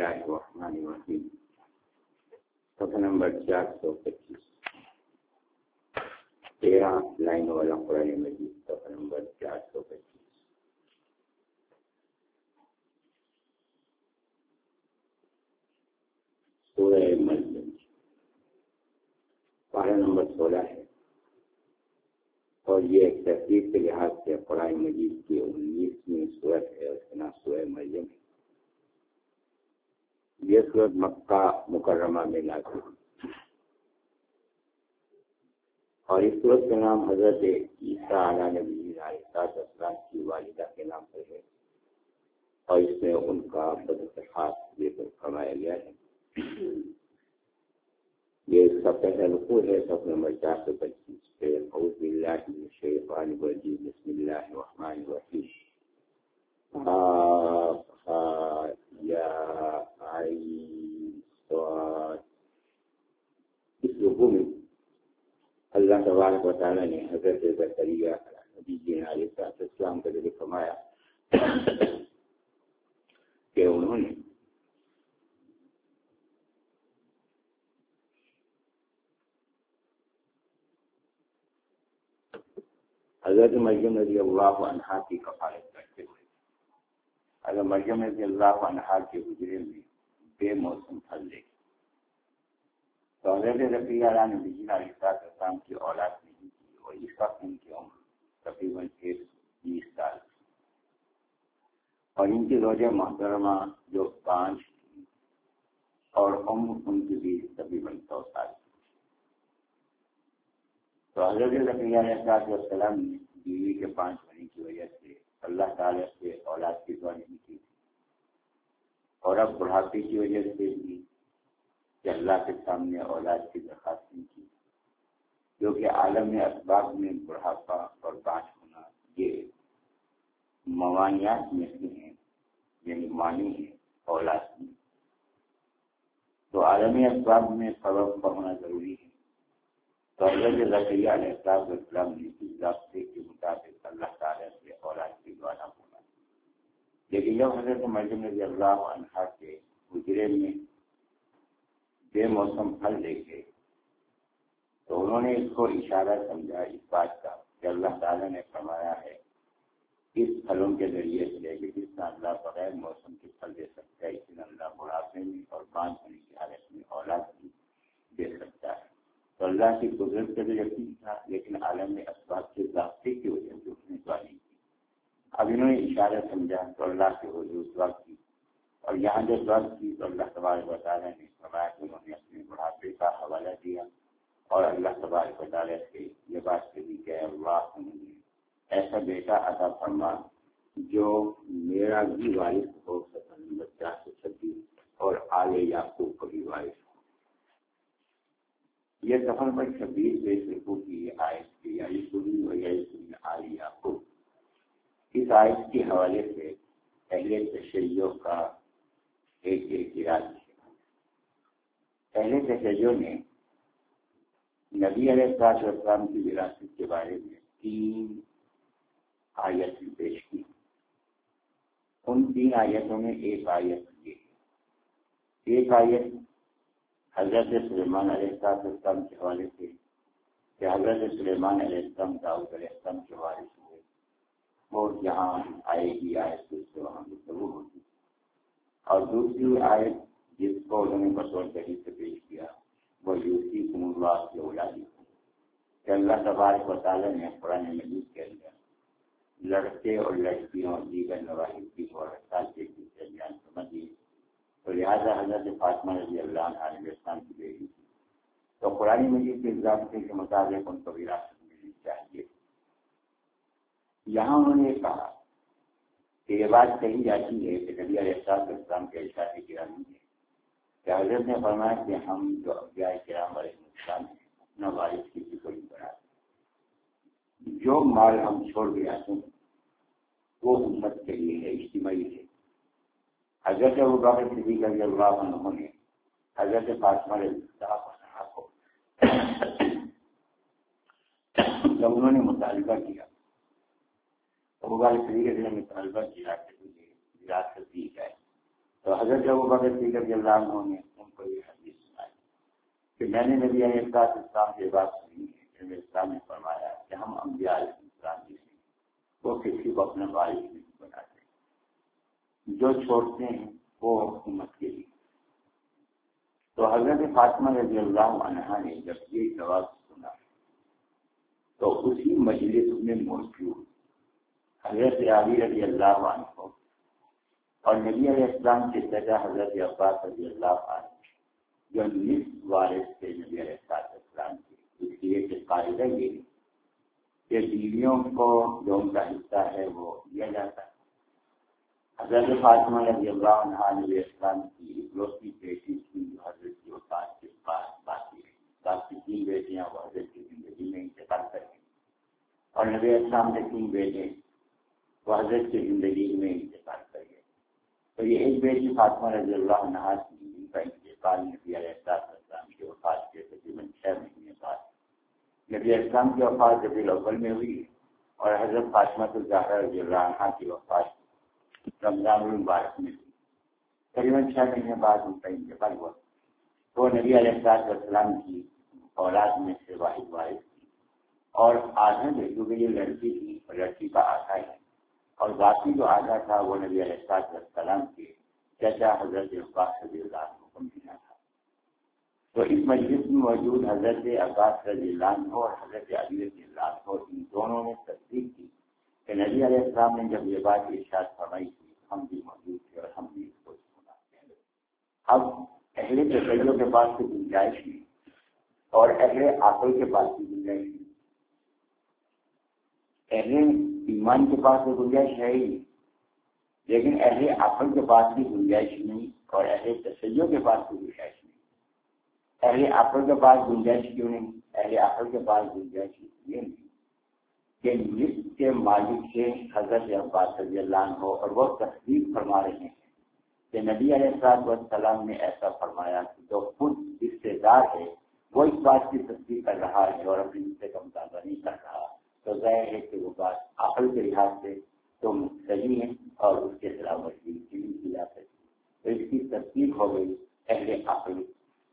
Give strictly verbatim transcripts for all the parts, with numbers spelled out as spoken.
اللہ الرحمن الرحیم، صفحہ نمبر چار سو پچیس، تیرہ لائن والا قرآن مجید، صفحہ نمبر چار سو پچیس۔ سورہ مریم، پارہ نمبر سولہ ہے، اور یہ ایک ترتیب کے لحاظ سے قرآن مجید کی انیسویں سورت ہے، اس کا نام سورہ مریم ہے۔ یہ سورت مکہ مکرمہ میں نازل ہوئی، اور اس سورت کا نام حضرت عیسیٰ علیہ نبی علیہ السلام کی والدہ کے نام پر ہے، اور اس میں ان کا بدر خاص ذکر فرمایا گیا ہے۔ یہ اس کا پہلا رکوع ہے، صفحہ نمبر چار سو پچیس پہ۔ اعوذ باللہ من الشیطان الرجیم، بسم اللہ الرحمن الرحیم۔ یا عین صاد۔ اس رکوع میں اللہ تبارک و تعالیٰ نے حضرت زکریا نبی جی علیہ السلام کا ذکر فرمایا کہ انہوں نے حضرت مریم رضی اللہ عنہا کی کفالت کرتے ہوئے حضرت مریم رضی اللہ عنہا کے حجرے میں بے موسم پھل لے، تو حضرت زکریا علیہ نبی علیہ السلام کی اولاد نہیں تھی، اور اس وقت ان کی عمر تقریباً ایک سو بیس سال تھی، اور ان کی زوجہ محترمہ جو پانچ تھی، اور عمر ان کی بھی تقریباً سو سال تھی۔ تو حضرت زکریا علیہ السلام نے بیوی کے پانچ ہونے کی وجہ سے اللہ تعالیٰ سے اولاد کی دعا نہیں کی، اور اب بڑھاپے کی وجہ سے بھی کہ اللہ کے سامنے اولاد کی درخواست نہیں کی، کیونکہ عالم اسباب میں بڑھاپا اور بانجھ ہونا یہ موانعات میں سے ہیں، یعنی مانی ہے اولاد میں، تو عالمی اسباب میں فرق ہونا ضروری ہے۔ تو حضرت زکریا علیہ السلام نے اس ضابطے کے مطابق اللہ تعالیٰ سے اولاد کی دعا نہ ہونا، لیکن جب حضرت مریم رضی اللہ عنہا کے حجرے میں بے موسم پھل دیکھے تو انہوں نے اس کو اشارہ سمجھا اس بات کا کہ اللہ تعالیٰ نے فرمایا ہے اس پھلوں کے ذریعے سے کہ جس طرح اللہ بغیر موسم کے پھل دے سکتا ہے، اسی طرح اللہ بڑھاپے میں اور بانجھ ہونے کی حالت میں اولاد بھی دے سکتا ہے۔ تو اللہ کی قدرت کا بھی یقین تھا، لیکن عالم اسباب کے ضابطے کی وجہ سے اس نے دعا نہیں کی۔ اب انہوں نے اشارہ سمجھا تو اللہ کے حضور دعا کی، اور یہاں جو دعا کی تو اللہ تبارک و تعالیٰ نے فرمایا کہ انہوں نے اپنے بڑھاپے کا حوالہ دیا، اور اللہ تبارک و تعالیٰ سے یہ بات کہی کہ اللہ نے ایسا بیٹا عطا فرما جو میرا بھی وارث ہو، صفحہ نمبر چار سو چھبیس، اور آل یعقوب کا بھی وارث ہو۔ یہ صفحہ نمبر چھبیس میں رکوع کی آیت کی یعنی سنی و یسن آل یعقوب، اس آیت کے حوالے سے اہل تشیع کا ایک اعتراض ہے۔ اہل تشیع نے نبی علیہ السلام کی وراثت کے بارے میں تین آیت پیش کی، ان تین آیتوں میں ایک آیت یہ ہے، ایک آیت حضرت سلیمان علیہ السلام کے حوالے سے کہ حضرت سلیمان علیہ السلام داؤد علیہ السلام کے وارث ہوئے، اور جہاں آئے گی آیت سے وہاں گفتگو ہوگی، اور دوسری آیت جس کو انہوں نے بطور دلیل سے پیش کیا وہ یوصیکم اللہ فی اولادکم، کہ اللہ تبارک و تعالیٰ نے قرآن مجید کے اندر لڑکے اور لڑکیوں دیگر نواحد کی عورتوں کے درمیان سمجھ دی، تو لہٰذا حضرت فاطمہ رضی اللہ عنہا علیہ السلام کی بیٹی تھی، تو قرآن مجید کے ضابطے کے مطابق ان کو وراثت ملنی چاہیے۔ یہاں انہوں نے کہا کہ یہ بات کہی جاتی ہے کہ نبی علیہ السلام کے ارشاد گرامی ہے کہ حضرت نے فرمایا کہ ہم جو انبیاء کرام علیہ السلام ہیں اپنا وارث کسی کو نہیں بناتے، جو مال ہم چھوڑ کے آتے ہیں وہ امت کے لیے ہے، اجتماعی ہے۔ حضرت ابوبکر صدیق رضی اللہ عنہ نے حضرت فاطمہ رضی اللہ عنہا کو جب انہوں نے مطالبہ کیا، ابوبکر صدیق نے مطالبہ کیا کہ مجھے وراثت دی جائے، تو حضرت ابوبکر صدیق رضی اللہ عنہ نے ان کو یہ حدیث سنائی کہ میں نے نبی علیہ السلام سے بات سنی ہے کہ نبی اسلام نے فرمایا کہ ہم انبیاء علیہ السلام جی سے وہ کسی کو اپنا وارث نہیں بناتے، جو چھوڑتے ہیں وہ امت کے لیے۔ تو حضرت فاطمہ رضی اللہ عنہا نے جب یہ جواب سنا تو اسی مجلس میں موجود حضرت علی رضی اللہ عنہ اور نبی علیہ السلام کے چچا حضرت عباس رضی اللہ عنہ جو نصف وارث تھے نبی علیہ السلام کے، اس لیے کہ قاعدہ یہ کہ بیویوں کو جو ان کا حصہ ہے وہ دیا جاتا ہے۔ حضرت فاطمہ رضی اللہ عنہ نبی اسلام کی اکلوتی بیٹی تھی جو حضرت کی وفات کے بعد باقی رہی، باقی تین بیٹیاں وہ حضرت کی زندگی میں انتقال کر گئی، اور نبی اسلام کے تین بیٹے وہ حضرت کی زندگی میں انتقال کر گئے۔ تو یہ ایک بیٹی فاطمہ رضی اللہ عنہ کی جن کا انتقال نبی علیہ السلام کی وفات کے تقریباً چھ مہینے بعد نبی اسلام کی وفات ربیع الاول میں ہوئی، اور حضرت فاطمہ الزہرا رضی اللہ عنہ کی وفات رمضان المبارک میں ہوئی، تقریباً چھ مہینے بعد ان کا انتقال ہوا۔ تو نبی علیہ السلام کی اولاد میں سے واحد وارث تھی، اور آدھا جو کہ یہ لڑکی تھی لڑکی کا آدھا ہے، اور باقی جو آدھا تھا وہ نبی علیہ السلام کے چچا حضرت عباس رضی اللہ عنہ کو ملنا تھا۔ تو اس مجلس میں موجود حضرت عباس رضی اللہ عنہ اور حضرت علی رضی اللہ عنہ ان دونوں نے تصدیق کی کہ نبی علیہ السلام نے جب یہ بات ارشاد فرمائی تھی ہم بھی موجود تھے اور ہم بھی اس کو سنا۔ اب اہل تشیع کے پاس کی گنجائش نہیں اور اہل عقل کے پاس کی گنجائش نہیں، اہل ایمان کے پاس تو گنجائش ہے ہی، لیکن اہل عقل کے پاس کی گنجائش نہیں اور اہل تشیع کے پاس کی گنجائش نہیں۔ اہل عقل کے پاس گنجائش کیوں نہیں؟ اہل عقل کے پاس گنجائش اس لیے نہیں کہ نصف کے مالک سے حضرت عباس رضی اللہ عنہ اور وہ تصدیق فرما رہے ہیں کہ نبی علیہ السلام نے ایسا فرمایا کہ جو خود حصے دار ہے وہ اس بات کی تصدیق کر رہا ہے اور اپنے حصے کا مطالبہ نہیں کر رہا، تو ظاہر ہے کہ وہ بات عقل کے لحاظ سے تو صحیح ہے اور اس کے خلاف ورزی نہیں کی جا سکتی۔ تو اس کی تصدیق ہو گئی اہل عقل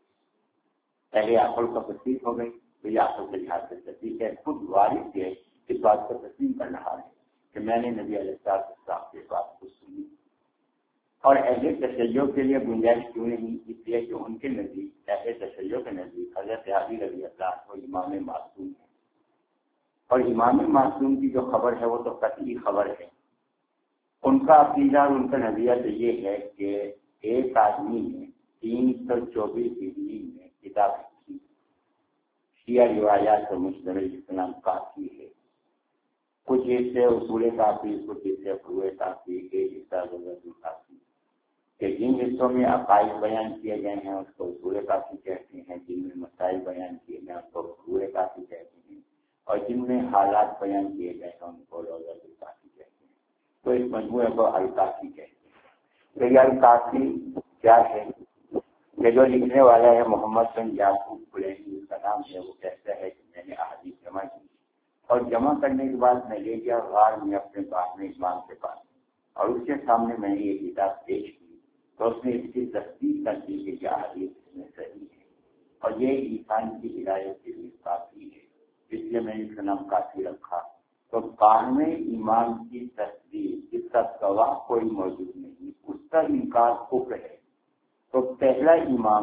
اہل عقل کا تصدیق ہو گئی، تو یہ عقل کے لحاظ سے تصدیق ہے۔ خود وارث ہے اس بات کو تسلیم کر رہا ہے کہ میں نے نبی علیہ السلام کی بات کو سنی۔ اور اہل تشیع کے لیے گنجائش کیوں نہیں؟ اس لیے کہ ان کے نزدیک اہل تشیع کے نزدیک حضرت علی رضی اللہ عنہ امام معصوم ہے، اور امام معصوم کی جو خبر ہے وہ تو قطعی خبر ہے۔ ان کا عقیدہ اور ان کا نظریہ تو یہ ہے کہ ایک آدمی نے تین سو چوبیس ہجری میں کتاب لکھی، شیعہ روایات پر مشتمل، جس کا نام کافی ہے۔ کچھ حصے اصول کافی، کچھ حصے فروع کافی، ایک حصہ ضرورت کافی، کہ جن حصوں میں عقائد بیان کیے گئے ہیں اس کو اصول کافی کہتے ہیں، جن میں مسائل بیان کیے گئے ہیں اس کو فروع کافی کہتے ہیں، اور جن میں حالات بیان کیے گئے ہیں ان کو ضرورت کافی کہتے ہیں۔ تو اس مجموعے کو الکافی کہتے ہیں۔ تو یہ الکافی کیا ہے کہ جو لکھنے والا ہے محمد بن یعقوب کلینی، اس کا نام ہے، وہ کہتا ہے کہ میں نے احادیث جمع کی اور جمع کرنے کے بعد میں لے گیا غار میں اپنے باغ میں امام کے پاس، اور اس کے سامنے میں نے یہ کتاب پیش کی تو اس نے اس کی تصدیق کر دی کہ یہ احادیث اس میں صحیح ہے اور یہ انسان کی ہدایت کے لیے کافی ہے، اس لیے میں نے اس کا نام کافی رکھا۔ تو بانوے امام کی تصدیق جس کا گواہ کوئی موجود نہیں، اس کا انکار کفر ہے۔ تو پہلا امام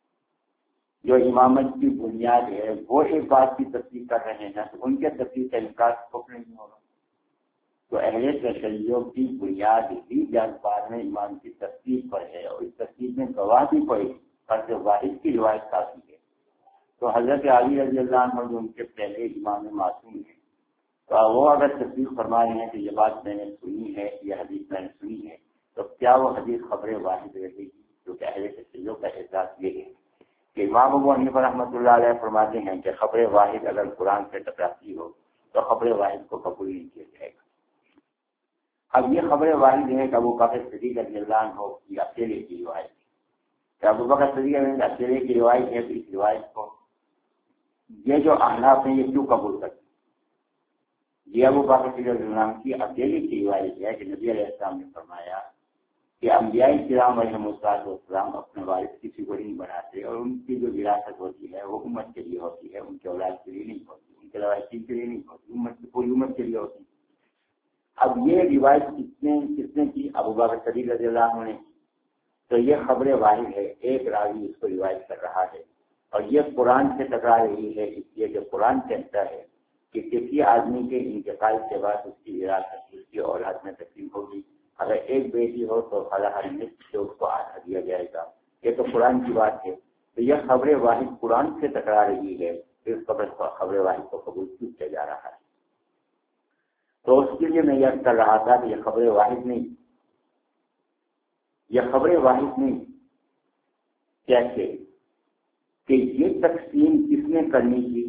جو امامت کی بنیاد ہے وہ ایک بات کی تصدیق کر رہے ہیں تو ان کے تصدیق کا انکار کفر نہیں ہوگا۔ تو اہل تشیع کی بنیاد ہی جانبار میں امام کی تصدیق پر ہے، اور اس تصدیق میں گواہ بھی پڑی فرد واحد کی روایت کافی ہے۔ تو حضرت علی رضی اللہ عنہ جو ان کے پہلے امام معصوم ہیں، تو وہ اگر تصدیق فرما رہے ہیں کہ یہ بات میں نے سنی ہے، یہ حدیث میں نے سنی ہے، تو کیا وہ حدیث خبر واحد رہے گی؟ کیونکہ اہل تشیع کا احساس یہ ہے کہ امام ابو حنیفہ رحمۃ اللہ علیہ فرماتے ہیں کہ خبر واحد اگر قرآن سے ٹکراتی ہو تو خبر واحد کو قبول نہیں کیا جائے گا۔ اب یہ خبر واحد ہے کہ ابو بکر صدیق رضی اللہ عنہ کی اکیلے کی روایت ہے، کہ ابو بکر صدیق رضی اللہ عنہ اکیلے کی روایت ہے، تو اس روایت کو یہ جو احناف ہیں یہ کیوں قبول کرتے ہیں؟ یہ ابو بکر صدیق رضی اللہ عنہ کی اکیلے کی روایت ہے کہ نبی علیہ السلام نے فرمایا کہ انبیاء کرام علیہ السلام اپنے وارث کسی کو نہیں بناتے، اور ان کی جو وراثت ہوتی ہے وہ امت کے لیے ہوتی ہے، ان کے اولاد کے لیے نہیں ہوتی، ان کے روایتی کے لیے نہیں ہوتی، امت کی پوری امت کے لیے ہوتی۔ اب یہ روایت کس نے کس نے کی؟ ابو بکر صدیق رضی اللہ عنہ نے۔ تو یہ خبر واحد ہے، ایک راوی اس کو روایت کر رہا ہے، اور یہ قرآن سے ٹکرا رہی ہے، اس لیے جو قرآن کہتا ہے کہ کسی آدمی کے انتقال کے بعد اس کی وراثت اس کی اولاد میں تقسیم ہوگی، اگر ایک بیٹی ہو تو فلاح نصف سے اس کو آدھا دیا جائے گا، یہ تو قرآن کی بات ہے۔ تو یہ خبر واحد قرآن سے ٹکرا رہی ہے، اس خبر واحد کو قبول کیوں کیا جا رہا ہے؟ تو اس کے لیے میں یہ کر رہا تھا کہ یہ خبر واحد نہیں، یہ خبر واحد نہیں، کیسے کہ یہ تقسیم کس نے کرنی تھی؟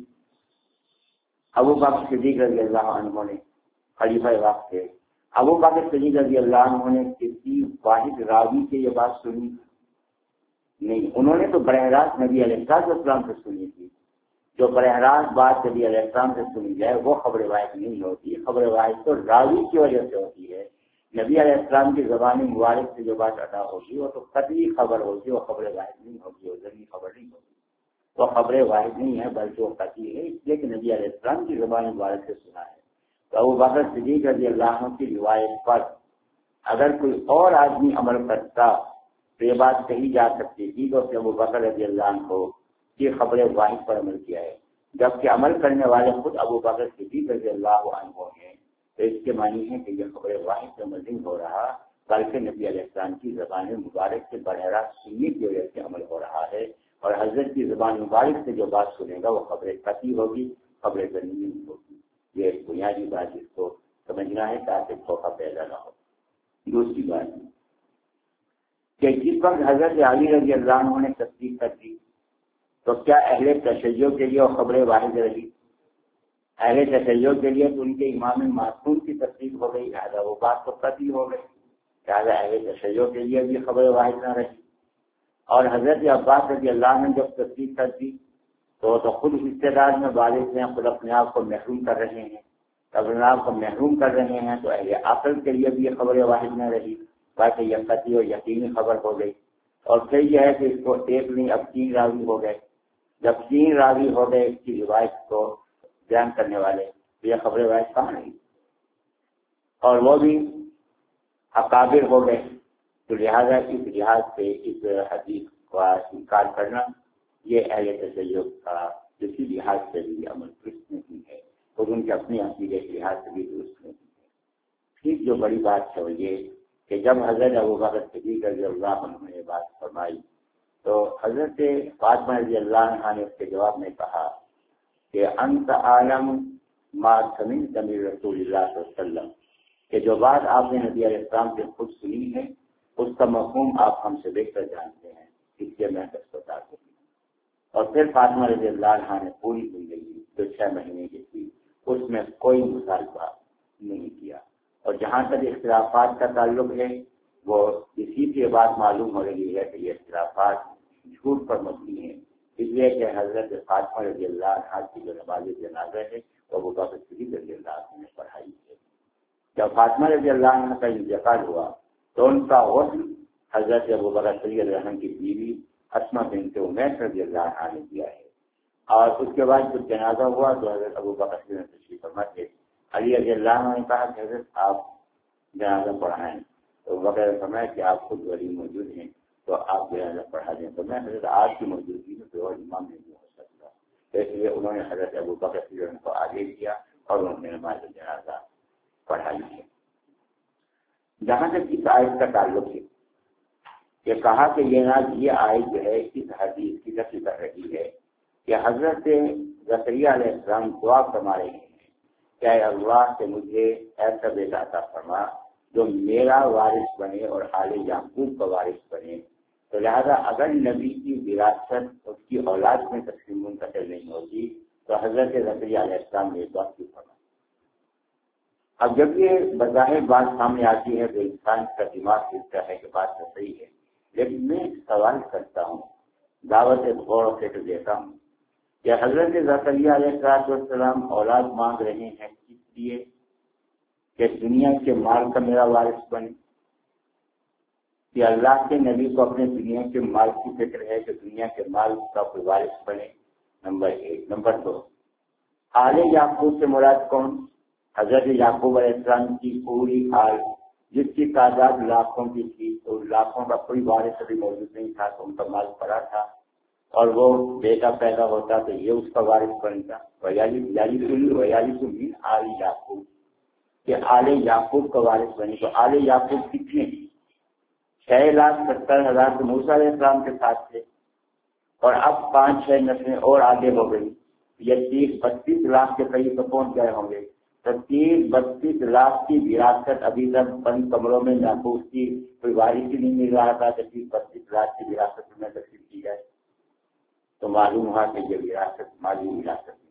ابو بکر صدیق رضی اللہ عنہ نے، خلیفہ وقت تھے۔ ابو بکر صدیق رضی اللہ عنہ نے کسی واحد راوی سے یہ بات سنی نہیں، انہوں نے تو براہ راست نبی علیہ السلام سے سنی تھی۔ جو براہ راست بات نبی علیہ السلام سے سنی جائے وہ خبر واحد نہیں ہوتی، خبر واحد تو راوی کی وجہ سے ہوتی ہے۔ نبی علیہ السلام کی زبان مبارک سے جو بات ادا ہوگی وہ تو قطعی خبر ہوگی، وہ خبر واحد نہیں ہوگی، وہ ذہنی خبر نہیں ہوگی، وہ خبر واحد نہیں ہے بلکہ وہ قطعی ہے، اس لیے کہ نبی علیہ السلام کی زبان مبارک سے سنا ہے۔ تو ابو بکر صدیق رضی اللہ عنہ کی روایت پر اگر کوئی اور آدمی عمل کرتا تو یہ بات کہی جا سکتی تھی کہ ابو بکر رضی اللہ عنہ کو یہ خبر واحد پر عمل کیا ہے، جبکہ عمل کرنے والے خود ابو بکر صدیق رضی اللہ عنہ ہیں، تو اس کے معنی ہے کہ یہ خبر واحد سے عمل نہیں ہو رہا بلکہ نبی علیہ السلام کی زبان مبارک سے براہ راست سننے کی وجہ سے عمل ہو رہا ہے، اور حضرت کی زبان مبارک سے جو بات سنے گا وہ خبر قطعی ہوگی، خبر ذہنی نہیں ہوگی۔ یہ ایک بنیادی بات جس کو سمجھنا ہے تاکہ دھوکہ پیدا نہ ہو۔ دوسری بات کہ جس وقت حضرت علی رضی اللہ عنہ نے تصدیق کر دی تو کیا اہل تشیع کے لیے وہ خبر واحد رہی؟ اہل تشیع کے لیے تو ان کے امام معصوم کی تصدیق ہو گئی، لہٰذا وہ بات تو قطعی ہو گئی، لہٰذا اہل تشیع کے لیے بھی خبر واحد نہ رہی۔ اور حضرت عباس رضی اللہ عنہ نے جب تصدیق کر دی تو تو خود رشتے دار میں والد ہیں، خود اپنے آپ کو محروم کر رہے ہیں، اپنے آپ کو محروم کر رہے ہیں، تو اہل عقل کے لیے بھی یہ خبر واحد نہ رہی بلکہ یہ قطعی اور یقینی خبر ہو گئی۔ اور پھر یہ ہے کہ اس کو ایک نہیں اب تین راوی ہو گئے، جب تین راوی ہو گئے اس کی روایت کو بیان کرنے والے تو یہ خبر واحد کہاں نہیں، اور وہ بھی اکابر ہو گئے، تو لہٰذا اس لحاظ سے اس حدیث کا انکار کرنا یہ اہل تشیع کا کسی لحاظ سے بھی عمل درست نہیں ہے، اور ان کے اپنے عقیدے کے لحاظ سے بھی درست نہیں ہے۔ ٹھیک جو بڑی بات ہے وہ یہ کہ جب حضرت ابو بکر صدیق رضی اللہ عنہ نے بات فرمائی تو حضرت فاطمہ رضی اللہ عنہ نے اس کے جواب میں کہا کہ انت عالم ما سمعت من رسول اللہ صلی اللہ علیہ وسلم، کہ جو بات آپ نے نبی علیہ السلام سے خود سنی ہے اس کا مفہوم آپ ہم سے بہتر جانتے ہیں، اس لیے میں بس بتا دوں۔ اور پھر فاطمہ رضی اللہ عنہ نے پوری زندگی جو چھ مہینے کی تھی اس میں کوئی مطالبہ نہیں کیا، اور جہاں تک اختلافات کا تعلق ہے وہ اسی سے بات معلوم ہو رہی ہے کہ یہ اختلافات جھوٹ پر مبنی ہیں، اس لیے کہ حضرت فاطمہ رضی اللہ عنہ کی جو نماز جنازہ ہے وہ ابو بکر صدیق رضی اللہ عنہ نے پڑھائی ہے۔ جب فاطمہ رضی اللہ عنہ کا انتقال ہوا تو ان کا غسل حضرت ابو بکر صدیق رضی اللہ عنہ کی بیوی اسماء بنت امیس رضی اللہ عنہ نے کیا ہے، اور اس کے بعد جب جنازہ ہوا تو حضرت ابو بکر صدیق نے تشریف فرما تھے۔ علی رضی اللہ عنہ نے کہا کہ حضرت آپ جنازہ پڑھائیں، تو وغیرہ فرمایا کہ آپ خود ولی موجود ہیں تو آپ جنازہ پڑھا دیں، تو میں حضرت آپ کی موجودگی میں کوئی اور امام نہیں ہو سکتا، تو اس لیے انہوں نے حضرت ابو بکر صدیق کو آگے کیا اور انہوں نے نماز جنازہ پڑھائی ہے۔ جہاں تک اس آیت کا تعلق ہے کہ کہا کہ یہ نہ یہ آیت جو ہے اس حدیث کی نفی کر رہی ہے کہ حضرت زکریہ علیہ السلام دعا فرما رہے ہیں کہ اے اللہ سے مجھے ایسا بیٹا عطا فرما جو میرا وارث بنے اور آل یعقوب کا وارث بنے، تو لہذا اگر نبی کی وراثت اس کی اولاد میں تقسیم منتقل نہیں ہوتی تو حضرت زکریہ علیہ السلام نے دعا کیوں فرمائی؟ اب جب یہ بظاہر بات سامنے آتی ہے تو انسان کا دماغ سوچتا ہے کہ بات تو صحیح ہے، لیکن میں سوال کرتا ہوں، دعوت غور و فکر دیتا ہوں کہ حضرت زکریہ علیہ السلام اولاد مانگ رہے ہیں کس لیے؟ کہ دنیا کے مال کا میرا وارث بنے، کہ اللہ کے نبی کو اپنے دنیا کے مال کی فکر ہے کہ دنیا کے مال کا کوئی وارث بنے، نمبر ایک۔ نمبر دو، آل یعقوب سے مراد کون؟ حضرت یعقوب علیہ السلام کی پوری آل، جس کی تعداد لاکھوں کی تھی، تو لاکھوں کا کوئی وارث ابھی موجود نہیں تھا، تو ان کا مال پڑا تھا، اور وہ بیٹا پیدا ہوتا تو یہ اس کا وارث بنتا۔ ویالی آل یعقوب، کہ آل یعقوب کا وارث بنے۔ تو آل یعقوب کتنے؟ چھ لاکھ ستر ہزار تو موسیٰ علیہ السلام کے ساتھ تھے، اور اب پانچ چھ نسلیں اور آگے ہو گئی، یہ تیس بتیس لاکھ کے قریب تو پہنچ گئے ہوں گے۔ تو تیس بتیس لاکھ کی وراثت ابھی تک بند کمروں میں محفوظ کی، کوئی وارث ہی نہیں مل رہا تھا کہ تیس بتیس لاکھ کی وراثت میں تقسیم کی جائے، تو معلوم ہوا کہ یہ وراثت مالی وراثت نہیں۔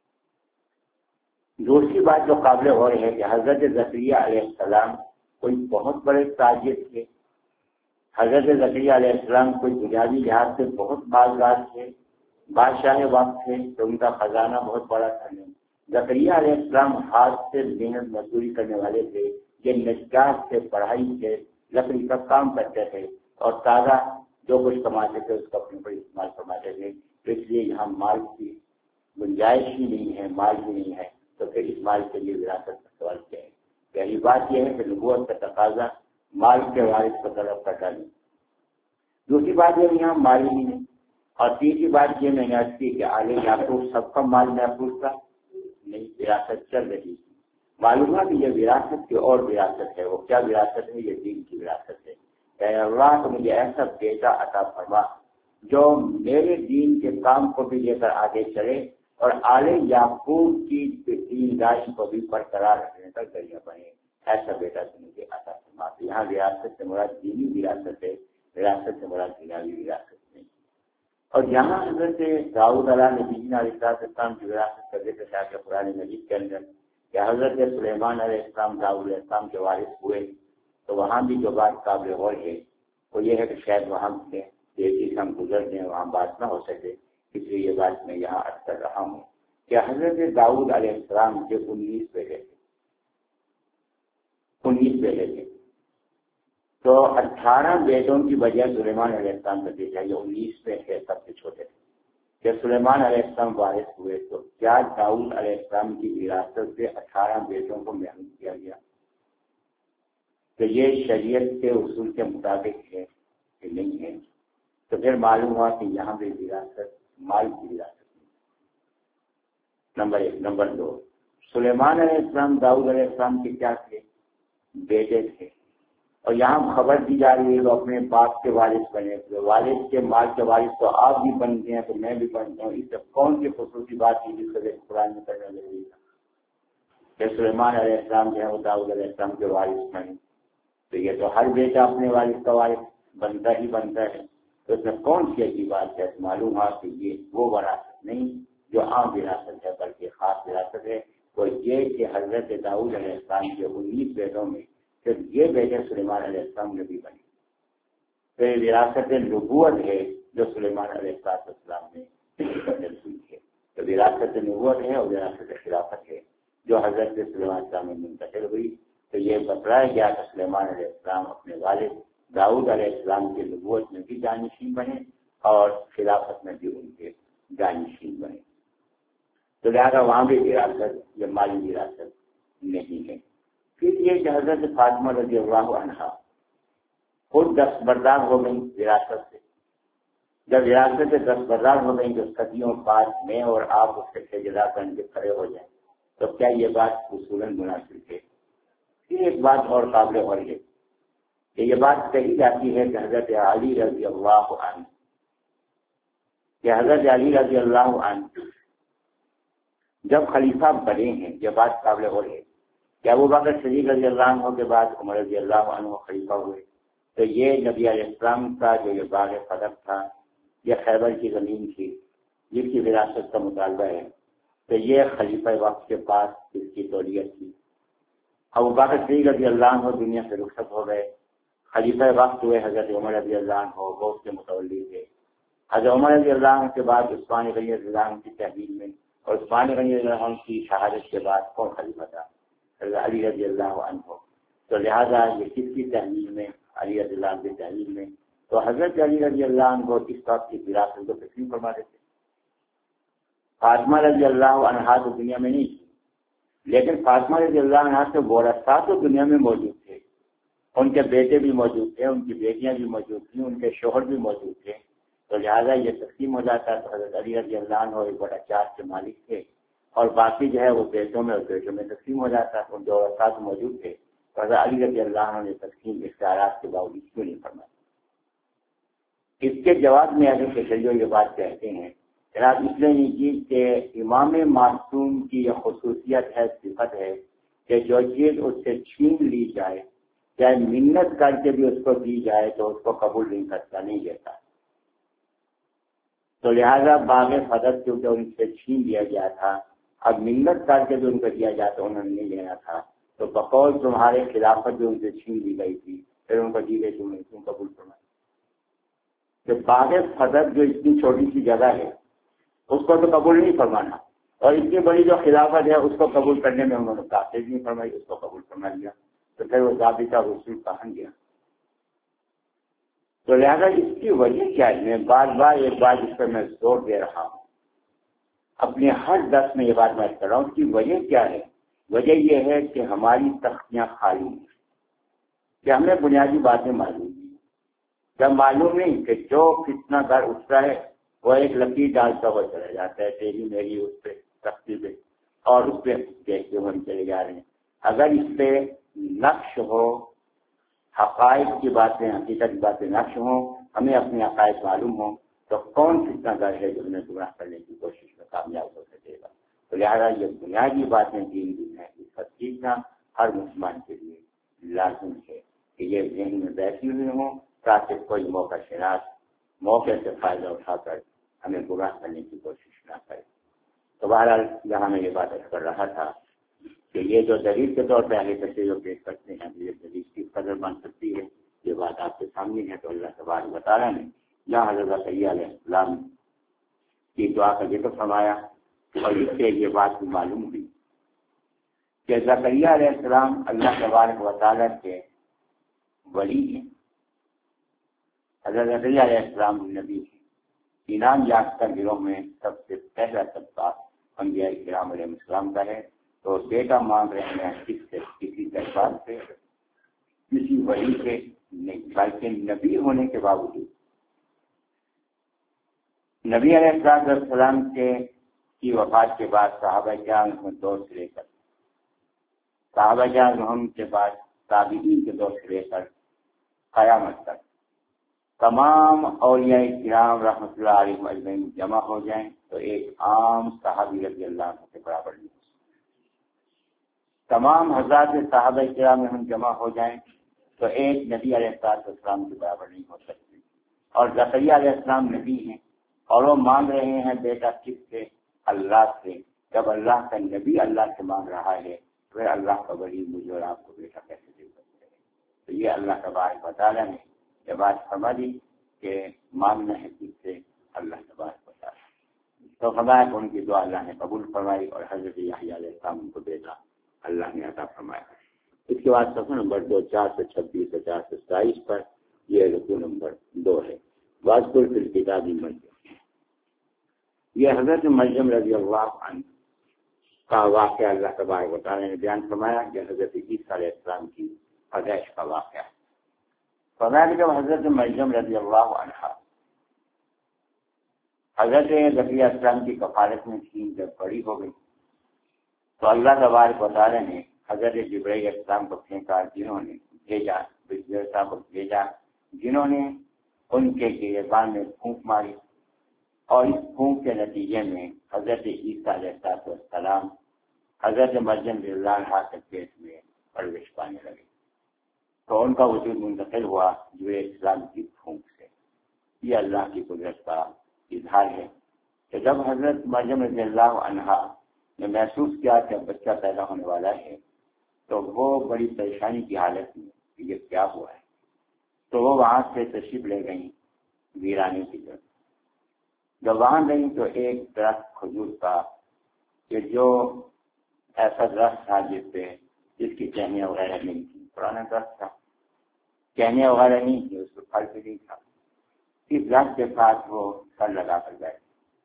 دوسری بات جو قابل غور ہے کہ حضرت زکریا علیہ السلام کوئی بہت بڑے تاجر تھے، حضرت زکریا علیہ السلام کوئی دنیاوی لحاظ سے بہت مالدار تھے، بادشاہ وقت تھے، تو ان کا خزانہ بہت بڑا تھا نہیں۔ زکریا علیہ السلام ہاتھ سے محنت مزدوری کرنے والے تھے، یہ نجات سے پڑھائی سے لکڑی کا کام کرتے تھے، اور تازہ جو کچھ کماتے تھے اس کو اپنے پر استعمال فرماتے تھے، تو اس لیے یہاں مال کی گنجائش ہی نہیں ہے، مال بھی نہیں ہے، تو پھر اس مال کے لیے وراثت کا سوال کیا ہے؟ پہلی بات یہ ہے کہ نبوت کا تقاضا مال کے وارث کو طلب کر ڈالیں۔ دوسری بات یہ یہاں مال ہی نہیں، اور تیسری بات یہ میں نے عرض کی کہ آل یعقوب سب کا مال محفوظ تھا نہیں، وراثت چل رہی تھی۔ معلوم ہے کہ یہ وراثت کی اور وراثت ہے، وہ کیا وراثت ہے؟ یہ دین کی وراثت ہے۔ اے اللہ تو مجھے ایسا بیٹا عطا فرما جو میرے دین کے کام کو بھی لے کر آگے چلے، اور آل یعقوب کی دینداری کو بھی برقرار رکھنے کا ذریعہ بنے، ایسا بیٹا تو مجھے عطا فرما۔ یہاں وراثت سے مراد دینی وراثت ہے، وراثت سے مراد دنیاوی وراثت نہیں۔ اور یہاں حضرت داؤد علیہ نبی علیہ السلام کی وراثت کا ذکر ہے کہ قرآن مجید کے اندر کہ حضرت سلیمان علیہ السلام داؤد علیہ السلام کے وارث ہوئے، تو وہاں بھی جو بات قابل غور ہے وہ یہ ہے کہ شاید وہاں سے دیکھی ہم گزر دیں، وہاں بات نہ ہو سکے، اس لیے یہ بات میں یہاں عرض کر رہا ہوں کہ حضرت داؤد علیہ السلام کے انیس بیٹے تھے، انیس بیٹے تھے، تو اٹھارہ بیٹوں کی وجہ سلیمان علیہ السلام کا بیٹا یہ انیس میں سے سب سے چھوٹے تھے۔ کہ سلیمان علیہ السلام وارث ہوئے تو کیا داؤد علیہ السلام کی وراثت سے اٹھارہ بیٹوں کو محروم کیا گیا؟ کہ یہ شریعت کے اصول کے مطابق ہے کہ نہیں ہے؟ تو پھر معلوم ہوا کہ یہاں بھی وراثت مال کی وراثت نہیں۔ نمبر ایک۔ نمبر دو، سلیمان علیہ السلام داؤد علیہ السلام کے کیا تھے؟ بیٹے تھے، اور یہاں خبر دی جا رہی ہے وہ اپنے باپ کے وارث بنے، والد کے مال کے وارث تو آپ بھی بنتے ہیں تو میں بھی بنتا ہوں، اس سے کون سی خصوصی بات ہے جس کو قرآن میں کرنا ضروری تھا کہ سلیمان علیہ السلام جو ہے وہ داؤد علیہ السلام کے وارث بنے؟ تو یہ تو ہر بیٹا اپنے والد کا وارث بنتا ہی بنتا ہے، تو اس میں کون سی ایسی بات ہے؟ معلوم ہوا کہ یہ وہ وراثت نہیں جو عام وراثت ہے، بلکہ خاص وراثت ہے، وہ یہ کہ حضرت داؤد علیہ السلام کے انیس بیٹوں میں پھر یہ بیٹے سلیمان علیہ السلام نبی بنے، تو یہ وراثت نبوت ہے جو سلیمان علیہ السلام نے منتقل ہوئی ہے۔ تو وراثت نبوت ہے اور وراثت خلافت ہے جو حضرت سلیمان علیہ السلام میں منتقل ہوئی۔ تو یہ بتلایا گیا کہ سلیمان علیہ السلام اپنے والد داؤد علیہ السلام کی نبوت میں بھی جانشین بنے اور خلافت میں بھی ان کے جانشین بنے، تو لہٰذا وہاں بھی وراثت یا مالی وراثت نہیں ہے۔ پھر یہ کہ حضرت فاطمہ رضی اللہ عنہا خود دستبردار ہو گئی وراثت سے، جب وراثت سے دستبردار ہو گئی جو صدیوں بعد میں اور آپ اس سے جدا بن کے کھڑے ہو جائیں، تو کیا یہ بات اصولاً مناسب ہے؟ پھر ایک بات اور قابل غور ہے کہ یہ بات کہی جاتی ہے کہ حضرت علی رضی اللہ عنہ کہ حضرت علی رضی اللہ عنہ جب خلیفہ بنے ہیں، یہ بات قابل غور ہے کہ ابو بکر صدیق رضی اللہ عنہ کے بعد عمر رضی اللہ عنہ خلیفہ ہوئے، تو یہ نبی علیہ السلام کا جو یہ باغ صدق تھا، یہ خیبر کی زمین تھی جس کی وراثت کا مطالبہ ہے، تو یہ خلیفہ وقت کے پاس اس کی تولیت تھی۔ ابو بکر صدیق رضی اللہ عنہ دنیا سے رخصت ہو گئے، خلیفہ وقت ہوئے حضرت عمر رضی اللہ عنہ، وہ اس کے متولی تھے۔ حضرت عمر رضی اللہ عنہ کے بعد عثمان غنی رضی اللہ عنہ کی تحویل میں، اور عثمان غنی رضی اللہ عنہ کی شہادت کے بعد کون خلیفہ تھا؟ حضرت علی رضی اللہ عنہ۔ تو لہذا یہ کس کی تحویل میں؟ علی رضی اللہ عنہ کی تحریر میں، تو حضرت علی رضی اللہ عنہ کو اس وقت کی وراثت کو تسلیم فرما دیتے. فاطمہ رضی اللہ عنہا تو دنیا میں نہیں تھی، لیکن فاطمہ رضی اللہ عنہا کے ورثاء تو دنیا میں موجود تھے. ان کے بیٹے بھی موجود تھے، ان کی بیٹیاں بھی موجود تھیں، ان کے شوہر بھی موجود تھے. تو لہٰذا یہ تقسیم ہو جاتا. تو حضرت علی رضی اللہ عنہ ایک بڑا چارج کے مالک تھے، اور باقی جو ہے وہ بیٹوں میں اور بیٹوں میں تقسیم ہو جاتا. ان کے ورثاء موجود تھے. تو حضرت علی رضی اللہ عنہ نے تقسیم اختیارات کے باوجود کیوں نہیں فرمائی؟ اس کے جواب میں اگر تشیع یہ بات کہتے ہیں جناب اس لیے نہیں کی کہ امام معصوم کی یہ خصوصیت ہے، صفت ہے کہ جو چیز اس سے چھین لی جائے، چاہے منت کر کے بھی اس کو دی جائے تو اس کو قبول نہیں کرتا، نہیں دیتا. تو لہذا باغ فدق کیونکہ ان سے چھین لیا گیا تھا، اب منت کر کے جو ان کو دیا جاتا انہوں نے نہیں لینا تھا، تو بقول تمہارے خلافت جو ان سے چھین لی گئی تھی پھر ان کو دی گئی تم نے کیوں قبول فرمائی؟ کہ باغ فدق جو اتنی چھوٹی سی جگہ ہے اس کو تو قبول نہیں فرمانا، اور اتنی بڑی جو خلافت ہے اس کو قبول کرنے میں انہوں نے تاخیر نہیں فرمائی، اس کو قبول فرما لیا. تو پھر وہ ضابطہ رسول کہاں گیا؟ تو لہذا اس کی وجہ کیا ہے؟ میں بار بار ایک بار اس پر میں زور دے رہا ہوں، اپنے ہر درس میں یہ بات میں کر رہا ہوں. اس کی وجہ کیا ہے؟ وجہ یہ ہے کہ ہماری تختیاں خالی ہیں، کہ ہمیں بنیادی باتیں معلوم ہیں. جب معلوم نہیں کہ جو کتنا گھر اٹھتا ہے وہ ایک لکیر ڈالتا ہوا چلا جاتا ہے تیری میری اس پہ تختی پہ، اور اس پہ دیکھتے ہوئے ہم چلے جا رہے ہیں. اگر اس پہ نقش ہو، حقائق کی باتیں، حقیقت کی باتیں نقش ہوں، ہمیں اپنے عقائد معلوم ہوں، تو کون کتنا گھر ہے جو ہمیں گمراہ کرنے کی کوشش میں کامیاب ہو سکے گا؟ تو لہٰذا یہ بنیادی باتیں دین دین ہے، اس کا سیکھنا ہر مسلمان کے لیے لازم ہے کہ یہ ذہن میں بیٹھی ہوئی ہوں تاکہ کوئی موقع شناس موقع سے فائدہ اٹھا کر ہمیں گمراہ کرنے کی کوشش نہ کرے. تو بہرحال یہاں میں یہ بات کر رہا تھا کہ یہ جو دلیل کے طور پہ آگے کرتے جو پیش کرتے ہیں یہ دلیل کی قدر بن سکتی ہے، یہ بات آپ کے سامنے ہے. تو اللہ تبارک و تعالیٰ نے یہاں حضرت زکریا علیہ السلام کی دعا کا ذکر فرمایا، اور اس سے یہ بات بھی معلوم ہوئی کہ زکریا علیہ السلام اللہ تبارک و تعالیٰ کے ولی ہیں. حضرت زکریا علیہ السلام نبی ہیں، انعام یافتہ گروہ میں سب سے پہلا طبقہ انبیاء کرام علیہ السلام کا ہے. تو بیٹا مانگ رہے ہیں کس سے؟ کسی دربار سے، کسی ولی سے نہیں، بلکہ نبی ہونے کے باوجود نبی علیہ السلام کے کی وفات کے بعد صحابہ کرام کے دور سے لے کر صحابہ کرام کے بعد تابعین کے دور سے لے کر قیامت تک تمام اولیاء کرام رحمۃ اللہ علیہ اجمعین جمع ہو جائیں تو ایک عام صحابی رضی اللہ عنہ کے برابر نہیں ہو سکتے. تمام حضرات صحابہ کرام ہم جمع ہو جائیں تو ایک نبی علیہ السلام کے برابر نہیں ہو سکتے. اور زکریا علیہ السلام نبی ہیں اور وہ مانگ رہے ہیں بیٹا کس سے؟ اللہ سے. جب اللہ کا نبی اللہ سے مانگ رہا ہے پھر اللہ کا ولی مجھے اور آپ کو بیٹا کیسے دے سکتے ہیں؟ تو یہ اللہ تبارک و تعالیٰ نے یہ بات سمجھ دی کہ مانگنا ہے کس سے؟ اللہ تبارک و تعالیٰ. تو فرمایا کہ ان کی دعا اللہ نے قبول فرمائی اور حضرت یحییٰ علیہ السلام کو بیٹا اللہ نے عطا فرمایا. اس کے بعد صفحہ نمبر دو چار سو چھبیس سے چار سو ستائیس پر یہ رکوع نمبر دو ہے. واذکر فی الکتاب مریم، یہ حضرت مریم رضی اللہ عنہ کا واقعہ اللہ تبارک و تعالیٰ نے بیان فرمایا کہ حضرت عیسیٰ علیہ السلام کی پیدائش کا واقعہ. فرمایا کہ جب حضرت مریم رضی اللہ عنہ حضرت زکریا علیہ السلام کی کفالت میں تھی، جب بڑی ہو گئی تو اللہ تبارک و تعالیٰ نے حضرت جبرائیل علیہ السلام کو پھینکا، جنہوں نے بھیجا جبرائیل صاحب کو بھیجا جنہوں نے ان کے گریبان میں پھونک ماری، اور اس پھونک کے نتیجے میں حضرت عیسیٰ علیہ السلام حضرت مریم رضی اللہ عنہا کے پیٹ میں پرورش پانے لگے. تو ان کا وجود منتقل ہوا جبرائیل السلام کی پھونک سے. یہ اللہ کی قدرت کا اظہار ہے کہ جب حضرت مریم رضی اللہ عنہا نے محسوس کیا کہ بچہ پیدا ہونے والا ہے تو وہ بڑی پریشانی کی حالت میں کہ یہ کیا ہوا ہے. تو وہ وہاں سے تشریف لے گئیں ویرانے کی طرف. جب وہاں گئیں تو ایک درخت کھجور کا کہ جو ایسا درخت تھا جس پہ جس کی ٹہنیاں وغیرہ نہیں تھی، پرانا درخت تھا. کہنے وغیرہ نہیں تھی، اس کو پھل بھی نہیں تھا، اس رات کے ساتھ وہ سر لگا کر بیٹھ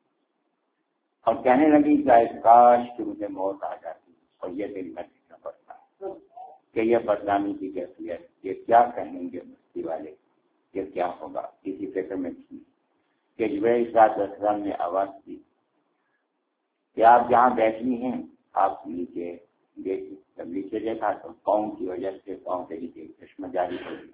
اور کہنے لگی کہ کاش کہ مجھے موت آ جاتی اور یہ دن میں سیکھنا پڑتا کہ یہ بدنامی کی کیفیت، یہ کیا کہیں گے بستی والے، یہ کیا ہوگا، کسی فکر میں تھی کہ جبرائیل علیہ السلام نے آواز دی کہ آپ جہاں بیٹھی ہیں آپ نیچے دیکھیں، جب نیچے دیکھا تو پاؤں کی وجہ سے پاؤں کے نیچے چشمہ جاری ہو گیا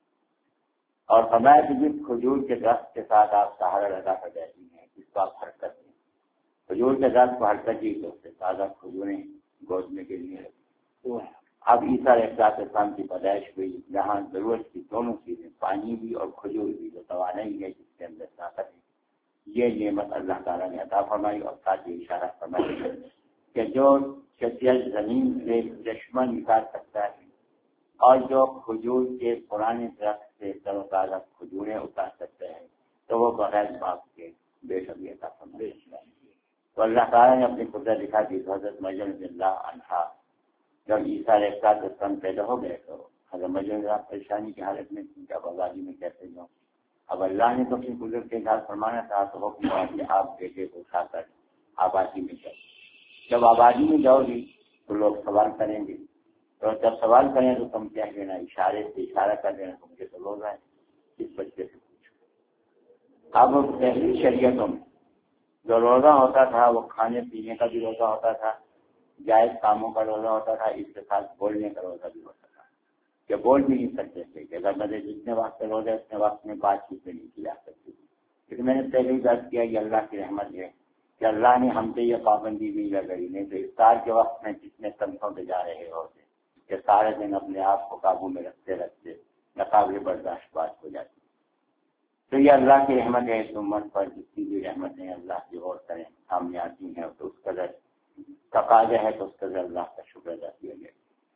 اور فرمایا کہ جس کھجور کے درخت کے ساتھ آپ سہارا لگا کر بیٹھی ہیں اس کو آپ حرکت دیں، کھجور کے درخت کو حرکت دی تو اس سے تازہ کھجوریں گود میں کے لیے لگی۔ اب عیسیٰ علیہ السلام کی پیدائش ہوئی جہاں ضرورت کی دونوں چیزیں، پانی بھی اور کھجور بھی، جو توانائی ہے جس کے اندر طاقت ہے، یہ نعمت اللہ تعالیٰ نے عطا فرمائی اور ساتھ یہ اشارہ فرمایا کہ جو شجر زمین سے چشمہ نکال سکتا ہے اور جو کھجور کے پرانے درخت سے تر و تازہ کھجوریں اتار سکتے ہیں تو وہ بغیر باپ کے بے شک عطا فرمائے۔ تو اللہ تعالیٰ نے اپنی قدرت دکھا دی۔ حضرت مریم رضی اللہ عنہا جب عیسیٰ علیہ السلام پیدا ہو گئے تو حضرت مریم پریشانی کی حالت میں تھی، جب آبادی میں کیسے جاؤں، اب اللہ نے تو اپنی قدرت کے ساتھ فرمانا تھا تو حکم ہوا کہ آپ بیٹے کو اٹھا کر آبادی میں جاؤ۔ جب آبادی میں جاؤ گی تو لوگ سوال کریں گے، تو جب سوال کریں تو تم کہہ دینا، اشارے سے اشارہ کر دینا تو مجھے تو روزہ ہے، اس بچے سے پوچھو۔ اب پہلی شریعتوں میں جو روزہ ہوتا تھا وہ کھانے پینے کا بھی روزہ ہوتا تھا، جائز کاموں کا روزہ ہوتا تھا، اس کے ساتھ بولنے کا روزہ بھی ہوتا تھا کہ بول بھی نہیں سکتے تھے کہ اگر مجھے جتنے وقت روزہ اتنے وقت میں بات چیت نہیں کی جا سکتی تھی۔ لیکن میں نے پہلے ہی بات کیا یہ اللہ کی رحمت ہے کہ اللہ نے ہم پہ یہ پابندی بھی لگائی، نہیں تو افطار کے وقت میں جتنے تنخواہ پہ جا رہے ہوتے کہ سارے دن اپنے آپ کو قابو میں رکھتے رکھتے ناقابل برداشت بات ہو جاتی۔ تو یہ اللہ کی رحمت ہے، اس امت پر جتنی بھی رحمتیں اللہ کی غور کریں سامنے آتی ہیں تو اس قدر تقاضا ہے تو اس قدر اللہ کا شکر ادا کیا جائے۔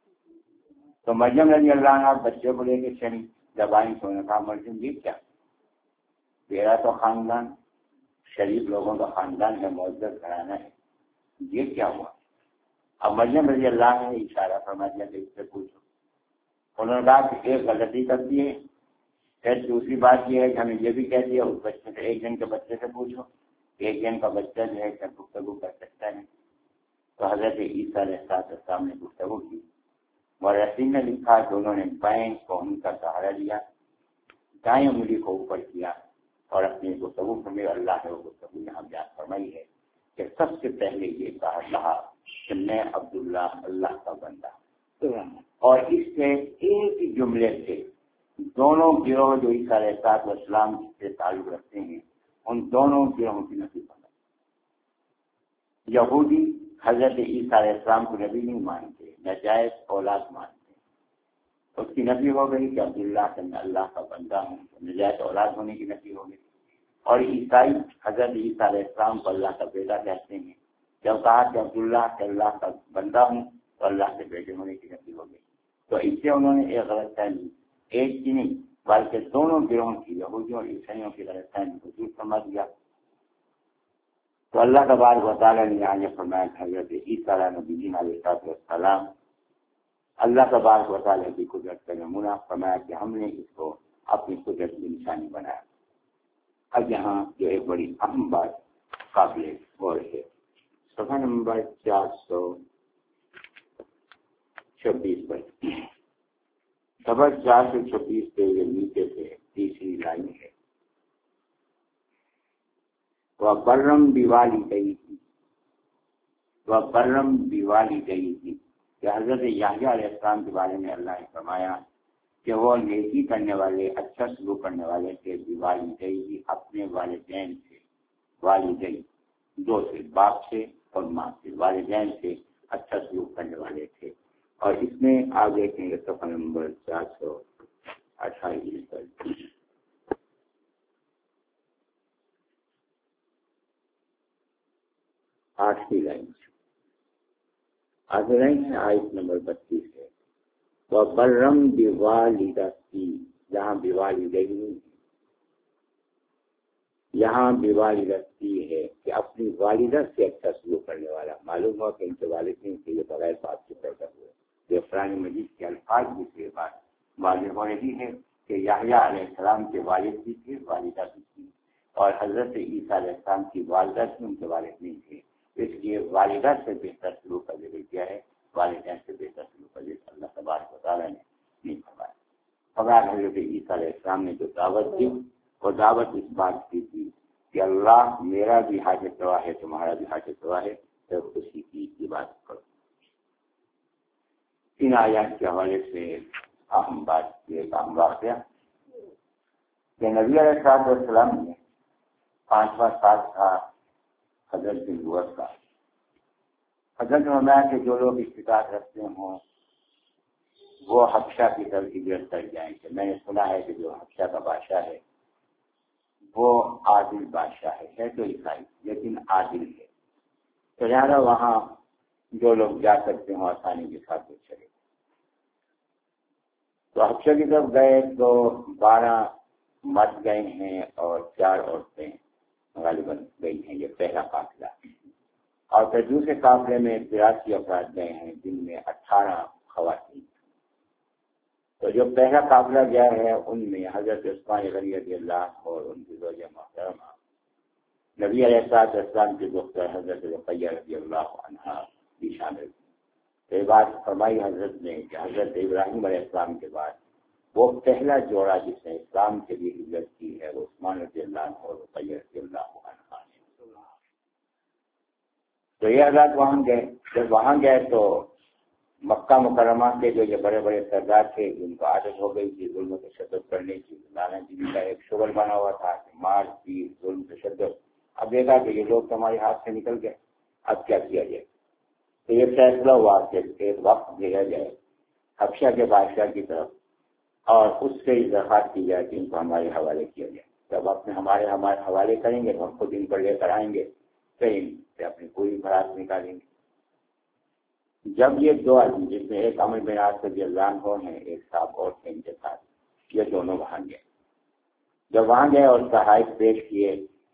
تو مریم رضی اللہ عنہ بچے کو لے کے چلی، جب آئیں تو انہوں نے کہا مریم یہ کیا، میرا تو خاندان شریف لوگوں کا خاندان ہے، معزز گھرانہ ہے، یہ کیا ہوا؟ اب مریم رضی اللہ عنہ نے اشارہ فرما دیا کہ اس سے پوچھو۔ انہوں نے کہا کہ ایک غلطی کر دی ہے، پھر دوسری بات یہ ہے کہ ہمیں یہ بھی کہہ دیا اس بچے سے ایک دن کے بچے سے پوچھو، ایک دن کا بچہ جو ہے کیا گفتگو کر سکتا ہے؟ تو حضرت عیسیٰ علیہ السلام نے گفتگو کی، مورخین نے لکھا کہ انہوں نے بائیں قوم کا سہارا لیا، دائیں انگلی کو اوپر کیا اور اپنی گفتگو میں اللہ نے وہ گفتگو یہاں بیان فرمائی ہے کہ سب سے پہلے یہ کہا کہ میں عبداللہ اللہ کا بندہ، اور اس سے ایک ہی جملے سے دونوں گروہ جو عیسیٰ علیہ السلام سے تعلق رکھتے ہیں ان دونوں گروہوں کی نفی فرمائی۔ یہودی حضرت عیسیٰ علیہ السلام کو نبی نہیں مانتے، نجائز اولاد مانتے، اس کی نفی ہو گئی کہ عبداللہ کہ میں اللہ کا بندہ ہوں، نجائز اولاد ہونے کی نفی ہو گئی۔ اور عیسائی حضرت عیسیٰ علیہ السلام کو اللہ کا بیٹا کہتے ہیں، جب کہا کہ عبداللہ کہ اللہ کا بندہ ہوں تو اللہ کے بیٹے ہونے کی نفی ہو گئی۔ تو اس سے انہوں نے ایک غلط فہمی ایک کی نہیں بلکہ دونوں گروہوں کی، یہودیوں اور عیسائیوں کی غلط فہمی کو دور فرما دیا۔ تو اللہ تبارک و تعالیٰ نے یہاں یہ فرمایا کہ حضرت عیسیٰ علیہ السلام اللہ تبارک و تعالیٰ کی قدرت کا نمونہ فرمایا کہ ہم نے اس کو اپنی قدرت کی نشانی بنایا۔ اب یہاں جو ایک بڑی اہم بات قابل غور ہے، صفحہ نمبر چار سو چھبیس پر صفحہ چار سو چھبیس پہ یہ نیچے سے تیسری لائن ہے، وَبَرًّا بِوَالِدَيْهِ وَبَرًّا بِوَالِدَيْهِ کہ حضرت یحییٰ علیہ السلام کے بارے میں اللہ نے فرمایا کہ وہ نیکی کرنے والے، اچھا سلوک کرنے والے تھے، بِوَالِدَيْهِ اپنے والدین سے، والدین دو سے، باپ سے اور ماں سے، والدین سے اچھا سلوک کرنے والے تھے۔ اور اس میں آپ دیکھیں گے صفحہ نمبر چار سو اٹھائیس پر آٹھویں لائن آٹھویں لائن ہے، آیت نمبر بتیس ہے، وَبَرًّا بِوَالِدَتِهِ جہاں بِوَالِدَيْهِ یہاں بِوَالِدَتِهِ ہے کہ اپنی والدہ سے اچھا سلوک کرنے والا۔ معلوم ہوا کہ ان کے والدین سے یہ بغیر باپ سے پیدا ہوئے، یہ قرآن مجید کے الفاظ بھی سے بات واضح ہو رہی ہے کہ یحییٰ علیہ السلام کے والد بھی تھے، والدہ بھی تھی، اور حضرت عیسیٰ علیہ السلام کی والدہ تھی، ان کے والد نہیں تھے، اس لیے والدہ سے بہتر سلوک کا ذکر کیا ہے، والدین سے بہتر سلوک کا ذکر اللہ تبارک و تعالیٰ نے نہیں فرمایا۔ خبر حضرت عیسیٰ علیہ السلام نے جو دعوت دی وہ دعوت اس بات کی تھی کہ اللہ میرا بھی حاجت روا ہے، تمہارا بھی حاجت روا ہے، تو اسی کی عبادت کرو۔ ان آیات کے حوالے سے اہم بات یہ اہم واقعہ کہ نبی علیہ السلام نے پانچواں سال تھا حضرت نبوت کا۔ حضرت فرمایا کہ جو لوگ استطاعت رکھتے ہوں وہ حبشہ کی طرف ہجرت کر جائیں کہ میں نے سنا ہے کہ جو حبشہ کا بادشاہ ہے وہ عادل بادشاہ ہے ہے تو عیسائی لیکن عادل ہے، تو لہٰذا وہاں جو لوگ جا سکتے ہوں آسانی کے ساتھ وہ چلے۔ تو حبشہ کی طرف گئے تو بارہ مرد گئے ہیں اور چار عورتیں غالباً گئی ہیں، یہ پہلا قافلہ، اور پھر دوسرے قافلے میں تراسی افراد گئے ہیں جن میں اٹھارہ خواتین۔ تو جو پہلا قافلہ گیا ہے ان میں حضرت عثمان غنی رضی اللہ اور ان کی زوجہ محترمہ نبی علیہ السلام کی دختر حضرت رقیہ رضی اللہ عنہا بھی شامل تھی۔ یہ بات فرمائی حضرت نے کہ حضرت ابراہیم علیہ السلام کے بعد وہ پہلا جوڑا جس نے اسلام کے لیے ہجرت کی ہے وہ عثمان رضی اللہ عنہ اور رقیہ رضی اللہ عنہا ہے۔ تو یہ حضرات وہاں گئے، جب وہاں گئے تو مکہ مکرمہ کے جو یہ بڑے بڑے سردار تھے ان کو عادت ہو گئی تھی ظلم و تشدد کرنے کی۔ لانا جی کا ایک شغل بنا ہوا تھا کہ مار پیٹ ظلم تشدد۔ اب دیکھا کہ یہ لوگ تو ہمارے ہاتھ سے نکل گئے، اب کیا کیا جائے؟ تو یہ فیصلہ ہوا کہ ایک وقت بھیجا جائے حبشہ کے بادشاہ کی طرف اور اس سے درخواست کی جائے کہ ان کو ہمارے حوالے کیا جائے۔ جب اپنے ہمارے ہمارے حوالے کریں گے تو ہم خود ان پر لے کر آئیں گے، پھر ان سے اپنی پوری بھرات نکالیں گے۔ جب یہ دو آدمی جس میں ایک عمر بن عاص رضی اللہ عنہ ہیں ایک صاحب اور تھے ان کے ساتھ، یہ دونوں وہاں گئے۔ جب وہاں گئے اور تحائف پیش کیے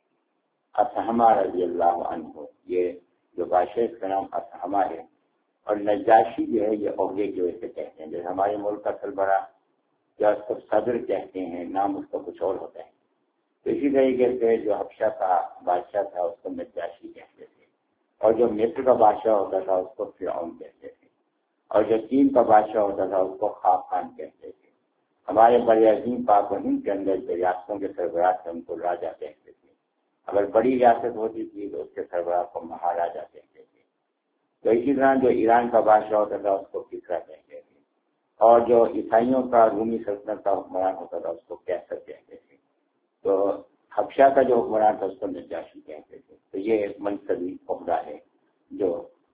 اسہمہ رضی اللہ عنہ، یہ جو بادشاہ کا نام اسہمہ ہے، اور نجاشی جو ہے یہ عہدے کی وجہ سے کہتے ہیں، جیسے ہمارے ملک کا سربراہ یا اس کو صدر کہتے ہیں، نام اس کا کچھ اور ہوتا ہے، تو اسی طریقے سے جو حبشہ کا بادشاہ تھا اس کو نجاشی کہتے تھے، اور جو مصر کا بادشاہ ہوتا تھا اس کو فرعون کہتے تھے، اور جو چین کا بادشاہ ہوتا تھا اس کو خاقان کہتے تھے۔ ہمارے بڑے عظیم پاک و ہند کے اندر جو ریاستوں کے سربراہ تھے ان کو راجا کہتے تھے، اگر بڑی ریاست ہوتی تھی تو اس کے سربراہ کو مہاراجا کہتے تھے۔ تو اسی طرح جو ایران کا بادشاہ ہوتا تھا اس کو کسریٰ کہتے تھے، اور جو عیسائیوں کا رومی سلطنت کا حکمران ہوتا تھا اس کو قیصر کہتے تھے۔ تو حبشہ کا جو حکمران تھا اس کو نجاشی کہتے تھے۔ تو یہ ایک منصبی عہدہ ہے جو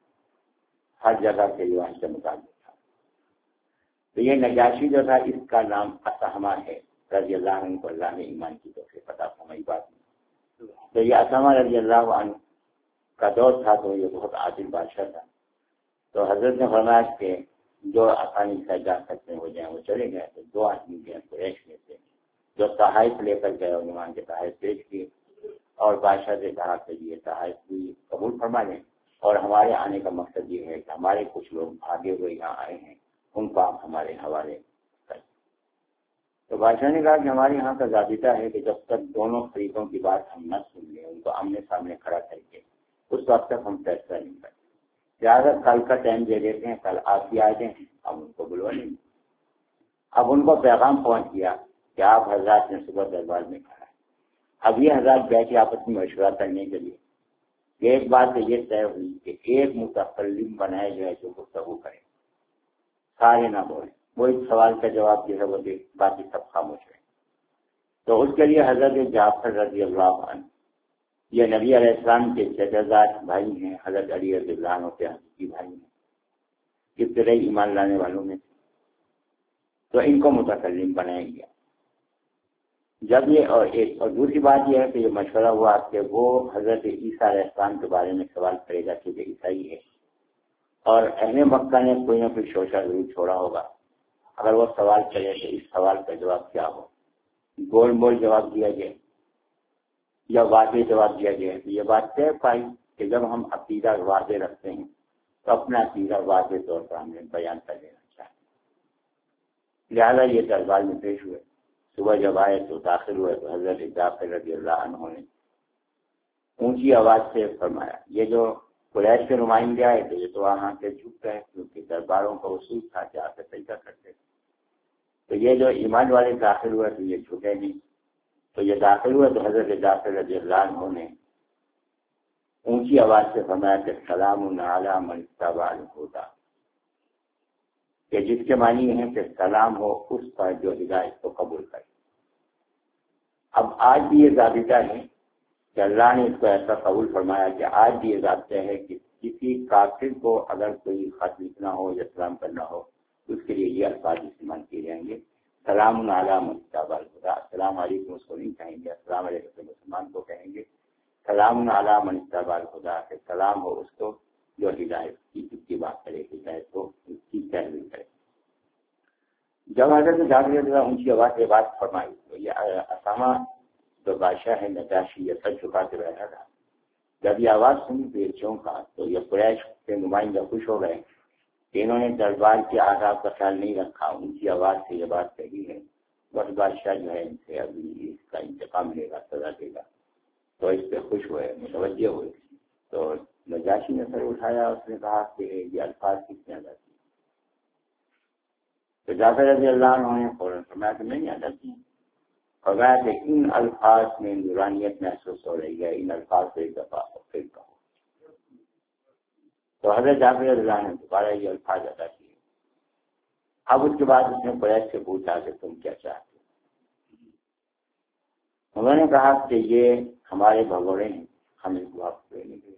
ہر جگہ کے رواج کے مطابق تھا۔ تو یہ نجاشی جو تھا اس کا نام اسہمہ ہے رضی اللہ عنہ کو اللہ نے ایمان کی توفیق عطا فرمائی بات میں۔ تو یہ اسہمہ رضی اللہ عنہ کا دور تھا تو یہ بہت عادل بادشاہ تھا۔ تو حضرت نے فرمایا کہ جو آسانی سے جا سکتے ہیں وہ جائیں، وہ چلے گئے۔ تو دو آدمی گئے قریش میں سے جو تحائف لے کر گئے اور ایمان کے تحائف پیش کیے اور بادشاہ سے کہا کہ یہ تحائف بھی قبول فرما لیں، اور ہمارے آنے کا مقصد یہ ہے کہ ہمارے کچھ لوگ بھاگے ہوئے یہاں آئے ہیں ان کو آپ ہمارے حوالے کریں۔ تو بادشاہ نے کہا کہ ہمارے یہاں کا ضابطہ ہے کہ جب تک دونوں فریقوں کی بات ہم نہ سن لیں، ان کو آمنے سامنے کھڑا کر کے، اس وقت تک ہم فیصلہ نہیں کرتے۔ لہٰذا کل کا ٹائم دے دیتے ہیں، کل آپ ہی آ جائیں، ہم ان کو بلوا لیں گے۔ اب ان کو پیغام پہنچ گیا کہ آپ حضرات نے صبح دربار میں کہا ہے۔ اب یہ حضرات بیٹھے آپس میں مشورہ کرنے کے لیے ایک بات تو یہ طے ہوئی کہ ایک متکلم بنائے جو ہے جو گفتگو کرے، سارے نہ بولیں، وہ اس سوال کا جواب جو ہے وہ دے، باقی سب خاموش رہیں۔ تو اس کے لیے حضرت جعفر رضی اللہ عنہ، یہ نبی علیہ السلام کے چچا بھائی ہیں، حضرت علی رضی اللہ عنہ کے حقیقی بھائی ہیں، ابتدائی ایمان لانے والوں میں تھے، تو ان کو متکلم بنایا گیا۔ جب یہ اور ایک اور دوسری بات یہ ہے کہ یہ مشورہ ہوا کہ وہ حضرت عیسیٰ علیہ السلام کے بارے میں سوال کرے گا کیونکہ عیسائی ہے، اور اہل مکہ نے کوئی نہ کوئی شوشہ ضرور چھوڑا ہوگا، اگر وہ سوال کرے تو اس سوال کا جواب کیا ہو، گول مول جواب دیا جائے یا واضح جواب دیا جائے۔ تو یہ بات طے پائی کہ جب ہم عقیدہ واضح رکھتے ہیں تو اپنا عقیدہ واضح طور پر ہمیں بیان کر دینا چاہیے۔ لہٰذا یہ دربار میں پیش ہوئے صبح جب آئے تو داخل ہوئے تو حضرت جعفر رضی اللہ عنہ نے اونچی آواز سے فرمایا، یہ جو قریش کے نمائندے آئے تھے یہ تو وہاں کے جھک گئے کیونکہ درباروں کا اصول تھا کہ آپ سجدہ کرتے، تو یہ جو ایمان والے داخل ہوئے تو یہ جھکے نہیں، تو یہ داخل ہوئے تو حضرت جعفر رضی اللہ عنہ نے اونچی آواز سے فرمایا کہ سلام علی من اتبع الہدی، کہ جس کے معنی ہے کہ سلام ہو اس پر جو ہدایت کو قبول کرے۔ اب آج بھی یہ ضابطہ ہے کہ اللہ نے اس کو ایسا قبول فرمایا کہ آج بھی یہ ضابطہ ہے کہ کسی کافر کو اگر کوئی خط لکھنا ہو یا سلام کرنا ہو تو اس کے لیے یہ الفاظ استعمال کیے جائیں گے، سلام علی من اتبع الہدی، السلام علیکم اس کو نہیں کہیں گے، السلام علیکم سے مسلمان کو کہیں گے، سلام علی من اتبع الہدی کہ سلام ہو اس کو جو ہدایت کی اتباع کرے، ہدایت کو اس کی پیروی کرے۔ جب حضرت جعفر رضی اللہ اونچی آواز سے بات فرمائی تو یہ اسامہ جو بادشاہ ہے نجاشی یہ سر جھکا کے بیٹھا تھا، جب یہ آواز سنی تو یہ چونکا، تو یہ قریش کے نمائندے خوش ہو گئے کہ انہوں نے دربار کے آداب کا خیال نہیں رکھا، اونچی آواز سے یہ بات کہی ہے، بس بادشاہ جو ہے ان سے ابھی اس کا انتقام لے گا، سزا دے گا، تو اس پہ خوش ہوئے، متوجہ ہوئے۔ تو نجاشی نے سر اٹھایا، اس نے کہا کہ یہ الفاظ کس نے ادا کیے؟ تو جعفر رضی اللہ عنہ نے فوراً فرمایا کہ میں نے ادا کی، فرمایا کہ ان الفاظ میں نورانیت محسوس ہو رہی ہے، ان الفاظ سے ایک دفعہ پھر کہو۔ تو حضرت جعفر رضی اللہ عنہ نے دوبارہ یہ الفاظ ادا کیے۔ اب اس کے بعد اس نے قریش سے پوچھا کہ تم کیا چاہتے ہو؟ انہوں نے کہا کہ یہ ہمارے بھگوڑے ہیں، ہم ان کو واپس لینے کے۔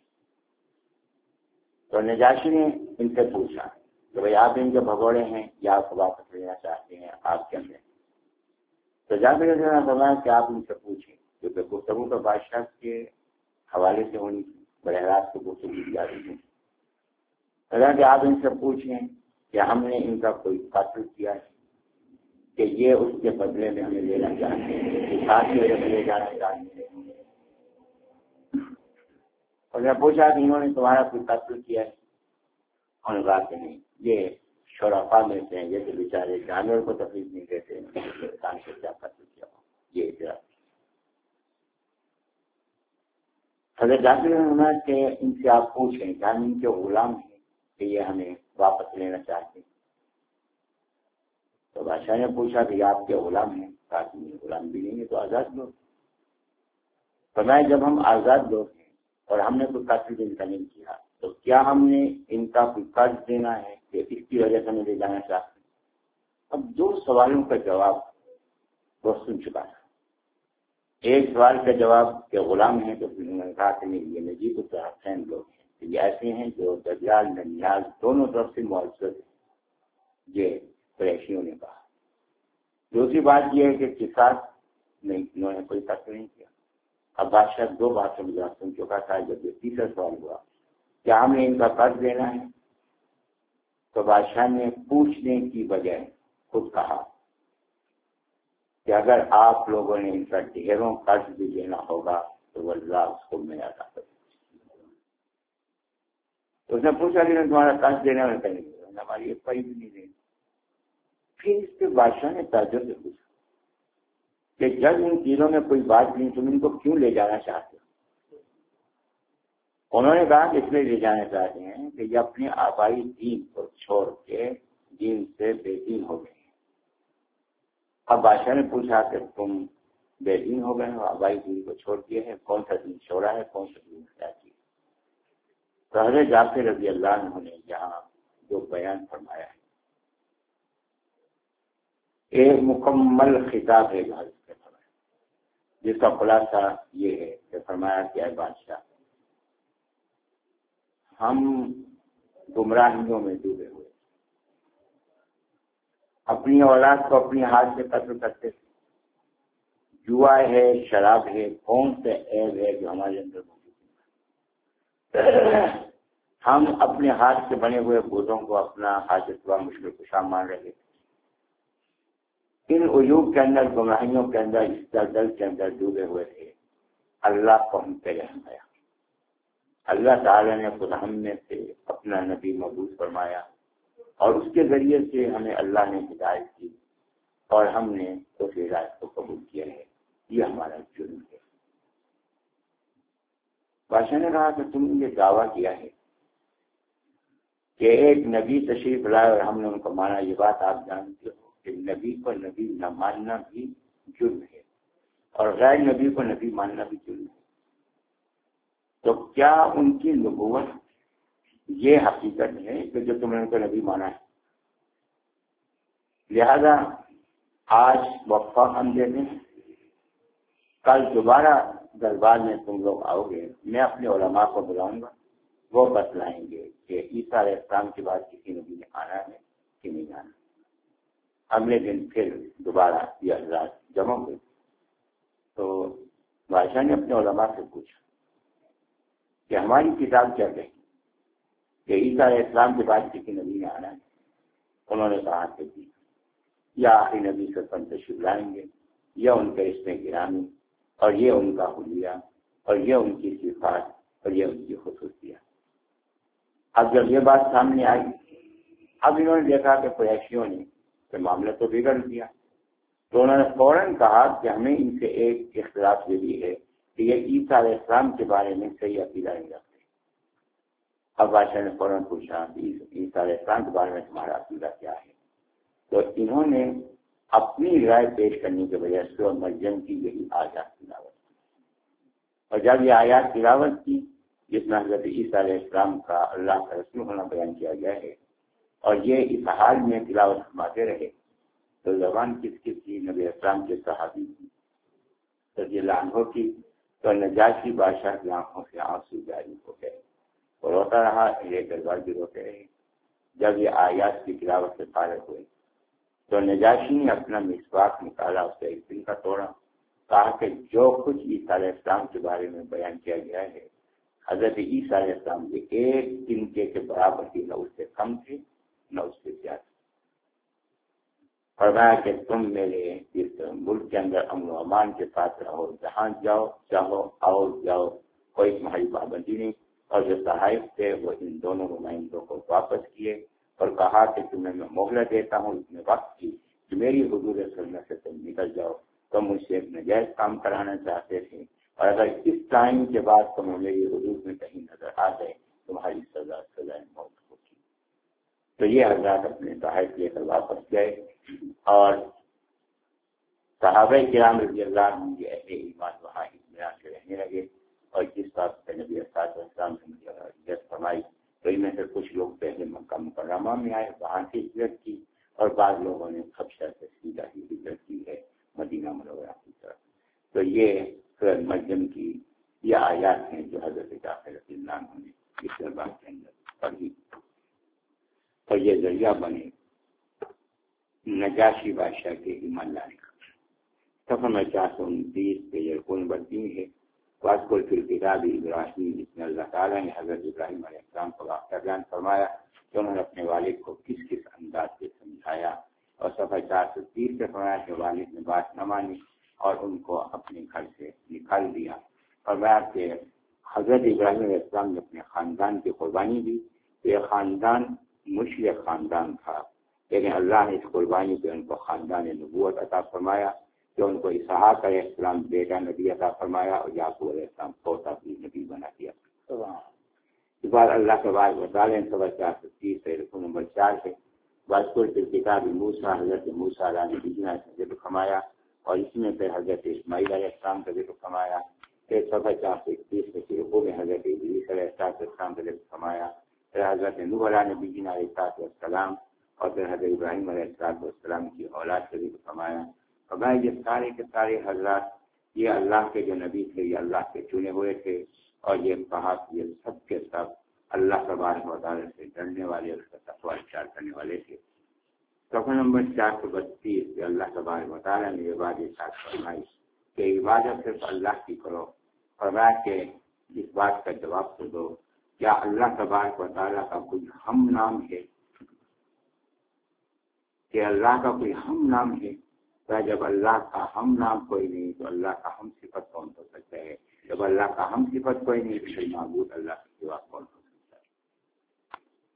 تو نجاشی نے ان سے پوچھا کہ بھائی آپ ان کے بھگوڑے ہیں یا آپ کو واپس لینا چاہتے ہیں، آپ کے اندر؟ تو جعفر رضی اللہ عنہ نے فرمایا کہ آپ ان سے پوچھیں، کیونکہ گفتگو کا بادشاہ کے حوالے سے ہونی تھی، بڑے راست کو گفتگو کی جاتی تھی۔ کہ آپ ان سے پوچھیں کہ ہم نے ان کا کوئی قتل کیا ہے کہ یہ اس کے بدلے میں ہمیں لینا چاہتے ہیں، ساتھ ہی وجہ سے لے جانا چاہتے ہیں۔ اور میں پوچھا کہ انہوں نے تمہارا کوئی قتل کیا ہے؟ انہوں نے کہا کہ نہیں، یہ شرفا میں سے ہیں، یہ تو بیچارے جانور کو تکلیف نہیں دیتے، انسان سے کیا قتل کیا ہو، یہ اعتراض۔ حضرت جعفر نے فرمایا کہ ان سے آپ پوچھیں کہ ہم ان کے غلام ہیں کہ یہ ہمیں واپس لینا چاہتے ہیں۔ تو بادشاہ نے پوچھا کہ آپ کے غلام ہیں؟ کہا کہ نہیں، غلام بھی نہیں ہے تو آزاد لوگ۔ فرمایا جب ہم آزاد لوگ ہیں اور ہم نے کوئی قتل ان کا نہیں کیا تو کیا ہم نے ان کا کوئی قرض دینا ہے کہ اس کی وجہ سے ہمیں لے جانا چاہتے ہیں؟ اب دو سوالوں کا جواب وہ سن چکا تھا۔ ایک سوال کا جواب کہ غلام ہیں تو انہوں نے کہا کہ نہیں، یہ نجیب الطرفین لوگ ہیں، یہ ایسے ہیں جو دجال ننیال دونوں طرف سے معزز ہیں، یہ قریشیوں نے کہا۔ دوسری بات یہ ہے کہ قصاص نہیں، انہوں نے کوئی قتل نہیں کیا۔ اب بادشاہ دو باتوں میں جواب سن چکا تھا۔ جب یہ تیسرا سوال ہوا کیا ہم نے ان کا قرض دینا ہے، تو بادشاہ نے پوچھنے کی بجائے خود کہا کہ اگر آپ لوگوں نے ان کا ڈھیروں قرض بھی دینا ہوگا تو واللہ اس کو میں ادا کروں۔ تو اس نے پوچھا کہ تمہارا قرض دینا میں کہیں گے، ہماری ایک پائی بھی نہیں دیں۔ پھر اس کے بادشاہ نے تعجب سے پوچھا کہ جب ان چیزوں میں کوئی بات نہیں تم ان کو کیوں لے جانا چاہتے ہو؟ انہوں نے کہا کہ اس لیے لے جانا چاہتے ہیں کہ یہ اپنے آبائی دین کو چھوڑ کے دین سے بے دین ہو گئے ہیں۔ اب بادشاہ نے پوچھا کہ تم بے دین ہو گئے ہو، آبائی دین کو چھوڑ دیے ہیں، کون سا دین چھوڑا ہے، کون سا دین اختیار کیا؟ تو حضرت جعفر رضی اللہ عنہ نے یہاں جو بیان فرمایا ہے ایک مکمل خطاب ہے جس کا خلاصہ یہ ہے کہ فرمایا کہ اے بادشاہ، ہم گمراہیوں میں ڈوبے ہوئے، اپنی اولاد کو اپنے ہاتھ سے قتل کرتے تھے، جوا ہے، شراب ہے، کون سے عیب ہے جو ہمارے اندر موجود ہے؟ ہم اپنے ہاتھ سے بنے ہوئے بتوں کو اپنا حاجت و مشکل کشا مان رہے تھے۔ ان عیوب کے اندر، گمراہیوں کے اندر، اس دلدل کے اندر ڈوبے ہوئے تھے۔ اللہ کو ہم پہ رحم آیا، اللہ تعالیٰ نے خود ہم میں سے اپنا نبی مبعوث فرمایا اور اس کے ذریعے سے ہمیں اللہ نے ہدایت کی اور ہم نے اس ہدایت کو قبول کیا ہے، یہ ہمارا جرم ہے۔ بادشاہ نے کہا کہ تم نے یہ دعویٰ کیا ہے کہ ایک نبی تشریف لائے اور ہم نے ان کو مانا، یہ بات آپ جانتے ہو کہ نبی کو نبی نہ ماننا بھی جرم ہے اور غیر نبی کو نبی ماننا بھی جرم ہے، تو کیا ان کی نبوت یہ حقیقت ہے کہ جو تم نے ان کو نبی مانا ہے؟ لہذا آج وقفہ ہم دے دیں، کل دوبارہ دربار میں تم لوگ آؤ گے، میں اپنے علماء کو بلاؤں گا، وہ بتلائیں گے کہ عیسیٰ علیہ السلام کے بعد کسی نبی نے آنا ہے کہ نہیں آنا۔ اگلے دن پھر دوبارہ یہ حضرات جمع ہوئے تو بادشاہ نے اپنے علماء سے پوچھا کہ ہماری کتاب کیا کہتی کہ عیسیٰ علیہ السلام کے بعد کسی نبی نے آنا ہے؟ انہوں نے کہا کہ جی، یا آخری نبی سے تشریف لائیں گے، یا ان کے اسم گرامی اور یہ ان کا حلیہ اور یہ ان کی صفات اور یہ ان کی خصوصیات۔ اب جب یہ بات سامنے آئی، اب انہوں نے دیکھا کہ قریشیوں نے کہ معاملہ تو بگڑ دیا، تو انہوں نے فوراً کہا کہ ہمیں ان سے ایک اختلاف یہ بھی ہے کہ یہ عیسیٰ علیہ السلام کے بارے میں صحیح عقیدہ نہیں رکھتے۔ اب بادشاہ نے فوراً پوچھا کہ عیسیٰ علیہ السلام کے بارے میں تمہارا عقیدہ کیا ہے؟ تو انہوں نے اپنی رائے پیش کرنے کی وجہ سے مریم کی یہی آیات تلاوت کی، اور جب یہ آیات تلاوت کی جس میں حضرت عیسیٰ علیہ السلام کا اللہ کا رسول ہونا بیان کیا گیا ہے، اور یہ اس حال میں تلاوت فرماتے رہے تو زبان کس کس کی؟ نبی اسلام کے صحابی کی رضی اللہ عنہ کی، تو نجاشی بادشاہ کی آنکھوں سے آنسو جاری ہو گئے، وہ روتا رہا، یہ دربار بھی روتے رہے۔ جب یہ آیات کی تلاوت سے فارغ ہوئے تو نجاشی نے اپنا مسواک نکالا، اسے ایک دن کا توڑا، کہا کہ جو کچھ عیسیٰ علیہ السلام کے بارے میں بیان کیا گیا ہے، حضرت عیسیٰ علیہ السلام کے ایک دن کے کے برابر ہی، نہ اس سے کم تھے نہ اس سے زیادہ۔ فرمایا کہ تم میرے اس ملک کے اندر امن و امان کے ساتھ رہو، جہاں جاؤ چاہو آؤ جاؤ، کوئی تمہاری پابندی نہیں۔ اور جو صحائف تھے وہ ان دونوں نمائندوں کو واپس کیے اور کہا کہ تمہیں میں مہلت دیتا ہوں اتنے وقت کی کہ میری حدود سنت سے تم نکل جاؤ۔ تم مجھ سے ایک نجائز کام کرانا چاہتے تھے، اور اگر اس ٹائم کے بعد تمہیں میری حدود میں کہیں نظر آ جائے تمہاری سزا سزائے موت ہوگی۔ تو یہ حضرات اپنے صحائف لے کر واپس گئے، اور صحابہ کرام رضی اللہ عنہ کے اہل ایمان وہاں اطمینان سے رہنے لگے، اور جس بات پہ نبی صلی اللہ علیہ وسلم نے مجھے عزت فرمائی تو ان میں سے کچھ لوگ پہلے مکہ مکرمہ میں آئے، وہاں سے ہجرت کی، اور بعض لوگوں نے خبشہ سے سیدھا ہی ہجرت کی ہے مدینہ منورہ کی طرف۔ تو یہ سورۃ مریم کی یہ آیات ہیں جو حضرت جعفر رضی اللہ عنہ نے اس دربار کے اندر پڑھی، اور یہ ذریعہ بنے نجاشی بادشاہ کے ایمان لانے کا۔ صفحہ میں چار سو انتیس پہ یرکون نمبر ہے، واسکول فی الکتاب ابراہیم، جس میں اللہ تعالیٰ نے حضرت ابراہیم علیہ السلام کو واقعہ بیان فرمایا کہ انہوں نے اپنے والد کو کس کس انداز سے سمجھایا، اور صفحہ چار سو تیس پہ فرمایا کہ والد نے بات نہ مانی اور ان کو اپنے گھر سے نکال دیا۔ فرمایا کہ حضرت ابراہیم علیہ السلام نے اپنے خاندان کی قربانی دی، یہ خاندان مشرک خاندان تھا، لیکن اللہ نے اس قربانی پہ ان کو خاندان نبوت عطا فرمایا کہ ان کو اسحاق علیہ السلام بیٹا نبی عطا فرمایا، اور یعقوب علیہ السلام پوتا بھی نبی بنا دیا۔ اس بار اللہ کے بعد وطالع صبح چار سو تیس ہے، رکن نمبر چار ہے، واسکول فی الکتاب موسیٰ، حضرت موسیٰ علیہ نبینا کا ذکر فرمایا، اور اس میں پھر حضرت اسماعیل علیہ السلام کا ذکر فرمایا، پھر صفحہ چار سو اکتیس میں رکوع میں حضرت ادریس علیہ السلام کا ذکر فرمایا، پھر حضرت نوح علیہ نبینا علیہ السلام، اور پھر حضرت ابراہیم علیہ السلام کی اولاد کا ذکر فرمایا۔ فرمایا یہ سارے کے سارے حضرات یہ اللہ کے جو نبی تھے، یہ اللہ کے چنے ہوئے تھے، اور یہ کہا کہ یہ سب کے سب اللہ تبارک و تعالیٰ سے ڈرنے والے، اس کا تقوی اختیار کرنے والے تھے۔ صفحہ نمبر چار سو بتیس اللہ تبارک و تعالیٰ نے یہ بات ارشاد فرمائی کہ عبادت صرف اللہ کی کرو۔ فرمایا کہ اس بات کا جواب تو دو، کیا اللہ تبارک و تعالیٰ کا کوئی ہم نام ہے؟ کہ اللہ کا کوئی ہم نام ہے؟ جب اللہ کا ہم نام کوئی نہیں تو اللہ کا ہم صفت کون ہو سکتا ہے؟ جب اللہ کا ہم صفت کوئی نہیں تو معبود اللہ کے سوا کون ہو سکتا ہے؟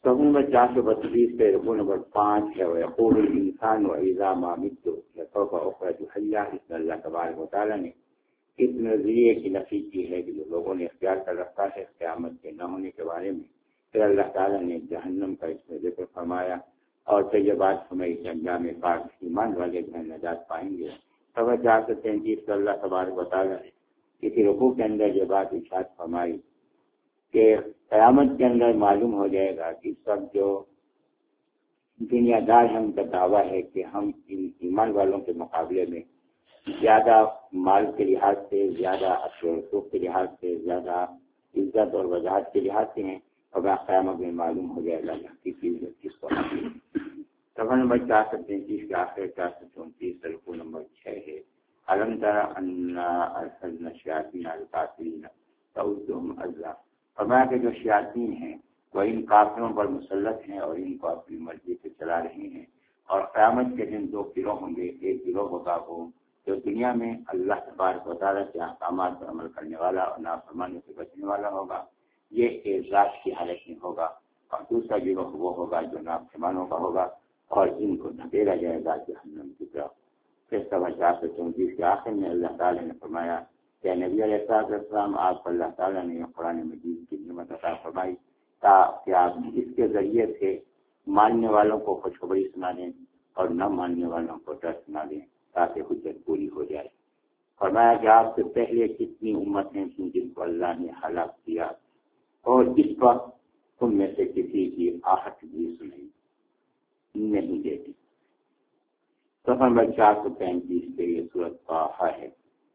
تو نمبر چار سو بتیس پہ رکوع نمبر پانچ ہے وَيَقُولُ الْإِنسَانُ وَإِذَا مَا مِتُّ لَسَوْفَ أُخْرَجُ حَيًّا. اس میں اللہ تبارک و تعالیٰ نے اس نظریے کی نفی کی ہے کہ جو لوگوں نے اختیار کر رکھا ہے قیامت کے نہ ہونے کے بارے میں. پھر اللہ تعالیٰ نے جہنم کا اس میں ذکر فرمایا اور پھر یہ بات ہمیں کہ انجام کار ایمان والے جو نجات پائیں گے. سوا چار سو تینتیس کو اللہ تبارک و تعالیٰ نے کسی رکوع کے اندر یہ بات ارشاد فرمائی کہ قیامت کے اندر معلوم ہو جائے گا کہ سب جو دنیا دار ہیں ان کا دعویٰ ہے کہ ہم ایمان والوں کے مقابلے میں زیادہ مال کے لحاظ سے، زیادہ اثر و رسوخ کے لحاظ سے، زیادہ عزت اور وضاحت کے لحاظ سے ہیں. اور قیامت میں معلوم ہو جائے گا کہ چیز کس کو حاصل. صفحہ نمبر چار سو تینتیس کے آخر چار سو چونتیس رکوع نمبر چھ ہے الم تر انا ارسلنا الشیاطین علی الکافرین تعدهم عزا. فرمایا کہ جو شیاطین ہیں وہ ان کافروں پر مسلط ہیں اور ان کو اپنی مرضی سے چلا رہے ہیں. اور قیامت کے دن دو گروہ ہوں گے. ایک گروہ ہوگا وہ جو دنیا میں اللہ تبارک و تعالیٰ کے احکامات پر عمل کرنے والا اور نافرمانی سے بچنے والا ہوگا، یہ اعزاز کی حالت میں ہوگا. اور دوسرا گروہ وہ ہوگا جو نافرمانوں کا ہوگا اور ان کو دھکیلا جائے گا جہنم کی طرف. پھر سوا چار سو چونتیس کے آخر میں اللہ تعالیٰ نے فرمایا کہ نبی علیہ السلام آپ کو اللہ تعالیٰ نے قرآن مجید کی نعمت عطا فرمائی تاکہ آپ اس کے ذریعے سے ماننے والوں کو خوشخبری سنا دیں اور نہ ماننے والوں کو ڈر سنا دیں تاکہ حجت پوری ہو جائے. فرمایا کہ آپ سے پہلے کتنی امتیں تھیں جن کو اللہ نے ہلاک کیا اور اس وقت تم میں سے کسی کی آہٹ بھی سنائی نہیں دیتی. صفحہ نمبر چار سو پینتیس پہ یہ سورۃ طٰہٰ ہے.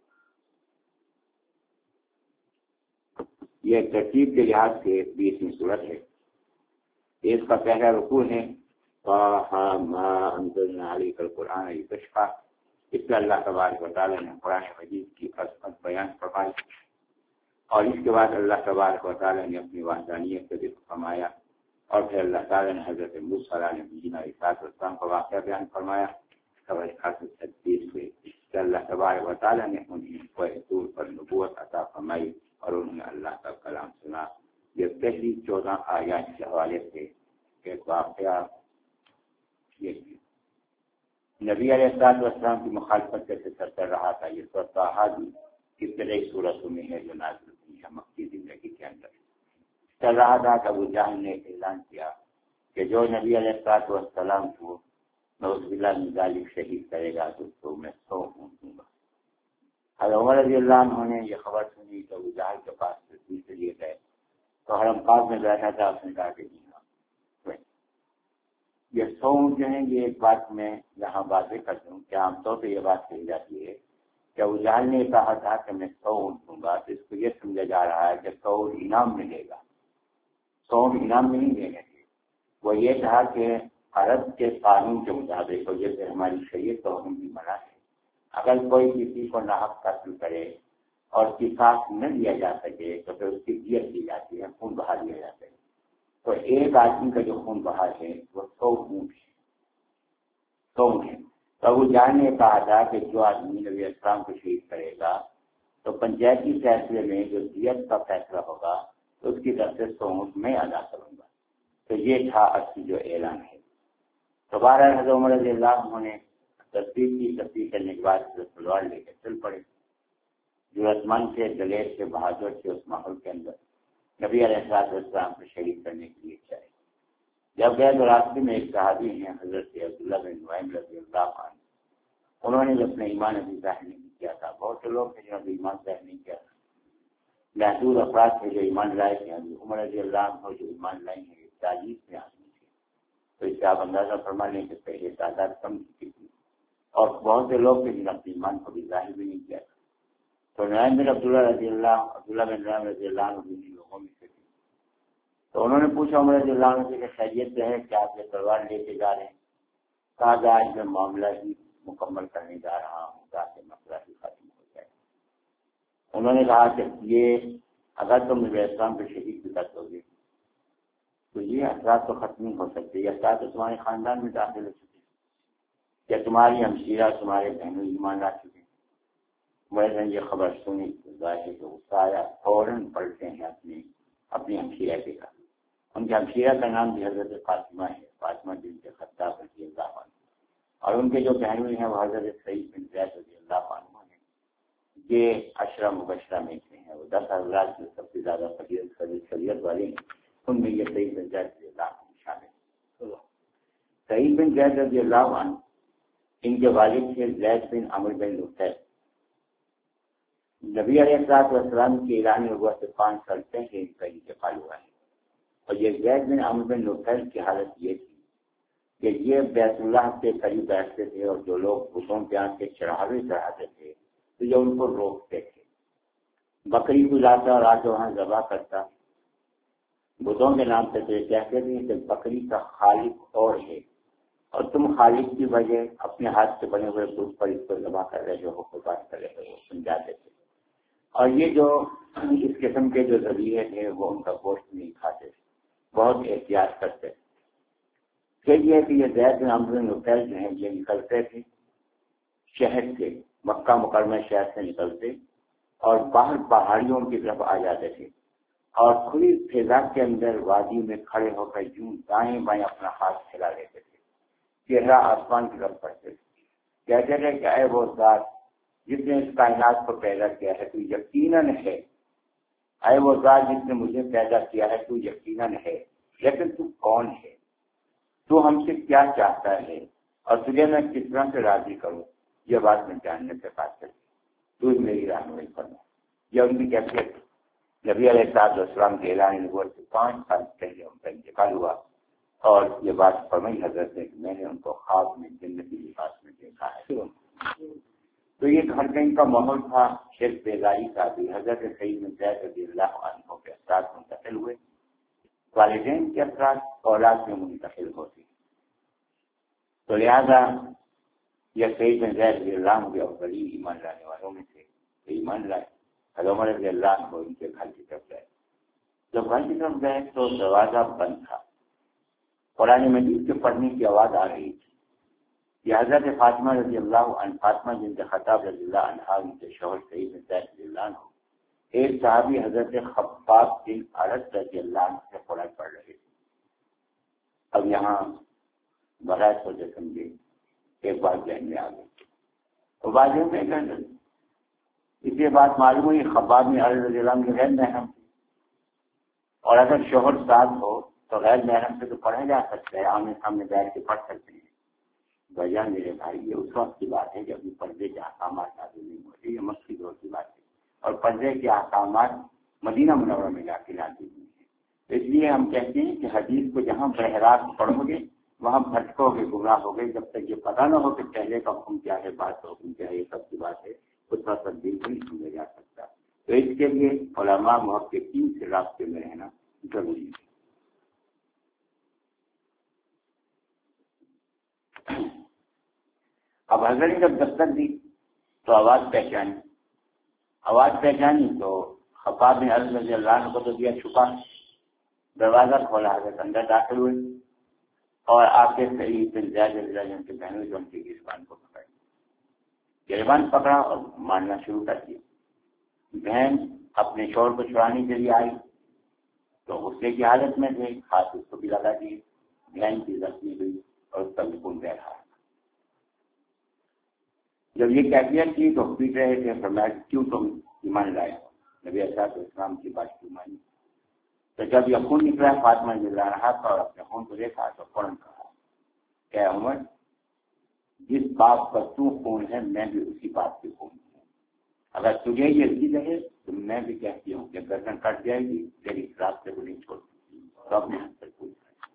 یہ ترتیب کے لحاظ سے بیسویں سورت ہے. اس کا پہلا رکوع ہے طٰہٰ مَا أَنزَلْنَا عَلَيْكَ الْقُرْآنَ لِتَشْقَىٰ. اس میں اللہ تبارک و تعالیٰ نے قرآن مجید کی عظمت بیان فرمائی اور اس کے بعد اللہ تبارک و تعالیٰ نے اپنی وحدانیت کا ذکر فرمایا اور پھر اللہ تعالیٰ نے حضرت موسیٰ علیہ السلام کا واقعہ بیان فرمایا. چھتیس میں کہ اللہ تبارک و تعالیٰ نے انہیں کوہ طور پر نبوت عطا فرمائی اور انہوں نے اللہ کا کلام سنا. یہ پہلی چودہ آیات کے حوالے سے ایک واقعہ یہ نبی علیہ السلام کی مخالفت کیسے چل رہا تھا. یہ سورۃ طٰہٰ بھی ابتدائی صورتوں میں ہے جو نازل ہوئی ہے مکی زندگی کے اندر. چل رہا تھا کہ ابو جہل نے اعلان کیا کہ جو نبی علیہ السلام کو نعوذ باللہ من ذالک شہید کرے گا تو اس کو میں سو اونٹ دوں گا. حضرت عمر رضی اللہ عنہ نے یہ خبر سنی تو ابو جہل کے پاس تصویر کے لیے گئے تو حرم پاک میں بیٹھا تھا. اس نے کہا کہ نہیں ہاں یہ سو اونٹ جو ہیں یہ ایک بات میں یہاں واضح کر دوں کہ عام طور پہ یہ بات کہی جاتی ہے کہ ابو جہل نے کہا تھا کہ میں سو اونٹ دوں گا تو اس کو یہ سمجھا جا رہا ہے کہ سو اونٹ انعام ملے گا. سو اونٹ انعام میں نہیں دینے گے. وہ یہ کہا کہ عرب کے قانون کے مطابق اور جیسے ہماری شریعت تو ہم بھی منع ہے اگر کوئی کسی کو ناحق قتل کرے اور قصاص نہ دیا جا سکے تو پھر اس کی دیت دی جاتی ہے، خون بہا دیا جاتا ہے. تو ایک آدمی کا جو خون بہا ہے وہ سو اونٹ ہے. سو اونٹ ہے. تو ابو جہل نے کہا تھا کہ جو آدمی نبی اسلام کو شہید کرے گا تو پنچایتی فیصلے میں جو دیت کا فیصلہ ہوگا تو اس کی طرف سے سو اونٹ میں ادا کروں گا. تو یہ تھا اصلی جو اعلان ہے. تو بہرحال حضرت عمر رضی اللہ عنہ نے تصدیق کی. تصدیق کرنے کے بعد تلوار لے کے چل پڑے. ضرورت مند سے، دلیر سے، بہادر سے اس ماحول کے اندر نبی علیہ السلام کو شہید کرنے کے لیے چلے. جب گئے تو راستے میں ایک صحابی ہیں حضرت عبداللہ بن نعیم رضی اللہ عنہ. انہوں نے اپنا ایمان ابھی ظاہر نہیں کیا تھا. بہت سے لوگ تھے جنہوں نے ایمان ظاہر نہیں کیا تھا. محدود افراد تھے جو ایمان لائے تھے. عمر رضی اللہ عنہ جو ایمان لائے ہیں چالیس میں آدمی تھے. تو اس سے آپ اندازہ فرما لیں کہ پہلے تعداد کم کی تھی اور بہت سے لوگ تھے جنہوں نے ایمان کو بھی ظاہر بھی نہیں کیا تھا. تو نعیم بن عبداللہ رضی اللہ عبداللہ بن نعیم رضی اللہ عنہ بھی لوگوں میں سے تھے. تو انہوں نے پوچھا عمر رضی اللہ عنہ سے کہ خیریت سے ہے کہ آپ یہ تلوار لے کے جا رہے ہیں؟ کہا کہ آج میں معاملہ ہی مکمل کرنے جا رہا ہوں تاکہ مسئلہ ہی ختم ہو جائے. انہوں نے کہا کہ یہ اگر تم نبی اسلام کو شہید بھی کر دو گے تو یہ اثرات تو ختم نہیں ہو سکتے. یہ اثرات تو تمہارے خاندان میں داخل ہو چکے ہیں یا تمہاری ہمشیرہ تمہارے بہنوں ایمان لا چکے ہیں. میں نے یہ خبر سنی ظاہر تو غصہ آیا. فوراً پلٹے ہیں اپنی اپنی ہمشیرہ کے گھر ان کے ہمشیرہ کا نام بھی حضرت فاطمہ ہے، فاطمہ بنت خطاب رضی اللہ عنہ، اور ان کے جو بہنوئی ہیں وہ حضرت سعید بن زید رضی اللہ عنہ ہیں۔ یہ عشرہ مبشرہ میں سے ہیں، وہ دس حضرات جو سب سے زیادہ فضیلت فضیلت والے ہیں، ان میں یہ سعید بن زید رضی اللہ عنہ شامل ہیں۔ سعید بن زید رضی اللہ عنہ ان کے والد تھے زید بن عمرو بن نفیل۔ نبی علیہ الصلوۃ والسلام کے اعلان نبوت سے پانچ سال پہلے ان کا انتقال ہوا ہے، اور یہ زید بن عمرو بن نفیل کی حالت یہ تھی کہ یہ بیت اللہ کے قریب بیٹھتے تھے، اور جو لوگ بتوں کے آنکھ کے چڑھاوے چڑھاتے تھے تو یہ ان کو روکتے تھے۔ بکری کو لاتا اور آ کے وہاں ذبح کرتا، بتوں کے نام سے تو یہ کہتے تھے کہ بکری کا خالق اور ہے، اور تم خالق کی وجہ اپنے ہاتھ سے بنے ہوئے بت پر اس کو ذبح کر رہے جو قربان کر رہے وہ سمجھاتے تھے۔ اور یہ جو اس قسم کے جو ذبیحے تھے وہ ان کا گوشت نہیں کھاتے تھے، بہت احتیاط کرتے تھے۔ پھر یہ کہ یہ زید بن عمرو بن نفیل جو ہیں یہ نکلتے تھے شہر سے، مکہ مکرمہ شہر سے نکلتے اور باہر پہاڑیوں کی طرف آ جاتے تھے، اور کھلی فضا کے اندر وادی میں کھڑے ہو کر یوں دائیں بائیں اپنا ہاتھ پھیلا لیتے تھے، چہرہ آسمان کی طرف پڑتے تھے، کہتے تھے کہ اے وہ ذات جس نے اس کائنات کو پیدا کیا ہے تو یقیناً ہے، اے وہ ذات جس نے مجھے پیدا کیا ہے تو یقیناً ہے، لیکن تو کون ہے؟ تو ہم سے کیا چاہتا ہے اور تجھے میں کس طرح سے راضی کروں؟ یہ بات میں جاننے سے بات کرتی، تو میری رہنمائی کرنا۔ یہ ان کی کیفیت نبی علیہ الصلوۃ والسلام کے اعلان نبوت سے پانچ سال پہلے ان کا انتقال ہوا، اور یہ بات فرمائی حضرت نے کہ میں نے ان کو خواب میں جنتی لباس میں دیکھا ہے۔ تو یہ گھر کہیں کا ماحول تھا شرک بیداری کا بھی۔ حضرت سعید بن زید رضی اللہ عنہ کے اثرات منتقل ہوئے، والدین کے اثرات اولاد میں منتقل ہوتی، تو لہذا یہ سعید بن زید رضی اللہ عنہ کے اولی ایمان لانے والوں میں سے ایمان لائے۔ حضرت عمر رضی اللہ عنہ ان کے گھر کی طرف گئے، جب گھر کی طرف گئے تو دروازہ بند تھا، قرآن مجید کے پڑھنے کی آواز آ رہی تھی۔ یہ حضرت فاطمہ رضی اللہ عنہ، فاطمہ بنت خطاب رضی اللہ عنہا ان کے شوہر سعید بن زید رضی اللہ عنہ ایک صحابی حضرت خباب بن عرد رضی اللہ عنہ سے قرآن پڑھ رہے تھے۔ اب یہاں بغیر سوچے سمجھے ایک بات ذہن میں آ گئی، تو بازوں میں اس یہ بات معلوم ہوئی خباب بن عرد رضی اللہ عنہ کے غیر محرم تھے، اور اگر شوہر ساتھ ہو تو غیر محرم سے تو پڑھا جا سکتا ہے، آمنے سامنے بیٹھ کے پڑھ سکتے ہیں۔ بھیا میرے بھائی یہ اس وقت کی بات ہے جب پردے کے احکامات نازل نہیں ہوتے، یہ مکی دور کی بات ہے، اور پردے کے احکامات مدینہ منورہ میں جا کے نازل ہوئی ہیں۔ اس لیے ہم کہتے ہیں کہ حدیث کو جہاں براہ راست پڑھو گے وہاں بھٹکو گے، گمراہ ہو گئے، جب تک یہ پتہ نہ ہو کہ پہلے کا حکم کیا ہے، بات کا حکم کیا ہے، یہ سب کی بات ہے، اس کا تبدیل نہیں سمجھا جا سکتا۔ تو اس کے لیے علماء محققین سے رابطے میں رہنا ضروری ہے۔ اب حضرت نے جب دستک دی تو آواز پہچانی، آواز پہچانی تو خباب بن عرد رضی اللہ عنہ کو تو دیا چھپا، دروازہ کھولا، حضرت اندر داخل ہوئے اور آپ کے سعید بن زید رضی اللہ عنہ کے بہنوں جو ان کی گریبان کو پکڑ گریبان پکڑا اور مارنا شروع کر دیا۔ بہن اپنے شوہر کو چھڑانے کے لیے آئی تو غصے کی حالت میں تھے، ہاتھ اس کو بھی لگا دیے، بہن کی زخمی ہوئی اور اس کا بالکل بہ رہا۔ جب یہ کیفیت کی تو پیٹ رہے تھے، فرمایا کیوں تم ایمان لائے ہو؟ نبی علیہ السلام کی بات کیوں مانی؟ تو جب یہ خون نکلا فاطمہ رضی اللہ عنہا کا اور اپنے خون کو دیکھا تو فوراً کہا کہ عمر جس بات پر تو خون ہے میں بھی اسی بات کی خون ہوں، اگر تجھے یہ ضد ہے تو میں بھی کہتی ہوں کہ گردن کٹ جائے گی تیری راستے کو نہیں چھوڑ سکتی، تو اپنے ہاتھ سے پوچھ۔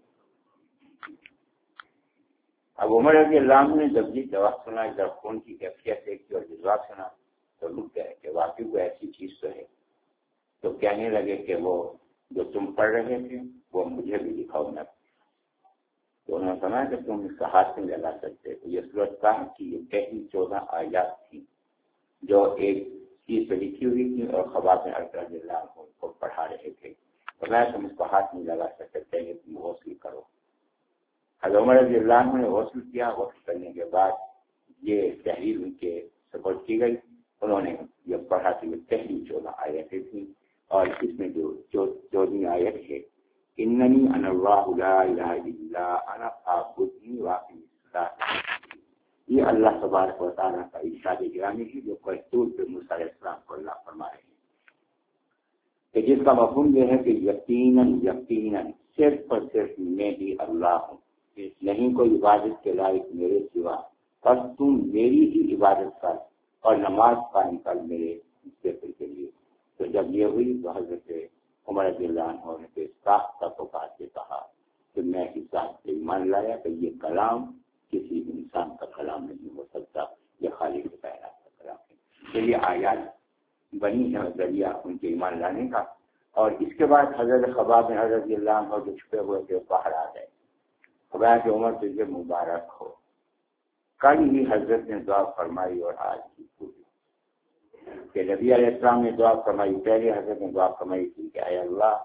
اب عمر رضی اللہ عنہ نے جب یہ جواب سنا، جب خون کی کیفیت دیکھی اور جواب سنا تو رک گئے کہ واقعی وہ ایسی چیز تو ہے، تو کہنے لگے کہ وہ جو تم پڑھ رہے تھے وہ مجھے بھی دکھاؤ نہ۔ تو انہوں نے سنا کہ تم اس کا ہاتھ نہیں لگا سکتے، تو یہ صورت کہا کہ یہ پہلی چودہ آیات تھی جو ایک چیز پہ لکھی ہوئی تھی اور خباب بن عرد رضی اللہ عنہ کو پڑھا رہے تھے، تو میں تم اس کو ہاتھ نہیں لگا سکتے، پہلے تم غسل کرو۔ حضرت عمر رضی اللہ عنہ نے غسل کیا، غسل کرنے کے بعد یہ تحریر ان کے سپورٹ کی گئی، انہوں نے یہ پڑھا کہ یہ پہلی چودہ آیتیں تھیں، اور اس میں جو چودہویں آیت ہے اننی انا اللہ لا الہ الا انا فاعبدنی واقم الصلاۃ. یہ اللہ تبارک و تعالیٰ کا ارشاد گرامی ہے جو قرطور پہ موسیٰ علیہ السلام کو اللہ فرما رہے ہیں کہ جس کا مفہوم یہ ہے کہ یقیناً یقیناً صرف اور صرف میں ہی اللہ ہوں، نہیں کوئی عبادت کے لائق میرے سوا، بس تم میری ہی عبادت کر اور نماز قائم کر میرے ذکر کے لیے. تو جب یہ ہوئی تو حضرت عمر رضی اللہ عنہ نے بے ساختہ پکار کے کہا کہ میں اس بات سے ایمان لایا کہ یہ کلام کسی انسان کا کلام نہیں ہو سکتا، یہ خالق کائنات کا کلام ہے. تو یہ آیات بنی ہے ذریعہ ان کے ایمان لانے کا. اور اس کے بعد حضرت خباب بن حضرت رضی اللہ عنہ جو چھپے ہوئے تھے باہر آ گئے. خدا کی عمر تجھے مبارک ہو، کل ہی حضرت نے دعا فرمائی اور آج کی پوری کہ نبی علیہ السلام نے دعا فرمائی. پہلے حضرت نے دعا فرمائی تھی کہ اے اللہ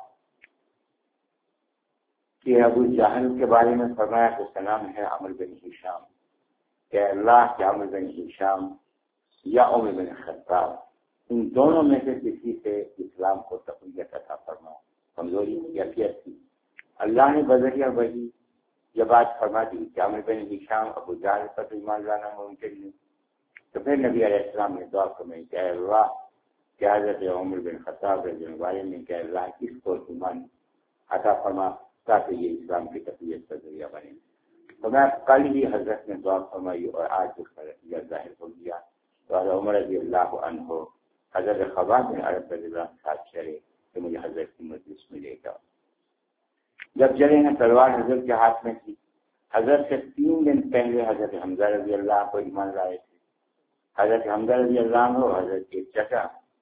کہ ابو جہل کے بارے میں فرمایا کہ اس کا نام ہے عمرو بن ہشام، کہ اللہ کے عمرو بن ہشام یا عمر بن خطاب، ان دونوں میں سے کسی سے اسلام کو تقویت عطا فرما. کمزوری کیفیت تھی، اللہ نے بذریعہ وحی یہ بات فرما دی کہ عمرو بن ہشام ابو جہل پر ایمان لانا ممکن نہیں. تو پھر نبی علیہ السلام نے دعا فرمائی کہ اے اللہ کہ حضرت عمر بن خطاب رضی اللہ عنہ نے کہ اللہ اس کو ایمان عطا فرما تاکہ یہ اسلام کی تقویت کا ذریعہ بنے. تو میں کل ہی حضرت نے دعا فرمائی اور آج اس کا نتیجہ ظاہر ہو گیا. تو حضرت عمر رضی اللہ عنہ حضرت خباب بن عرب رضی اللہ عنہ ساتھ چلے کہ مجھے حضرت کی مجلس میں لے جاؤ. جب چلے ہیں تلوار حضرت کے ہاتھ میں تھی. حضرت سے تین دن پہلے حضرت حمزہ رضی اللہ عنہ کو ایمان لائے تھے. حضرت حمزہ رضی اللہ عنہ حضرت کے چچا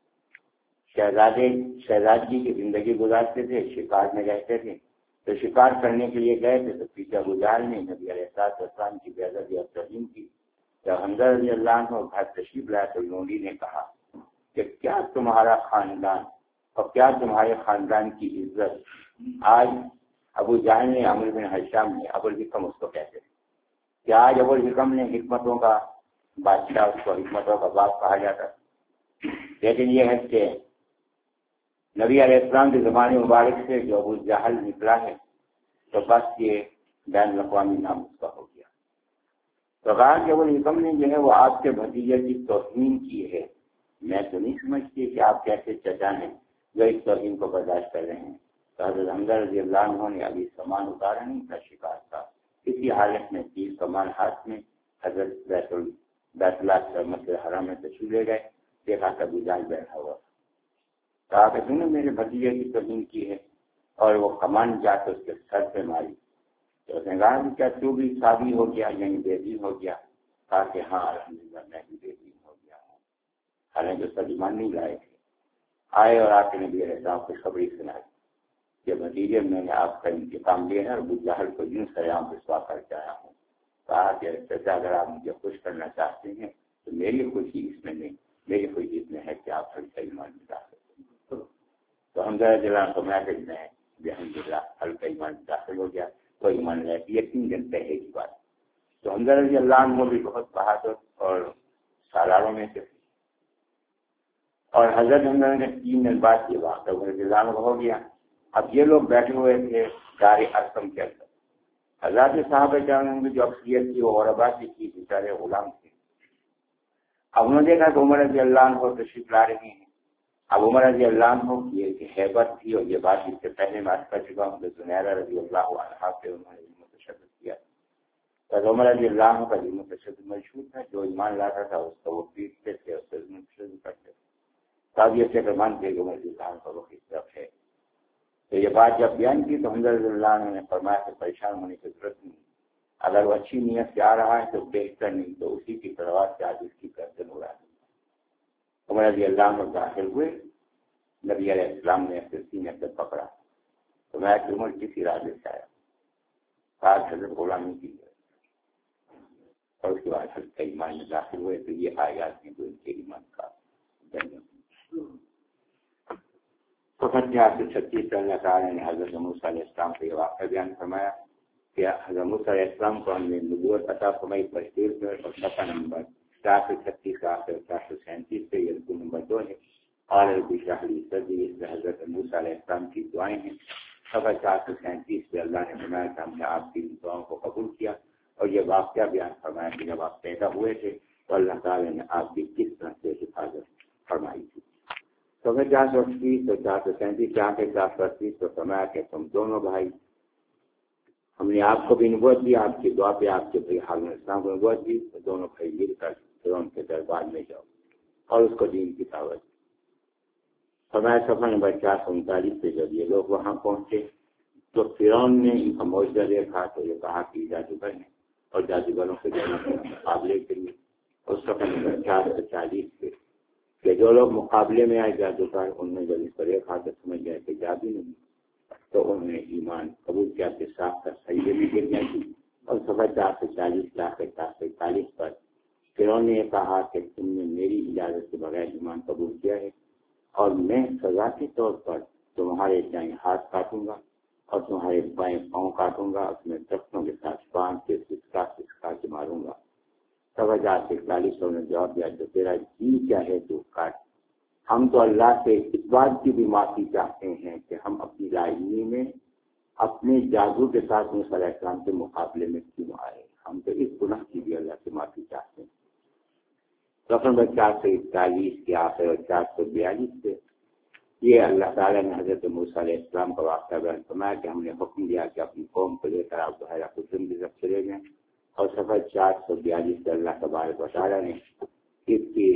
شہزادے شہزادگی کی زندگی گزارتے تھے، شکار میں رہتے تھے. تو شکار کرنے کے لیے گئے تھے تو پیچھے ابو جہل نے نبی علیہ السلام کی بےعزتی اور توہین کی. جب حمزہ رضی اللہ عنہ گھر تشریف لایا تو لونڈی نے کہا کہ کیا تمہارا خاندان اور کیا تمہارے خاندان کی عزت آج ابو جہل نے عمرو بن ہشام نے ابو الحکم اس کو کہتے ہیں کہ آج ابو الحکم نے حکمتوں کا بادشاہ، اس کو حکمتوں کا باپ کہا جاتا. لیکن یہ ہے کہ نبی علیہ السلام کے زمانے مبارک سے جو ابو جہل نکلا ہے تو بس یہ بین الاقوامی نام اس کا ہو گیا. تو کہا کہ ابو الحکم نے جو ہے وہ آپ کے بھتیجے کی توہین کی ہے. میں تو نہیں سمجھتی کہ آپ کیسے چچا ہیں جو اس توہین کو برداشت کر رہے ہیں. تو حضرت حمزہ رضی اللہ عنہ نے ابھی سامان اتارا نہیں تھا، شکار تھا. اسی حالت میں تیس سامان ہاتھ میں حضرت بیت بیت اللہ کے مسجد حرام میں تشریف لے گئے. دیکھا کہ ابو جہل بیٹھا ہوا. کہا کہ تم نے میرے بھتیجے کی توہین کی ہے، اور وہ کمان جا کے اس کے سر پہ ماری. تو اس نے کہا کہ کیا تو بھی شادی ہو گیا یعنی بے دین ہو گیا؟ کہا کہ ہاں الحمدللہ میں بھی بے دین ہو گیا ہوں. حالانکہ اس کا ایمان نہیں لائے تھے. آئے اور آپ کے نبی علیہ السلام کو خبری سنائی کہ بھتیجے میں نے آپ کا انتقام لیا ہے اور ابو جہل کو یوں سلام رسوا کر کے آیا ہوں. کہا کہ چچا اگر آپ مجھے خوش کرنا چاہتے ہیں تو میری خوشی اس میں نہیں، میری خوشی اس میں ہے کہ آپ ہلکا ایمان میں داخل ہو. تو حمزہ رضی اللہ عنہ کو میں الحمدللہ ہلکا ایمان میں داخل ہو گیا. تو ایمان لائے یہ تین دن پہلے کی بات. تو حمزہ رضی اللہ عنہ بھی بہت بہادر اور سالاروں میں سے تھے. اور حضرت حمزہ نے تین دن بعد یہ واقعہ رضی اللہ عنہ ہو گیا. اب یہ لوگ بیٹھے ہوئے تھے دار ارقم کے اندر. حضرات صاحب کرام کی جو اکثریت تھی وہ غربا کی تھی، بیچارے غلام تھے. اب انہوں نے دیکھا کہ عمر رضی اللہ عنہ تشریف لا رہے ہیں. اب عمر رضی اللہ عنہ کی ایک حیبت تھی، اور یہ بات اس سے پہلے میں عرض کر چکا ہوں کہ زنیرہ رضی اللہ عنہا سے انہوں نے متشدد کیا. تو عمر رضی اللہ عنہ کا علم تشدد مشہور تھا. جو ایمان لاتا تھا اس کو وہ پیٹتے تھے، اس سے تشدد کرتے تھے. تب یہ فکر مند تھے کہ عمر رضی اللہ عنہ کا رخ اس طرف ہے. تو یہ بات جب بیان کی تو حمزہ رضی اللہ عنہ نے فرمایا کہ پریشان ہونے کی ضرورت نہیں، اگر وہ اچھی نیت سے آ رہا ہے تو بہتر نہیں تو اسی کی تلوار سے آج اس کی گردن اڑا دی. عمر رضی اللہ عنہ داخل ہوئے. نبی علیہ السلام نے اپنے سینے سے پکڑا. تو میں کہ عمر کس ارادے سے آیا؟ آج حضرت غلامی کی ہے. اور اس کے بعد حضرت ایمان میں داخل ہوئے. تو یہ آیات ہیں جو ان کے ایمان کا جنم. تو فتح سے چھتیس اللہ تعالیٰ نے حضرت موسیٰ علیہ السلام کو یہ واقعہ بیان فرمایا کہ حضرت موسیٰ علیہ السلام کو ہم نے نبوت عطا فرمائی پچیس میں، اور صفحہ نمبر چار سو چھتیس کا آخر چار سو سینتیس پہ یہ رکوع نمبر دو ہے. اور اشرح لی صدری، اس میں حضرت موسیٰ علیہ السلام کی دعائیں ہیں سفر چار سو سینتیس پہ اللہ نے فرمایا کہ ہم نے آپ کی دعاؤں کو قبول کیا، اور یہ واقعہ بیان فرمایا کہ جب آپ پیدا ہوئے تھے تو اللہ تعالیٰ نے آپ کی کس طرح سے حفاظت فرمائی تھی۔ سفر چار سو اڑتیس اور چار سو سینتیس جہاں کے چار سو اڑتیس تو فرمایا کہ تم دونوں بھائی، ہم نے آپ کو بھی نبوت دی، آپ کی دعا پہ آپ کے بھائی ہارون اسلام کو نبوت دی، تو دونوں بھائی مل کر فرعون کے دربار میں جاؤ اور اس کو دین کی دعوت۔ فرمایا سفر نمبر چار سو انتالیس پہ جب یہ لوگ وہاں پہنچے تو فرعون نے ان کا معجزہ دیکھا تو یہ کہا کہ جادوگر ہیں اور جادوگروں کے دونوں کے مقابلے کے لیے اس سفر نمبر چار سو چالیس پہ کہ جو لوگ مقابلے میں آئے جادوگر، ان میں جب اس پر دیکھا تو سمجھ گئے کہ جادو نہیں، تو انہوں نے ایمان قبول کیا کہ صاف کر سجدے میں گر گئی تھی۔ اور سفر چار سو چالیس لاکھ چار سو اکتالیس پر فرعون نے یہ کہا کہ تم نے میری اجازت کے بغیر ایمان قبول کیا ہے، اور میں سزا کے طور پر تمہارے دائیں ہاتھ کاٹوں گا اور تمہارے بائیں پاؤں کاٹوں گا، اپنے درختوں کے ساتھ باندھ کے سسکا سسکا کے ماروں گا۔ سوا چار سو اکتالیس سو نے جواب دیا جو تیرا جی کیا ہے تو کاٹ۔ ہم تو اللہ سے اس بات کی بھی معافی چاہتے ہیں کہ ہم اپنی لاعلمی میں اپنے جادو کے ساتھ موسیٰ علیہ السلام کے مقابلے میں کیوں آئے، ہم تو اس گناہ کی بھی اللہ سے معافی چاہتے ہیں۔ سفر نمبر چار سو اکتالیس کے آخر اور چار سو بیالیس سے یہ اللہ تعالیٰ نے حضرت موسیٰ علیہ السلام کا واقعہ بیان فرمایا کہ ہم نے حکم دیا کہ اپنی قوم کو لے کر آپ بحیرہ قزم کی طرف چلے گئے، اور سفر چار سو بیالیس سے اللہ تبارک و تعالیٰ نے اس کی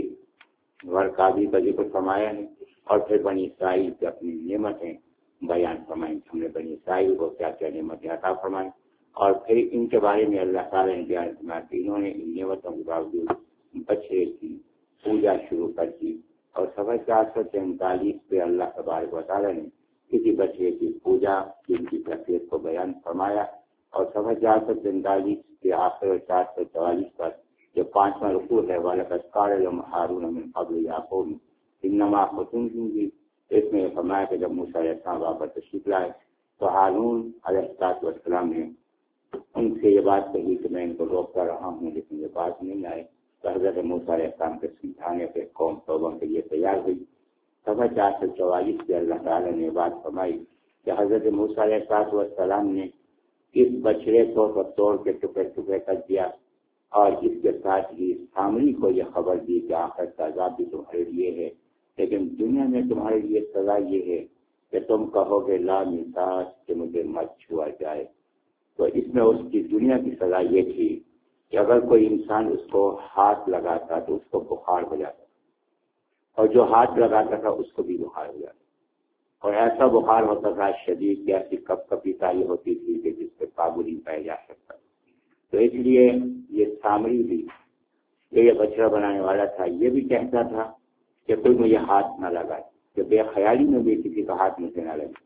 غرقابی کا ذکر فرمایا ہے، اور پھر بنی اسرائیل کی اپنی نعمتیں بیان فرمائیں، ہم نے بنی اسرائیل کو کیا کیا نعمتیں عطا فرمائیں، اور پھر ان کے بارے میں اللہ تعالیٰ نے بیان فرمایا کہ انہوں نے ان نعمتوں کے باوجود بچے کی پوجا شروع کر دی، اور سفر چار سو تینتالیس پہ اللہ تبارک و تعالیٰ نے کسی بچے کی پوجا کی ان کی کیفیت کو بیان فرمایا، اور سفر چار سو تینتالیس کے آخر اور چار سو چوالیس پر جو پانچواں رکوع ہے وَلَقَدْ قَالَ لَهُمْ هَارُونَ مِن قَبْلُ يَا قَوْمِ إِنَّمَا فَتَنْتُمْ، اس میں یہ فرمایا کہ جب موسیٰ علیہ السلام واپس تشریف لائے تو ہارون علیہ السلام نے ان سے یہ بات کہی کہ میں ان کو روکتا رہا ہوں لیکن یہ بات نہیں آئے، تو حضرت موسیٰ علیہ السلام کے سمجھانے پہ قوم توبہ کے لیے تیار ہوئی۔ سفر چار سو چوالیس سے اللہ تعالیٰ نے بات فرمائی کہ حضرت موسیٰ علیہ السلام نے اس بچڑے کو توڑ کے ٹکڑے ٹکڑے کر دیا، اور اس کے ساتھ ہی سامری کو یہ خبر دی کہ آخر کا عذاب بھی تمہارے لیے ہے، لیکن دنیا میں تمہارے لیے سزا یہ ہے کہ تم کہو گے لا میثاق کہ مجھے مت چھوا جائے۔ تو اس میں اس کی دنیا کی سزا یہ تھی کہ اگر کوئی انسان اس کو ہاتھ لگاتا تو اس کو بخار ہو جاتا، اور جو ہاتھ لگاتا تھا اس کو بھی بخار ہو جاتا، اور ایسا بخار ہوتا تھا شدید کہ ایسی کپ کپی تاری ہوتی تھی کہ جس پہ قابو نہیں پایا جا سکتا۔ تو اس لیے یہ سامری بھی یہ بچڑا بنانے والا تھا، یہ بھی کہتا تھا کہ کوئی مجھے ہاتھ نہ لگائے، کہ بے خیالی میں بھی کسی کا ہاتھ مجھے نہ لگے۔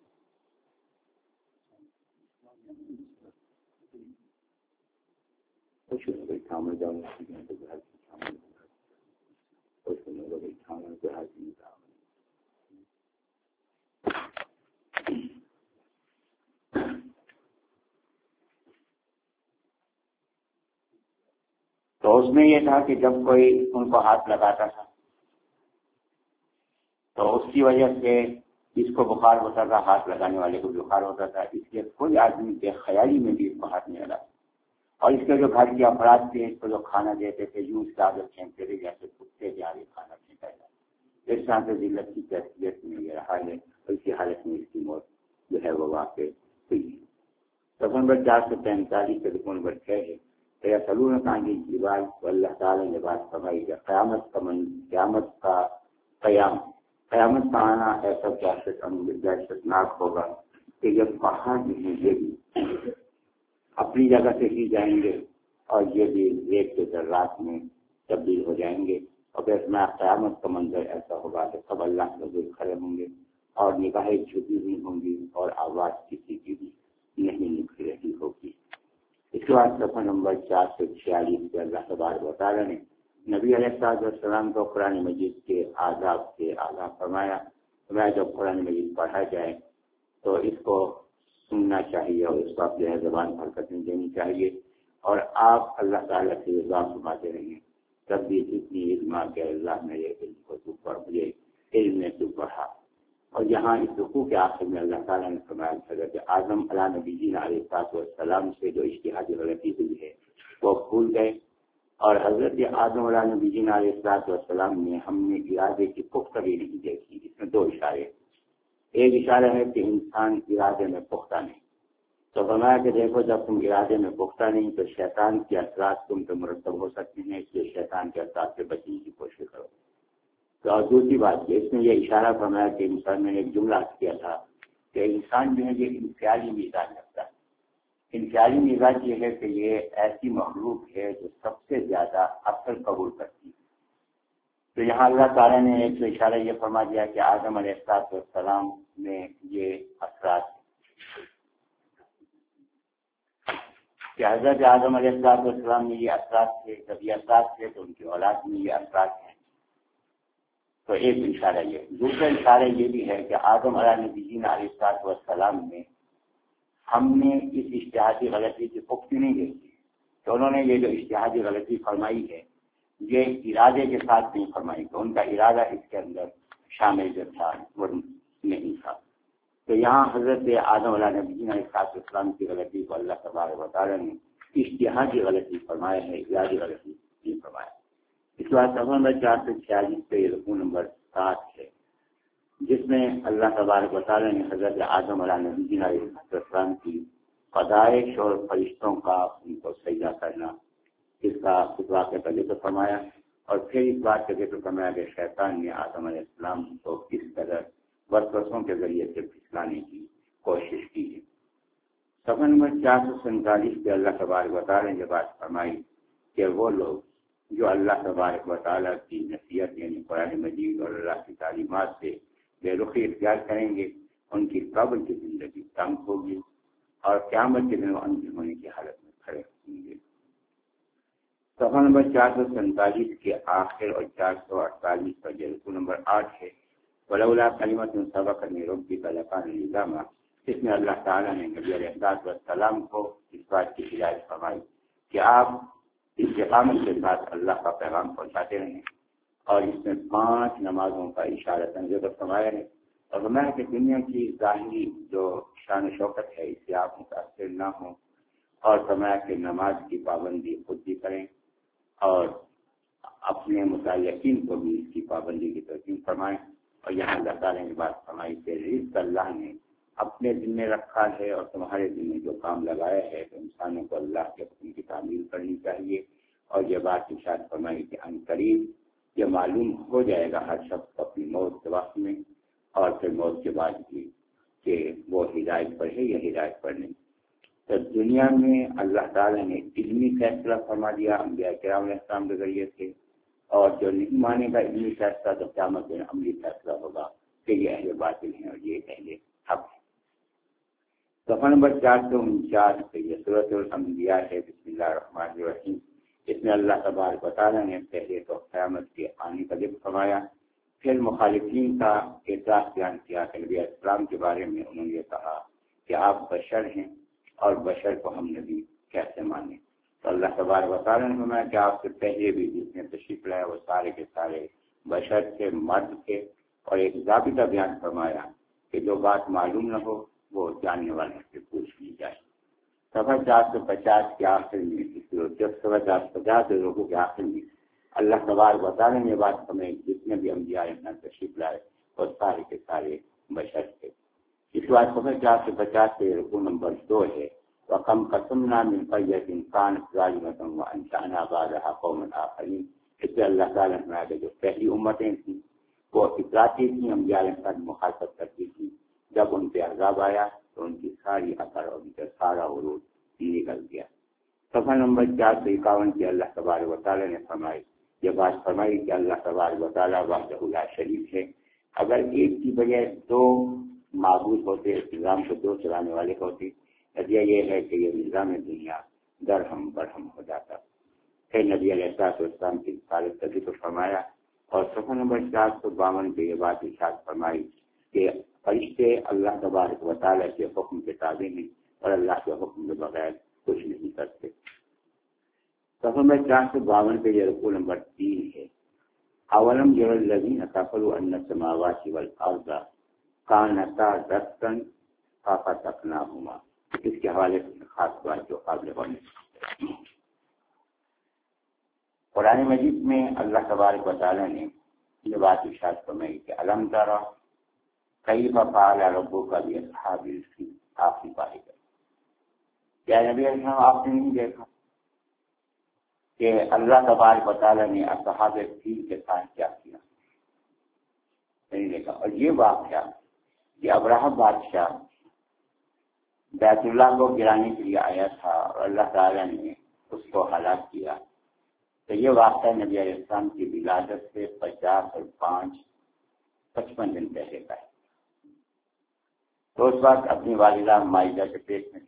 تو اس میں یہ تھا کہ جب کوئی ان کو ہاتھ لگاتا تھا تو اس کی وجہ سے اس کو بخار ہوتا تھا، ہاتھ لگانے والے کو بخار ہوتا تھا، اس لیے کوئی آدمی بے خیالی میں بھی اس کو ہاتھ نہیں لگا، اور اس کے جو گھر کے افراد تھے اس کو جو کھانا دیتے تھے یوں اس کی عادت چھینکتے تھے جیسے کتے کے آگے کھانا پھینکا جائے۔ اس طرح سے ذلت کی کیفیت میں یہ رہا ہے، اور اسی حالت میں اس کی موت جو ہے وہ واقع ہوئی ہے۔ سفر نمبر چار سو پینتالیس سے رکن نمبر چھ ہے سلون کانگی جیوال کو اللہ تعالیٰ نے بات فرمائی کہ قیامت کا من قیامت کا قیام قیامت کا آنا ایسا دہشت ناک ہوگا کہ جب پہاڑ نہیں یہ بھی اپنی جگہ سے ہی جائیں گے، اور یہ بھی ریت کے ذرات میں تبدیل ہو جائیں گے، اور پھر میں قیامت کا منظر ایسا ہوگا کہ سب اللہ کے حضور کھڑے ہوں گے، اور نگاہیں جھکی ہوئی ہوں گی، اور آواز کسی کی بھی نہیں نکل رہی ہوگی۔ اس کے بعد صفحہ نمبر چار سو چھیالیس سے اللہ تبارک و تعالیٰ نے نبی علیہ السلام کو قرآن مجید کے آداب سے آگاہ فرمایا۔ فرمایا جب قرآن مجید پڑھا جائے تو اس کو سننا چاہیے، اور اس کو اپنے زبان پر حرکت نہیں دینی چاہیے، اور آپ اللہ تعالیٰ سے دعا فرماتے رہیں تب بھی اتنی علم کہ اللہ میرے علم کو تو پڑھ مجھے علم میں تو پڑھا۔ اور یہاں اس رکوع کے آخر میں اللہ تعالیٰ نے فرمایا حضرت آدم علیہ نبی جی علیہ السلام سے جو اجتہادی غلطی ہوئی ہے وہ بھول گئے، اور حضرت آدم علیہ نبی جی علیہ السلام نے ہم نے ارادے کی پختگی نہیں دیکھی۔ اس میں دو اشارے، ایک اشارہ ہے کہ انسان ارادے میں پختہ نہیں، تو فرمایا کہ دیکھو جب تم ارادے میں پختہ نہیں تو شیطان کے اثرات تم پہ مرتب ہو سکتے ہیں، اس لیے شیطان کے اثرات سے بچنے کی کوشش کرو۔ تو اور دوسری بات یہ اس میں یہ اشارہ فرمایا کہ انسان میں نے ایک جملہ کیا تھا کہ انسان جو ہے یہ انفعالی مزاج رکھتا ہے۔ انفعالی مزاج یہ ہے کہ یہ ایسی مخلوق ہے جو سب سے زیادہ عقل قبول کرتی ہے۔ تو یہاں اللہ تعالیٰ نے ایک تو اشارہ یہ فرما دیا کہ آدم علیہ السلام میں یہ اثرات کہ حضرت آدم علیہ السلام میں یہ اثرات تھے، جب یہ اثرات تھے تو ان کی اولاد میں یہ اثرات ہیں۔ تو ایک اشارہ یہ، دوسرا اشارہ یہ بھی ہے کہ آدم علیہ نبی علیہ السلام میں ہم نے اس اجتہادی غلطی کی پختی نہیں دیکھی، تو انہوں نے یہ جو اجتہادی غلطی فرمائی ہے یہ ارادے کے ساتھ نہیں فرمائی، تو ان کا ارادہ اس کے اندر شامل جو تھا وہ نہیں تھا۔ تو یہاں حضرت آدم علیہ نبی علیہ السلام کی غلطی کو اللہ تبارک و تعالیٰ نے اجتہادی غلطی فرمایا ہے، ارادی غلطی نہیں فرمایا۔ اس کے بعد سفر نمبر چار سو چھیالیس پہ رکوع نمبر سات ہے، جس میں اللہ تبارک و تعالیٰ نے حضرت آدم علیہ نبی علیہ السلام کی پیدائش اور فرشتوں کا ان کو سجدہ کرنا، اس کا اس واقعے کا ذکر فرمایا، اور پھر اس بات کا ذکر فرمایا کہ شیطان نے آدم علیہ السلام کو کس قدر وسوسوں کے ذریعے سے پھسلانے کی کوشش کی ہے۔ سفر نمبر چار سو سینتالیس پہ اللہ تبارک و تعالیٰ نے یہ بات فرمائی کہ وہ لوگ جو اللہ تبارک و تعالیٰ کی نصیحت یعنی قرآن مجید اور اللہ کی تعلیمات سے بے رخی اختیار کریں گے، ان کی قبر کی زندگی تنگ ہوگی اور قیامت کے دن اندھے ہونے کی حالت میں کھڑے ہوں گے۔ صفحہ نمبر چار سو سینتالیس کے آخر اور چار سو اڑتالیس پر رکوع نمبر آٹھ ہے، ولولا کلمۃ سبقت من ربک لکان لزاما، اس میں اللہ تعالیٰ نے نبی علیہ السلام کو اس بات کی ہدایت فرمائی کہ آپ استقامت کے ساتھ اللہ کا پیغام پہنچاتے رہیں، اور اس میں پانچ نمازوں کا اشارہ ذکر فرمایا ہے، اور فرمایا کہ دنیا کی ظاہری جو شان و شوکت ہے اس سے آپ متاثر نہ ہوں، اور فرمایا کہ نماز کی پابندی خود بھی کریں اور اپنے متعلقین کو بھی اس کی پابندی کی ترغیب فرمائیں۔ اور یہاں اللہ تعالیٰ نے بات فرمائی کہ رزق اللہ نے اپنے ذمہ رکھا ہے اور تمہارے ذمہ جو کام لگایا ہے تو انسانوں کو اللہ کے حکم کی تعمیل کرنی چاہیے، اور یہ بات ارشاد فرمائی کہ ان قریب یہ معلوم ہو جائے گا ہر شخص کو اپنی موت کے وقت میں اور پھر موت کے بعد بھی کہ وہ ہدایت پر ہے یا ہدایت پر نہیں۔ تو دنیا میں اللہ تعالیٰ نے علمی فیصلہ فرما دیا انبیاء کرام علیہ السلام کے ذریعے سے، اور جو نہیں مانے گا علمی فیصلہ تو قیامت میں عملی فیصلہ ہوگا کہ یہ اہل باطل ہیں اور یہ اہل حق ہیں۔ صفحہ نمبر چار سو انچاس پہ یہ سورۃ الانبیاء ہے، بسم اللہ الرحمن الرحیم۔ اس میں اللہ تبارک و تعالیٰ نے پہلے تو قیامت کے آنے کا ذکر فرمایا، پھر مخالفین کا اعتراض بیان کیا کہ نبی علیہ السلام کے بارے میں انہوں نے کہا کہ آپ بشر ہیں اور بشر کو ہم نبی کیسے مانیں۔ تو اللہ تبارک و تعالیٰ نے فرمایا کہ آپ سے پہلے بھی جس نے تشریف لایا وہ سارے کے سارے بشر تھے، مرد تھے، اور ایک ضابطہ بیان فرمایا کہ جو بات معلوم نہ ہو وہ جاننے والے سے پوچھ لی جائے۔ صفحہ چار سو پچاس کے آخر میں جب صفحہ چار سو پچاس لوگوں کے آخر میں اللہ تبارک و تعالیٰ نے بات فرمائی جتنے بھی انبیاء اپنا تشریف لائے وہ سارے کے سارے بشر تھے۔ اس کے بعد صفحہ چار سو پچاس سے رکوع نمبر دو ہے، وَكَمْ قَسَمْنَا مِنْ قَرْيَةٍ كَانَتْ ظَالِمَةً وَأَنشَأْنَا بَعْدَهَا قَوْمًا آخَرِينَ۔ اس سے اللہ تعالیٰ نے فرمایا کہ جو پہلی امتیں تھیں وہ اطراتی تھیں، انبیاء کے ساتھ مخالفت کرتی تھیں، جب ان پہ عذاب آیا تو ان کی ساری اثر اور ان کا سارا عروج نکل گیا۔ صفحہ نمبر چار سو اکاون کی اللہ تبارک و تعالیٰ نے فرمائی یہ بات فرمائی کہ اللہ تبارک و تعالیٰ وحدہ لا شریک ہے۔ اگر ایک کی بجائے دو معبود ہوتے، نظام کو دو چلانے والے ہوتے، نتیجہ یہ ہے کہ یہ نظام دنیا درہم برہم ہو جاتا۔ پھر نبی علیہ السلام کی رسالت کا ذکر فرمایا، اور صفحہ نمبر چار سو باون پہ یہ بات ارشاد فرمائی کہ فرشتے اللہ تبارک و تعالیٰ کے حکم کے تابع ہیں اور اللہ کے حکم کے بغیر کچھ نہیں کرتے۔ صفحہ نمبر چار سو باون پہ یہ رکوع نمبر تین ہے، اولم یری الذین کفروا ان السماوات والارض کانتا رتن ففتقناہما، اس کے حوالے سے خاص بات جو قابل ہونے۔ قرآن مجید میں اللہ تبارک و تعالیٰ نے یہ بات ارشاد فرمائی کہ الم تری کیف فعل ربک باصحاب الفیل، آخری پارے کا۔ کیا نبی علیہ السلام آپ نے نہیں دیکھا کہ اللہ تبارک و تعالیٰ نے اصحاب الفیل کے ساتھ کیا کیا؟ نہیں دیکھا۔ اور یہ واقعہ کہ ابرہہ بادشاہ بیت اللہ کو گرانے کے لیے آیا تھا اور اللہ تعالیٰ نے اس کو ہلاک کیا، تو یہ واقعہ نبی علیہ السلام کی ولادت سے پچاس اور پانچ پچپن دن پہلے کا ہے۔ تو اس وقت اپنی والدہ مائدہ کے پیٹ میں تھی۔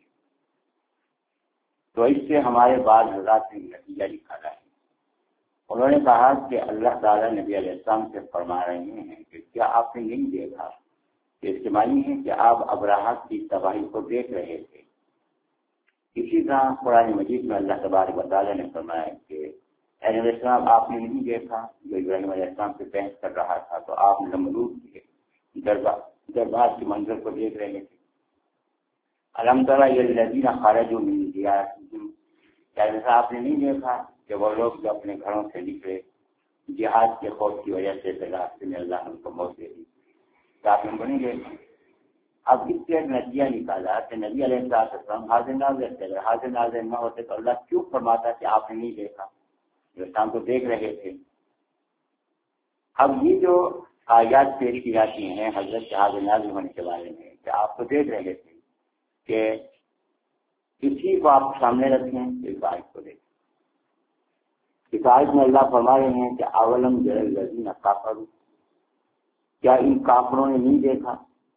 تو اس سے ہمارے بعض حضرات نے نتیجہ نکالا ہے۔ انہوں نے کہا کہ اللہ تعالیٰ نبی علیہ السلام سے فرما رہے ہیں کہ کیا آپ نے نہیں دیکھا کہ اس کے معنی ہے کہ آپ ابرہہ کی تباہی کو دیکھ رہے تھے۔ اسی طرح قرآن مجید میں اللہ تبارک و تعالیٰ نے فرمایا کہ اے نبی علیہ السلام آپ نے نہیں دیکھا جو ابراہیم علیہ السلام سے بحث کر رہا تھا تو آپ نمرود کے دربار دربار کے منظر کو دیکھ رہے تھے۔ الم تری الذین خرجوا من دیارہم، کیا ایسا آپ نے نہیں دیکھا کہ وہ لوگ جو اپنے گھروں سے نکلے جہاد کے خوف کی وجہ سے راستے میں اللہ نے ان کو موت دے دی، تو آپ نے ان کو نہیں دیکھا۔ اب اس سے ایک نتیجہ نکالا کہ نبی علیہ السلام حاضر ناظر تھے، اگر حاضر ناظر نہ ہوتے تو اللہ کیوں فرماتا کہ آپ نے نہیں دیکھا؟ شام کو دیکھ رہے تھے۔ اب یہ جو آیات پیش کی جاتی ہیں حضرت کے حاضر ناظر ہونے کے بارے میں کہ آپ کو دیکھ رہے تھے، کہ کسی کو آپ سامنے رکھیں اس آیت کو دیکھیں۔ اس آیت میں اللہ فرما رہے ہیں کہ اولم یری الذین کفروا، کیا ان کافروں نے نہیں دیکھا؟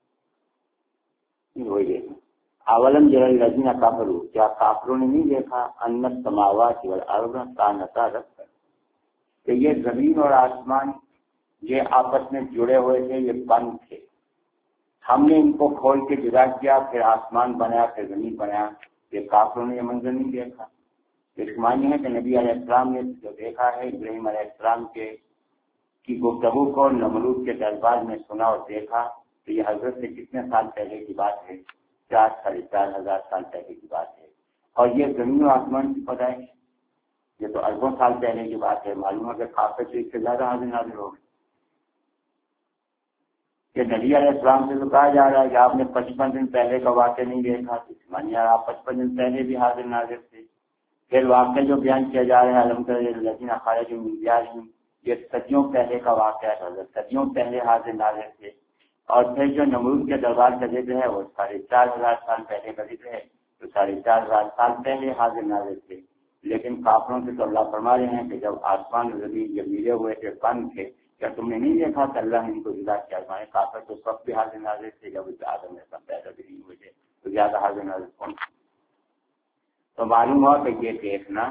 وہی دیکھا، اولم یری الذین کفروا، کیا کافروں نے نہیں دیکھا ان السماوات والارض کانتا رتقا، کہ یہ زمین اور آسمان یہ آپس میں جڑے ہوئے تھے، یہ بند تھے، ہم نے ان کو کھول کے جدا کیا، پھر آسمان بنایا، پھر زمین بنایا۔ یہ کافروں نے یہ منظر نہیں دیکھا۔ اس معنی ہے کہ نبی علیہ السلام نے جو دیکھا ہے ابراہیم علیہ السلام کے کی گفتگو کو نمرود کے دربار میں سنا اور دیکھا، تو یہ حضرت سے کتنے سال پہلے کی بات ہے؟ چار ساڑھے چار ہزار سال پہلے کی بات ہے۔ اور یہ زمین و آسمان کی پیدائش یہ تو اربوں سال پہلے کی بات ہے۔ معلوم ہے کہ کافر سے اس سے زیادہ حاضر ناظر ہو گئے کہ نبی علیہ السلام سے تو کہا جا رہا ہے کہ آپ نے پچپن دن پہلے کا واقعہ نہیں دیکھا، مانیے آپ پچپن دن پہلے بھی حاضر ناظر تھے۔ پھر واقعہ جو بیان کیا جا رہا ہے الم تری الذین خرجوا من دیارہم، یہ صدیوں پہلے کا واقعہ ہے، صدیوں پہلے حاضر ناظر تھے۔ اور پھر جو نمرود کے دربار کا ذکر ہے وہ ساڑھے چار ہزار سال پہلے کا ذکر ہے، تو ساڑھے چار ہزار سال پہلے حاضر ناظر تھے۔ لیکن کافروں سے تو اللہ فرما رہے ہیں کہ جب آسمان زمین جب ملے ہوئے تھے بند تھے، کیا تم نے نہیں دیکھا کہ اللہ نے ان کو جدا کیا؟ ہمارے کافر تو سب بھی حاضر ناظر تھے، جب اس آدم میں سب پیدا بھی نہیں ہوئے تھے تو زیادہ حاضر ناظر کون؟ تو معلوم ہوا کہ یہ دیکھنا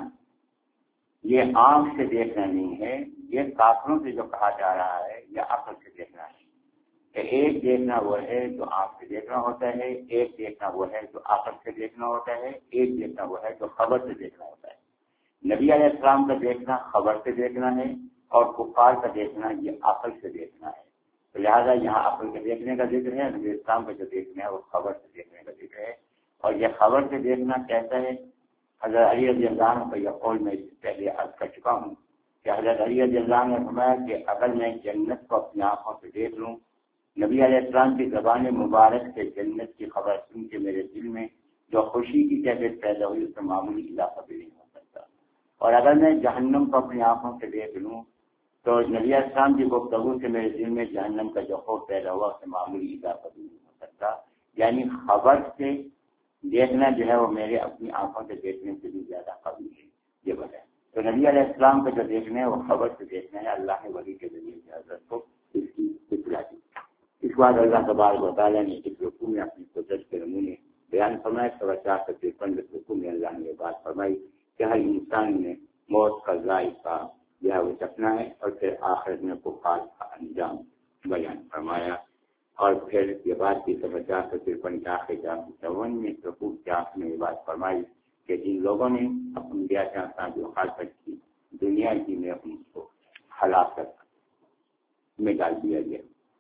یہ آنکھ سے دیکھنا نہیں ہے، یہ کافروں سے جو کہا جا رہا ہے یہ عقل سے دیکھنا ہے۔ کہ ایک دیکھنا وہ ہے جو آنکھ سے دیکھنا ہوتا ہے، ایک دیکھنا وہ ہے جو عقل سے دیکھنا ہوتا ہے، ایک دیکھنا وہ ہے جو خبر سے دیکھنا ہوتا ہے۔ نبی علیہ السلام کا دیکھنا خبر سے دیکھنا ہے اور کفار کا دیکھنا یہ عقل سے دیکھنا ہے۔ تو لہٰذا یہاں عقل کے دیکھنے کا ذکر ہے، نبی اسلام کا جو دیکھنا ہے وہ خبر سے دیکھنے کا ذکر ہے۔ اور یہ خبر سے دیکھنا کیسا ہے؟ حضرت علی رضی اللہ عنہ کا یہ قول میں پہلے عرض کر چکا ہوں کہ حضرت علی رضی اللہ عنہ نے فرمایا کہ اگر میں جنت کو اپنی آنکھوں سے دیکھ لوں، نبی علیہ السلام کی زبان مبارک سے جنت کی خبر سن کے میرے دل میں جو خوشی کی کیفیت پیدا ہوئی اس میں معمولی اضافہ بھی نہیں ہو سکتا۔ اور اگر میں جہنم کو اپنی آنکھوں سے دیکھ لوں تو نبی علیہ السلام کی گفتگو سے میرے دل میں جہنم کا جو خوف پیدا ہوا اس میں معمولی اضافہ بھی نہیں ہو سکتا۔ یعنی خبر سے دیکھنا جو ہے وہ میرے اپنی آنکھوں سے دیکھنے سے بھی زیادہ قابل ہے، یہ بتائیں۔ تو نبی علیہ السلام کا جو دیکھنا ہے وہ خبر سے دیکھنا ہے، اللہ نے وحی کے ذریعے سے حضرت کو اس کی اطلاع دی۔ اس کے بعد اللہ تبارک و تعالیٰ نے اس رکوع میں اپنی قدرت کے نمونے بیان فرمائے۔ سوا چار سو ترپن رکوع میں اللہ نے یہ بات فرمائی کہ ہر انسان نے موت کا ذائقہ جو ہے وہ چکھنا ہے، اور پھر آخرت میں کفار کا انجام بیان فرمایا۔ اور پھر یہ بات کی سوا چار سو ترپن کے آخر چار سو چون میں رکوع کے آخر میں یہ بات فرمائی کہ جن لوگوں نے اپنی انبیاء کے ساتھ جو مخالفت کی دنیا کی میں ان کو ہلاکت میں ڈال دیا گیا۔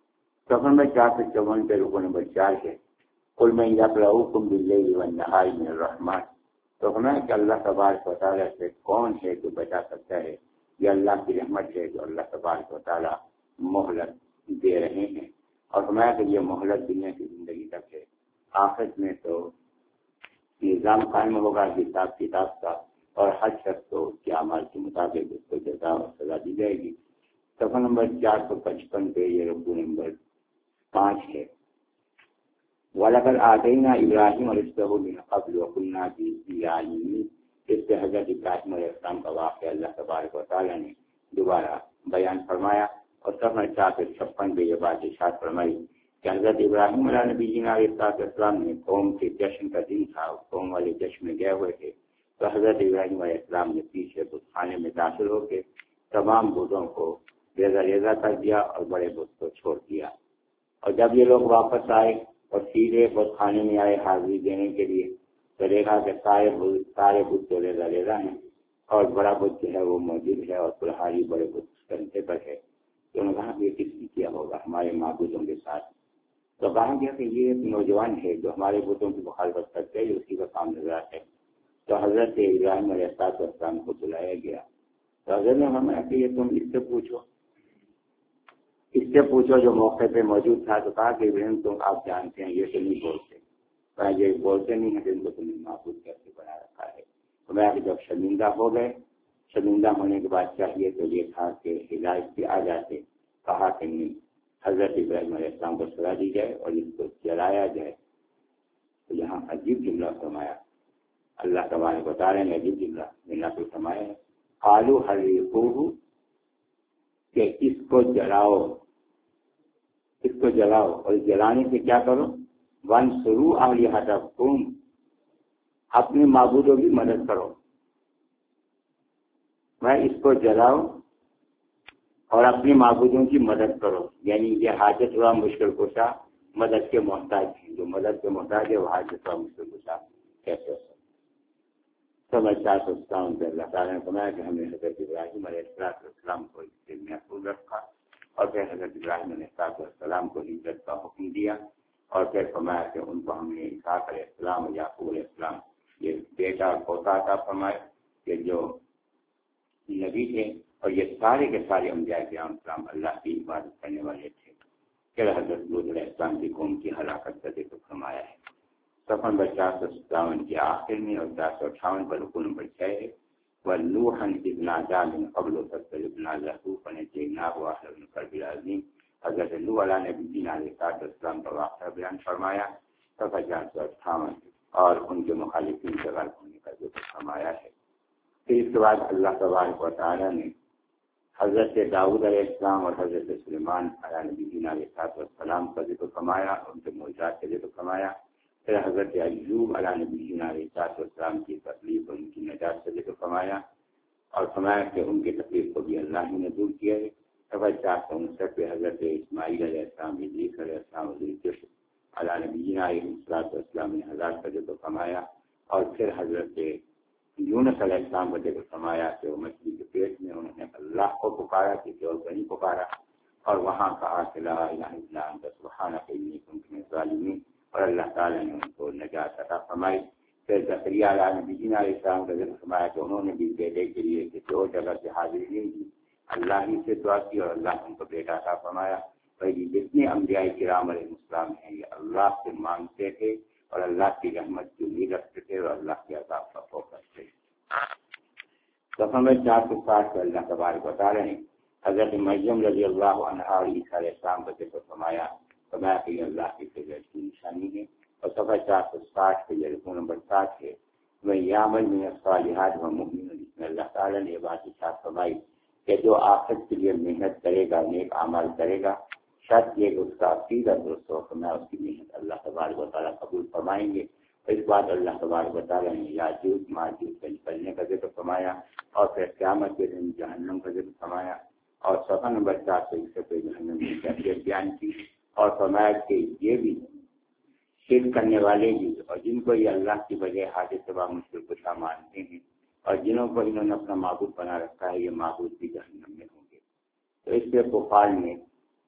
سفر میں چار سو چون پہ رکو نمبر چار ہے قل من یقرؤکم باللیل والنہار من الرحمن. تو ہمیں کہ اللہ تبارک و تعالیٰ سے کون ہے جو بچا سکتا ہے؟ یہ اللہ کی رحمت ہے جو اللہ تبارک و تعالیٰ مہلت دے رہے ہیں. اور ہمیں کہ یہ مہلت دنیا کی زندگی تک ہے، آخرت میں تو نظام قائم ہوگا حساب کتاب کا، اور ہر شخص کو اس کے اعمال کے مطابق اس کو جزا اور سزا دی جائے گی. صفحہ نمبر چار سو پچپن پہ یہ رکوع نمبر پانچ ہے. وَلَقَدْ آتَيْنَا إِبْرَاهِيمَ رُشْدَهُ مِنْ قَبْلُ وَكُنَّا بِهِ عَالِمِينَ. اس سے حضرت ابراہیم علیہ السلام کا واقعہ اللہ تبارک و تعالیٰ نے دوبارہ بیان فرمایا. اور صفحہ چار سو چھپن پہ یہ بات ارشاد فرمائی کہ حضرت ابراہیم علیہ نبی جینا علیہ السلام نے قوم کے جشن کا دن تھا، قوم والے جشن میں گئے ہوئے تھے، تو حضرت ابراہیم علیہ السلام نے پیچھے بت خانے میں داخل ہو کے تمام بتوں کو ریزہ ریزہ کر دیا اور بڑے بت کو چھوڑ دیا. اور جب یہ لوگ واپس آئے اور سیدھے بت خانے میں آئے حاضری دینے کے لیے، تو دیکھا کہ سارے سارے بت تو ریزہ ریزہ ہیں اور بڑا بت جو ہے وہ موجود ہے اور کلہاری بڑے بت کنٹے پر ہے. تو انہوں نے کہا کہ یہ کس نے کیا ہوگا ہمارے معبودوں کے ساتھ؟ تو کہا گیا کہ یہ ایک نوجوان ہے جو ہمارے بتوں کی مخالفت کرتے ہیں، اسی کا کام نظر آتا ہے. تو حضرت ابراہیم علیہ السلام کو بلایا گیا. تو حضرت نے فرمایا کہ یہ تم اس سے پوچھو اس سے پوچھو جو موقع پہ موجود تھا. تو کہا کہ ابراہیم تم آپ جانتے ہیں یہ تو نہیں بولتے، کہا یہ بولتے نہیں ہیں، جن کو تم نے معبود کیسے بنا رکھا ہے. تو میں جب شرمندہ ہو گئے، شرمندہ ہونے کے بعد چاہیے تو یہ تھا کہ ہدایت سے آ جاتے. کہا کہ نہیں، حضرت ابراہیم علیہ السلام کو سزا دی جائے اور اس کو جلایا جائے. تو یہاں عجیب جملہ فرمایا اللہ تبارک و تعالیٰ نے، عجیب جملہ نقل فرمایا ہے، قالوا حرقوہ، کہ اس کو جلاؤ، اس کو جلاؤ اور جلانے سے کیا کرو؟ وانصروا آلہتکم، اپنے معبودوں کی مدد کرو. میں اس کو جلاؤ اور اپنے معبودوں کی مدد کرو. یعنی یہ حاجت ہوا مشکل کشا مدد کے محتاج ہیں، جو مدد کے محتاج ہے وہ حاجت ہوا مشکل کشا کیسے ہو سکتا؟ سمجھ چار سو ستاون پہ اللہ تعالیٰ نے فرمایا کہ ہم نے حضرت ابراہیم علیہ السلام کو اس سے محفوظ رکھا، اور پھر حضرت ابراہیم علیہ السلام کو ہجرت کا حکم دیا، اور پھر فرمایا کہ ان کو ہم نے اسحاق علیہ السلام اور یعقوب علیہ السلام یہ بیٹا اور پوتا عطا فرمایا کہ جو نبی تھے، اور یہ سارے کے سارے انبیاء کرام السلام اللہ کی عبادت کرنے والے تھے. پھر حضرت لوط علیہ السلام کی قوم کی ہلاکت کا ذکر فرمایا ہے. صفحہ نمبر چار سو ستاون کے آخر میں اور چار سو اٹھاون پر رکوع نمبر چھ ہے، وَنُوحًا إِذْ نَادَىٰ مِن قَبْلُ فَاسْتَجَبْنَا لَهُ فَنَجَّيْنَاهُ وَأَهْلَهُ مِنَ الْكَرْبِ الْعَظِيمِ. حضرت نوح علیہ نبی علیہ السلام کا واقعہ بیان فرمایا. صفحہ چار سو اٹھاون اور ان کے مخالفین سے غرق ہونے کا ذکر فرمایا ہے. پھر اس کے بعد اللہ تبارک و تعالیٰ نے حضرت داؤد علیہ السلام اور حضرت سلیمان علیہ نبی علیہ السلام کا ذکر فرمایا، ان کے معجزات کا ذکر فرمایا. پھر حضرت ایوب علیہ نبی علیہ السلام کی تکلیف اور ان کی نجات کا ذکر فرمایا، اور فرمایا کہ ان کی تکلیف کو بھی اللہ ہی نے دور کیا ہے. صفحہ چار سو انسٹھ پہ حضرت اسماعیل علیہ السلام، ادریس علیہ السلام، حضرت علیہ نبی علیہ السلام نے ہزار کا ذکر فرمایا. اور پھر حضرت یونس علیہ السلام کا ذکر فرمایا کہ وہ مچھلی کے پیٹ میں انہوں نے اللہ کو پکارا، کسی اور کو نہیں پکارا، اور وہاں کہا کہ لا الہ الا انت سبحانک انی کنت من الظالمین، اور اللہ تعالیٰ نے ان کو نجات عطا فرمائی. پھر زکریہ علیہ نبی علیہ السلام کا ذکر فرمایا کہ انہوں نے بھی بیٹے کے لیے کسی اور جگہ سے حاضری نہیں دی، اللہ ہی سے دعا کی اور اللہ ان کو بیٹا عطا فرمایا. بھائی جتنے انبیاء کرام علیہ السلام ہیں یہ اللہ سے مانگتے تھے اور اللہ کی رحمت کی امید رکھتے تھے اور اللہ کے عذاب کا خوف رکھتے تھے. صفحہ میں چار سو ساٹھ پر اللہ تبارک و تعالیٰ نے حضرت مریم رضی اللہ عنہا اور عیسیٰ علیہ السلام کا ذکر فرمایا، فرمایا کہ یہ اللہ کی قدرت کی نشانی ہے. اور صفحہ چار سو ساٹھ پہ یہ رکوع نمبر سات ہے، وہ یعمل من الصالحات ومؤمن، جس میں اللہ تعالیٰ نے یہ بات ارشاد فرمائی کہ جو آخرت کے لیے محنت کرے گا، نیک اعمال کرے گا، شرط یہ کہ اس کا عقیدہ درست ہو، فرمایا اس کی محنت اللہ تبارک و تعالیٰ قبول فرمائیں گے. اس بات اللہ تبارک و تعالیٰ نے یاجوج ماجوج سے نکلنے کا ذکر فرمایا، اور پھر قیامت کے دن جہنم کا ذکر فرمایا. اور صفحہ نمبر چار سو اکسٹھ پہ جہنم کی کیفیت بیان کی، اور فرمایا کہ یہ بھی شرک کرنے والے بھی اور جن کو یہ اللہ کی وجہ حاجت روا مشکل کشا مانتے ہیں اور جنہوں کو انہوں نے اپنا معبود بنا رکھا ہے، یہ معبود بھی جہنم میں ہوں گے. تو اس پہ بخاری نے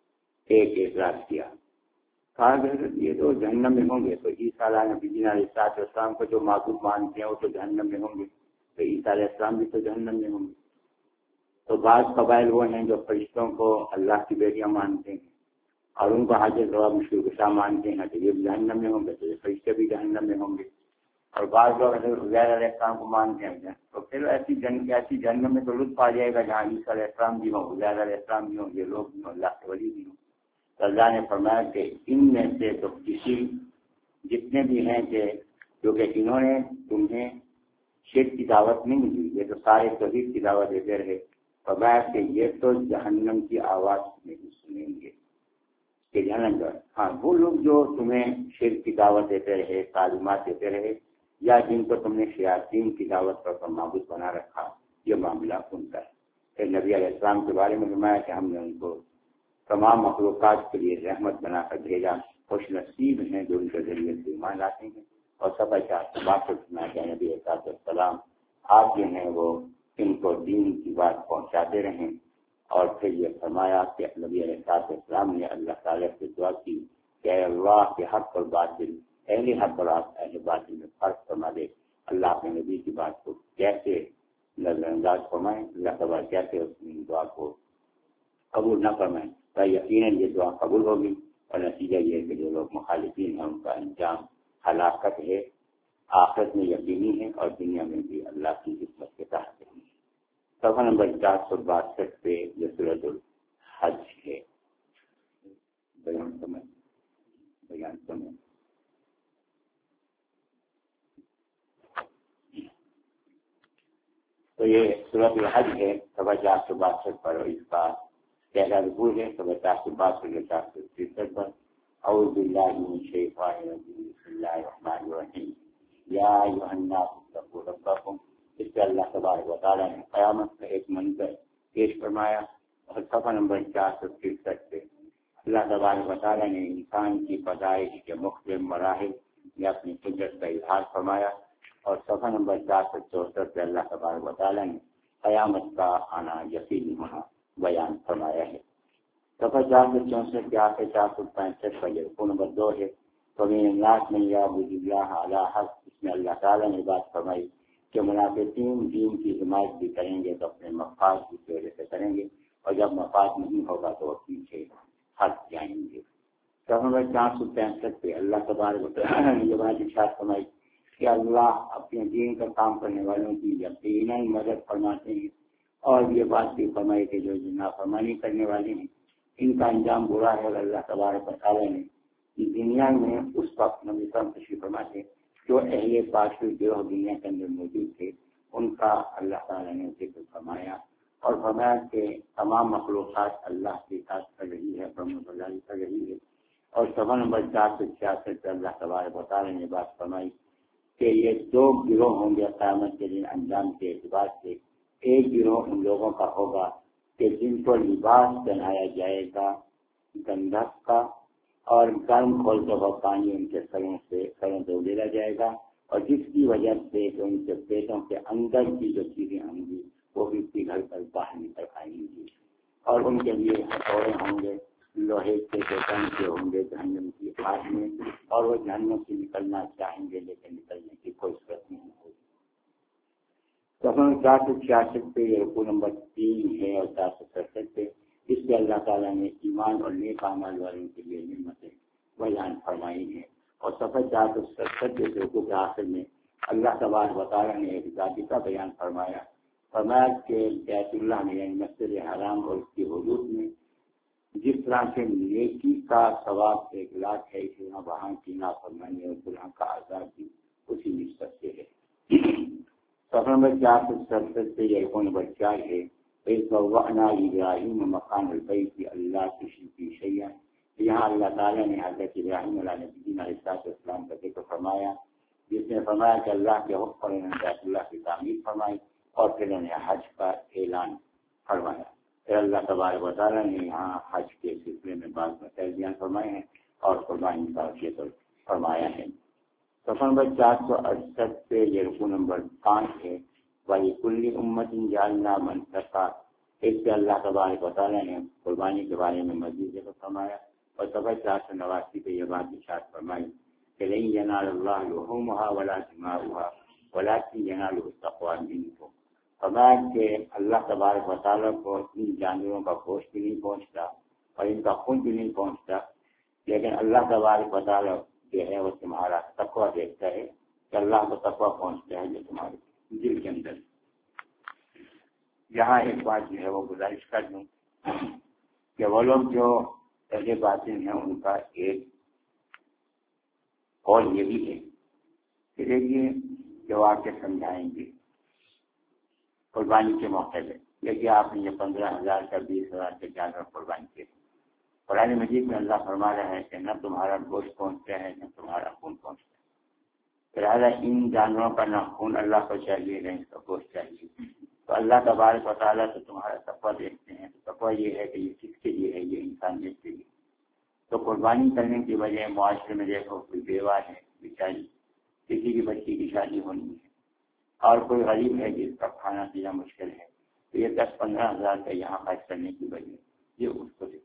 ایک اعتراض کیا، کہا کہ یہ تو جہنم میں ہوں گے، تو عیسیٰ علیہ نبی علیہ السلام کو جو معبود مانتے ہیں وہ تو جہنم میں ہوں گے، تو عیسیٰ علیہ السلام بھی تو جہنم میں ہوں گے۔ تو بعض قبائل وہ ہیں جو فرشتوں کو اللہ کی بیٹیاں مانتے ہیں اور ان کو حاجت روا مشکل کشا مانتے ہیں، تو یہ بھی جہنم میں ہوں گے، تو یہ فرشتے بھی جہنم میں ہوں گے۔ اور بعض لوگ عزیر علیہ السلام کو مانتے ہیں، تو پھر ایسی جن ایسی جہنم میں تو لطف آ جائے گا جہاں عیسیٰ علیہ السلام بھی ہوں، عزیر علیہ السلام بھی ہوں، یہ لوگ بھی ہوں، اللہ کے ولی بھی ہوں۔ تو اللہ نے فرمایا کہ ان میں سے تو کسی جتنے بھی ہیں کہ کیونکہ انہوں نے تمہیں شرک کی دعوت نہیں دی، یہ تو سارے توحید کی دعوت دیتے رہے، فرمایا کہ یہ تو جہنم کی آواز نہیں سنیں گے کہ جہنم۔ ہاں وہ لوگ جو تمہیں شرک کی دعوت دیتے رہے، تعلیمات دیتے رہے، یا جن کو تم نے شیاطین کی دعوت پر معبود بنا رکھا، یہ معاملہ ان کا ہے۔ پھر نبی علیہ السلام کے بارے میں فرمایا کہ ہم نے ان کو تمام مخلوقات کے لیے رحمت بنا کر بھیجا، خوش نصیب ہیں جو ان کے ذریعے سے ایمان لاتے ہیں۔ اور سب اچھا بات سننا کہ نبی علیہ السلام آپ جو ہیں وہ ان کو دین کی بات پہنچاتے رہیں۔ اور پھر یہ فرمایا کہ نبی علیہ السلام نے اللہ تعالیٰ سے دعا کی کہ اے اللہ کے حق اور باطل، اہل حق اور اہل باطل میں فرق فرما دے۔ اللہ اپنے نبی کی بات کو کیسے نظر انداز فرمائیں، اللہ تعالیٰ کیسے اس کی دعا کو قبول نہ فرمائیں، تو یقیناً یہ دعا قبول ہوگی، اور نتیجہ یہ ہے کہ جو لوگ مخالفین ہیں ان کا انجام ہلاکت ہے، آخرت میں یقینی ہے اور دنیا میں بھی اللہ کی حکمت کے تحت ہے۔ صفحہ نمبر چار سو باسٹھ پہ یہ سورۃ الحج ہے۔ بیان سمجھ بیان سمجھ تو یہ سورۃ الحج ہے، صفحہ چار سو باسٹھ پر، اور اس کا پہلا رکوع ہے صفحہ چار سو باسٹھ سے چار سو تریسٹھ پر۔ اعوذ باللہ من الشیطان الرجیم، بسم اللہ الرحمن الرحیم، یا ایھا الناس اتقوا ربکم۔ اس سے اللہ تبارک و تعالیٰ نے قیامت کا ایک منظر پیش فرمایا، اور صفحہ نمبر چار سو ترسٹھ پہ اللہ تبارک و تعالیٰ نے انسان کی پیدائش کے مختلف مراحل میں اپنی قدرت کا اظہار فرمایا، اور صفحہ نمبر چار سو چونسٹھ پہ اللہ تبارک و تعالیٰ نے قیامت کا آنا یقینی ہونا بیان فرمایا ہے۔ صفحہ چار سو چونسٹھ کے آخر چار سو پینسٹھ پر یہ رکوع نمبر دو ہے، فَمِنَ النَّاسِ مَن يَعْبُدُ اللَّهَ عَلَىٰ حَرْفٍ۔ اس میں اللہ تعالیٰ نے بات فرمائی کہ منافقین دین کی حمایت بھی کریں گے تو اپنے مفاد کی وجہ سے کریں گے، اور جب مفاد نہیں ہوگا تو وہ پیچھے ہٹ جائیں گے۔ صفحہ نمبر چار سو پینسٹھ پہ اللہ تبارک و تعالیٰ نے یہ بات ارشاد فرمائی کہ اللہ اپنے دین کا کام کرنے والوں کی یقیناً مدد فرماتے ہیں، اور یہ بات بھی فرمائی کہ جو نافرمانی کرنے والے ہیں ان کا انجام برا ہے۔ اور اللہ تبارک و تعالیٰ نے دنیا میں اس وقت نبی صلی اللہ علیہ وسلم تشریف فرما تھے جو اہل باطل گروہ دنیا کے اندر موجود تھے، ان کا اللہ تعالیٰ نے ذکر فرمایا، اور فرمایا کہ تمام مخلوقات اللہ کی اطاعت کر رہی ہے، فرمانبرداری کر رہی ہے۔ اور صفحہ نمبر چار سو چھیاسٹھ اللہ تبارک و تعالیٰ نے بات فرمائی کہ یہ دو گروہ ہوں گے قیامت کے دن انجام کے اعتبار سے۔ ایک گروہ ان لوگوں کا ہوگا کہ جن کو لباس پہنایا جائے گا گندھک کا، اور گرم کھولتے ہوئے پانی ان کے سروں سے سروں سے ڈالا جائے گا، اور جس کی وجہ سے کہ ان کے پیٹوں کے اندر کی جو چیزیں ہوں گی وہ بھی پگھل کر باہر نکل آئیں گی، اور ان کے لیے ہتھوڑے ہوں گے لوہے کے ٹن کے ہوں گے جہنم کی آگ میں، اور وہ جہنم سے نکلنا چاہیں گے لیکن نکلنے کی کوئی صورت نہیں ہوگی۔ چار سو چھیاسٹھ پہ یہ رکوع نمبر تین ہے، اور چار سو سڑسٹھ پہ اس پہ اللہ تعالیٰ نے ایمان اور نیک اعمال والوں کے لیے نعمتیں بیان فرمائی ہیں۔ اور صفحہ چار سو سڑسٹھ کے رکوع کے آخر میں اللہ تبارک و تعالیٰ نے ایک ضابطہ بیان فرمایا، فرمایا کہ بیت اللہ میں یعنی مسجد حرام اور اس کی حدود میں جس طرح سے نیکی کا ثواب ایک لاکھ ہے، اسی طرح وہاں کی نافرمانی اور گناہ کا عذاب بھی اسی نسبت سے ہے۔ صفحہ نمبر چار سو سڑسٹھ پہ یہ رکوع نمبر چار ہے، اِذْ بَوَّأْنَا لِإِبْرَاهِيمَ مَكَانَ الْبَيْتِ أَلَّا تُشْرِكْ بِي شَيْئًا۔ یہاں اللہ تعالیٰ نے حضرت ابراہیم علیہ السلام کا ذکر فرمایا، جس نے فرمایا کہ اللہ کے حکم پر انہوں نے بیت اللہ کی تعمیر فرمائی، اور پھر انہیں حج کا اعلان فرمایا۔ پھر اللہ تبارک و تعالیٰ نے یہاں حج کے سلسلے میں بعض مسائل بیان فرمائے ہیں اور قربانی کا ذکر فرمایا ہے۔ صفحہ نمبر چار سو اڑسٹھ پہ یہ رکوع نمبر پانچ ہے، وَلِكُلِّ أُمَّةٍ جَعَلْنَا مَنسَكًا اس سے اللہ تبارک و تعالیٰ نے قربانی کے بارے میں مزید ذکر فرمایا اور صفحہ چار سو نواسی پہ یہ بات ارشاد فرمائی کہ لن ینال اللہ لحومها ولا دماؤها ولکن ینالہ التقوی منکم، فرمایا کہ اللہ تبارک و تعالیٰ کو ان جانوروں کا گوشت بھی نہیں پہنچتا اور ان کا خون بھی نہیں پہنچتا، لیکن اللہ تبارک و تعالیٰ جو ہے وہ تمہارا تقوی دیکھتا ہے کہ اللہ کو تقوی پہنچتا ہے جو تمہارے دل کے اندر۔ یہاں ایک بات جو ہے وہ گزارش کر دوں کہ وہ لوگ جو اہل باطن ہیں ان کا ایک قول یہ بھی ہے کہ دیکھیے جو آ کے سمجھائیں گے قربانی کے موقع پہ، دیکھیے آپ نے یہ پندرہ ہزار کا بیس ہزار کے جانور قربانی کیے، قرآن مجید میں اللہ فرما رہا ہے کہ نہ تمہارا گوشت پہنچتا ہے نہ تمہارا خون پہنچتا ہے، لہٰذا ان جانوروں کا نہ خون اللہ کو چاہیے نہ ان کا گوشت چاہیے، تو اللہ تبارک و تعالیٰ تو تمہارا تقوی دیکھتے ہیں، تقوی یہ ہے کہ یہ کس کے لیے ہے، یہ انسانیت کے لیے۔ تو قربانی کرنے کی وجہ معاشرے میں دیکھو کوئی بیوہ ہے بیچاری، کسی کی بچی کی شادی ہونی ہے اور کوئی غریب ہے جس کا کھانا پینا مشکل ہے، تو یہ دس پندرہ ہزار کا یہاں خرچ کرنے کی وجہ یہ اس کو دیکھتے۔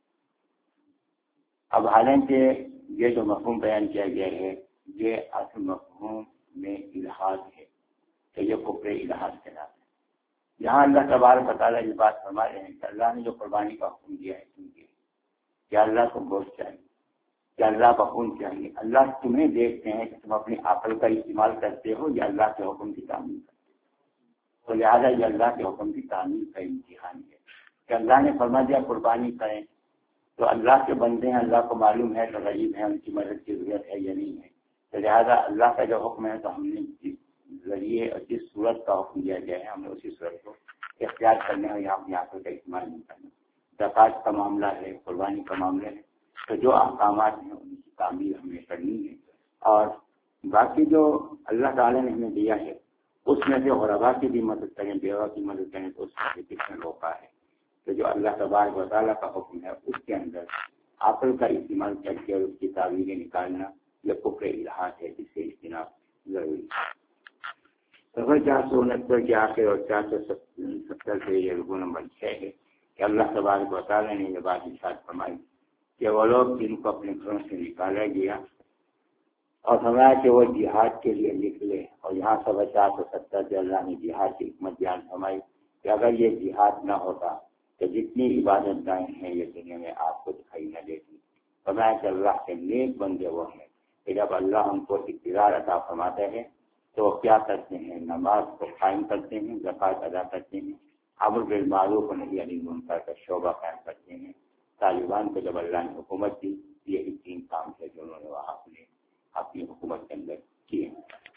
اب حالانکہ یہ جو مفہوم بیان کیا گیا ہے یہ اصل مفہوم میں الحاد ہے کہ یہ کفر الحاد کہلاتا ہے۔ یہاں اللہ تبارک و تعالیٰ یہ بات فرما رہے ہیں کہ اللہ نے جو قربانی کا حکم دیا ہے تم کے کیا اللہ کو گوشت چاہیے، کیا اللہ کا خون چاہیے، اللہ تمہیں دیکھتے ہیں کہ تم اپنی عقل کا استعمال کرتے ہو یا اللہ کے حکم کی تعمیل کرتے ہو، تو لہٰذا یہ اللہ کے حکم کی تعمیل کا امتحان ہے کہ اللہ نے فرما دیا قربانی کریں، تو اللہ کے بندے ہیں، اللہ کو معلوم ہے کہ غریب ہیں، ان کی مدد کی ضرورت ہے یا نہیں ہے، تو لہٰذا اللہ کا جو حکم ہے تو ہم نے جس ذریعے اور جس صورت کا حکم دیا گیا ہے ہم نے اسی صورت کو اختیار کرنے اور یہاں اپنی عقل کا استعمال نہیں کرنا۔ زکوٰۃ کا معاملہ ہے، قربانی کا معاملہ ہے، تو جو احکامات ہیں ان کی تعمیل ہمیں کرنی ہے، اور باقی جو اللہ تعالیٰ نے ہمیں دیا ہے اس میں سے غربا کی بھی مدد کریں، بیوہ کی مدد کریں، تو اس میں کس نے روکا ہے؟ تو جو اللہ تبارک و تعالیٰ کا حکم ہے اس کے اندر عقل کا استعمال کر کے اس کی تعبیریں نکالنا یہ کفر الحاد ہے، جس سے اجتناب ضروری ہے۔ صفحہ چار سو انہتر کے آخر اور چار سو ستر سے یہ رکو نمبر چھ ہے کہ اللہ تبارک و تعالیٰ نے یہ بات ارشاد فرمائی کہ وہ لوگ جن کو اپنے گھروں سے نکالا گیا اور فرمایا کہ وہ جہاد کے لیے نکلے، اور یہاں صفحہ چار سو ستر سے اللہ نے جہاد کی حکمت بیان فرمائی کہ اگر یہ جہاد نہ ہوتا تو جتنی عبادت گاہیں ہیں یہ دنیا میں آپ کو دکھائی نہ دیتی۔ فرمایا کہ اللہ کے نیک بندے وہ ہیں کہ جب اللہ ہم کو اقتدار عطا فرماتا ہے تو کیا کرتے ہیں، نماز کو قائم کرتے ہیں، زکوٰۃ ادا کرتے ہیں، امر بالمعروف و نہی عن المنکر کا شعبہ قائم کرتے ہیں۔ طالبان کو جب اللہ نے حکومت دی یہ تین کام ہے جو انہوں نے وہاں اپنے اپنی حکومت کے اندر کیے۔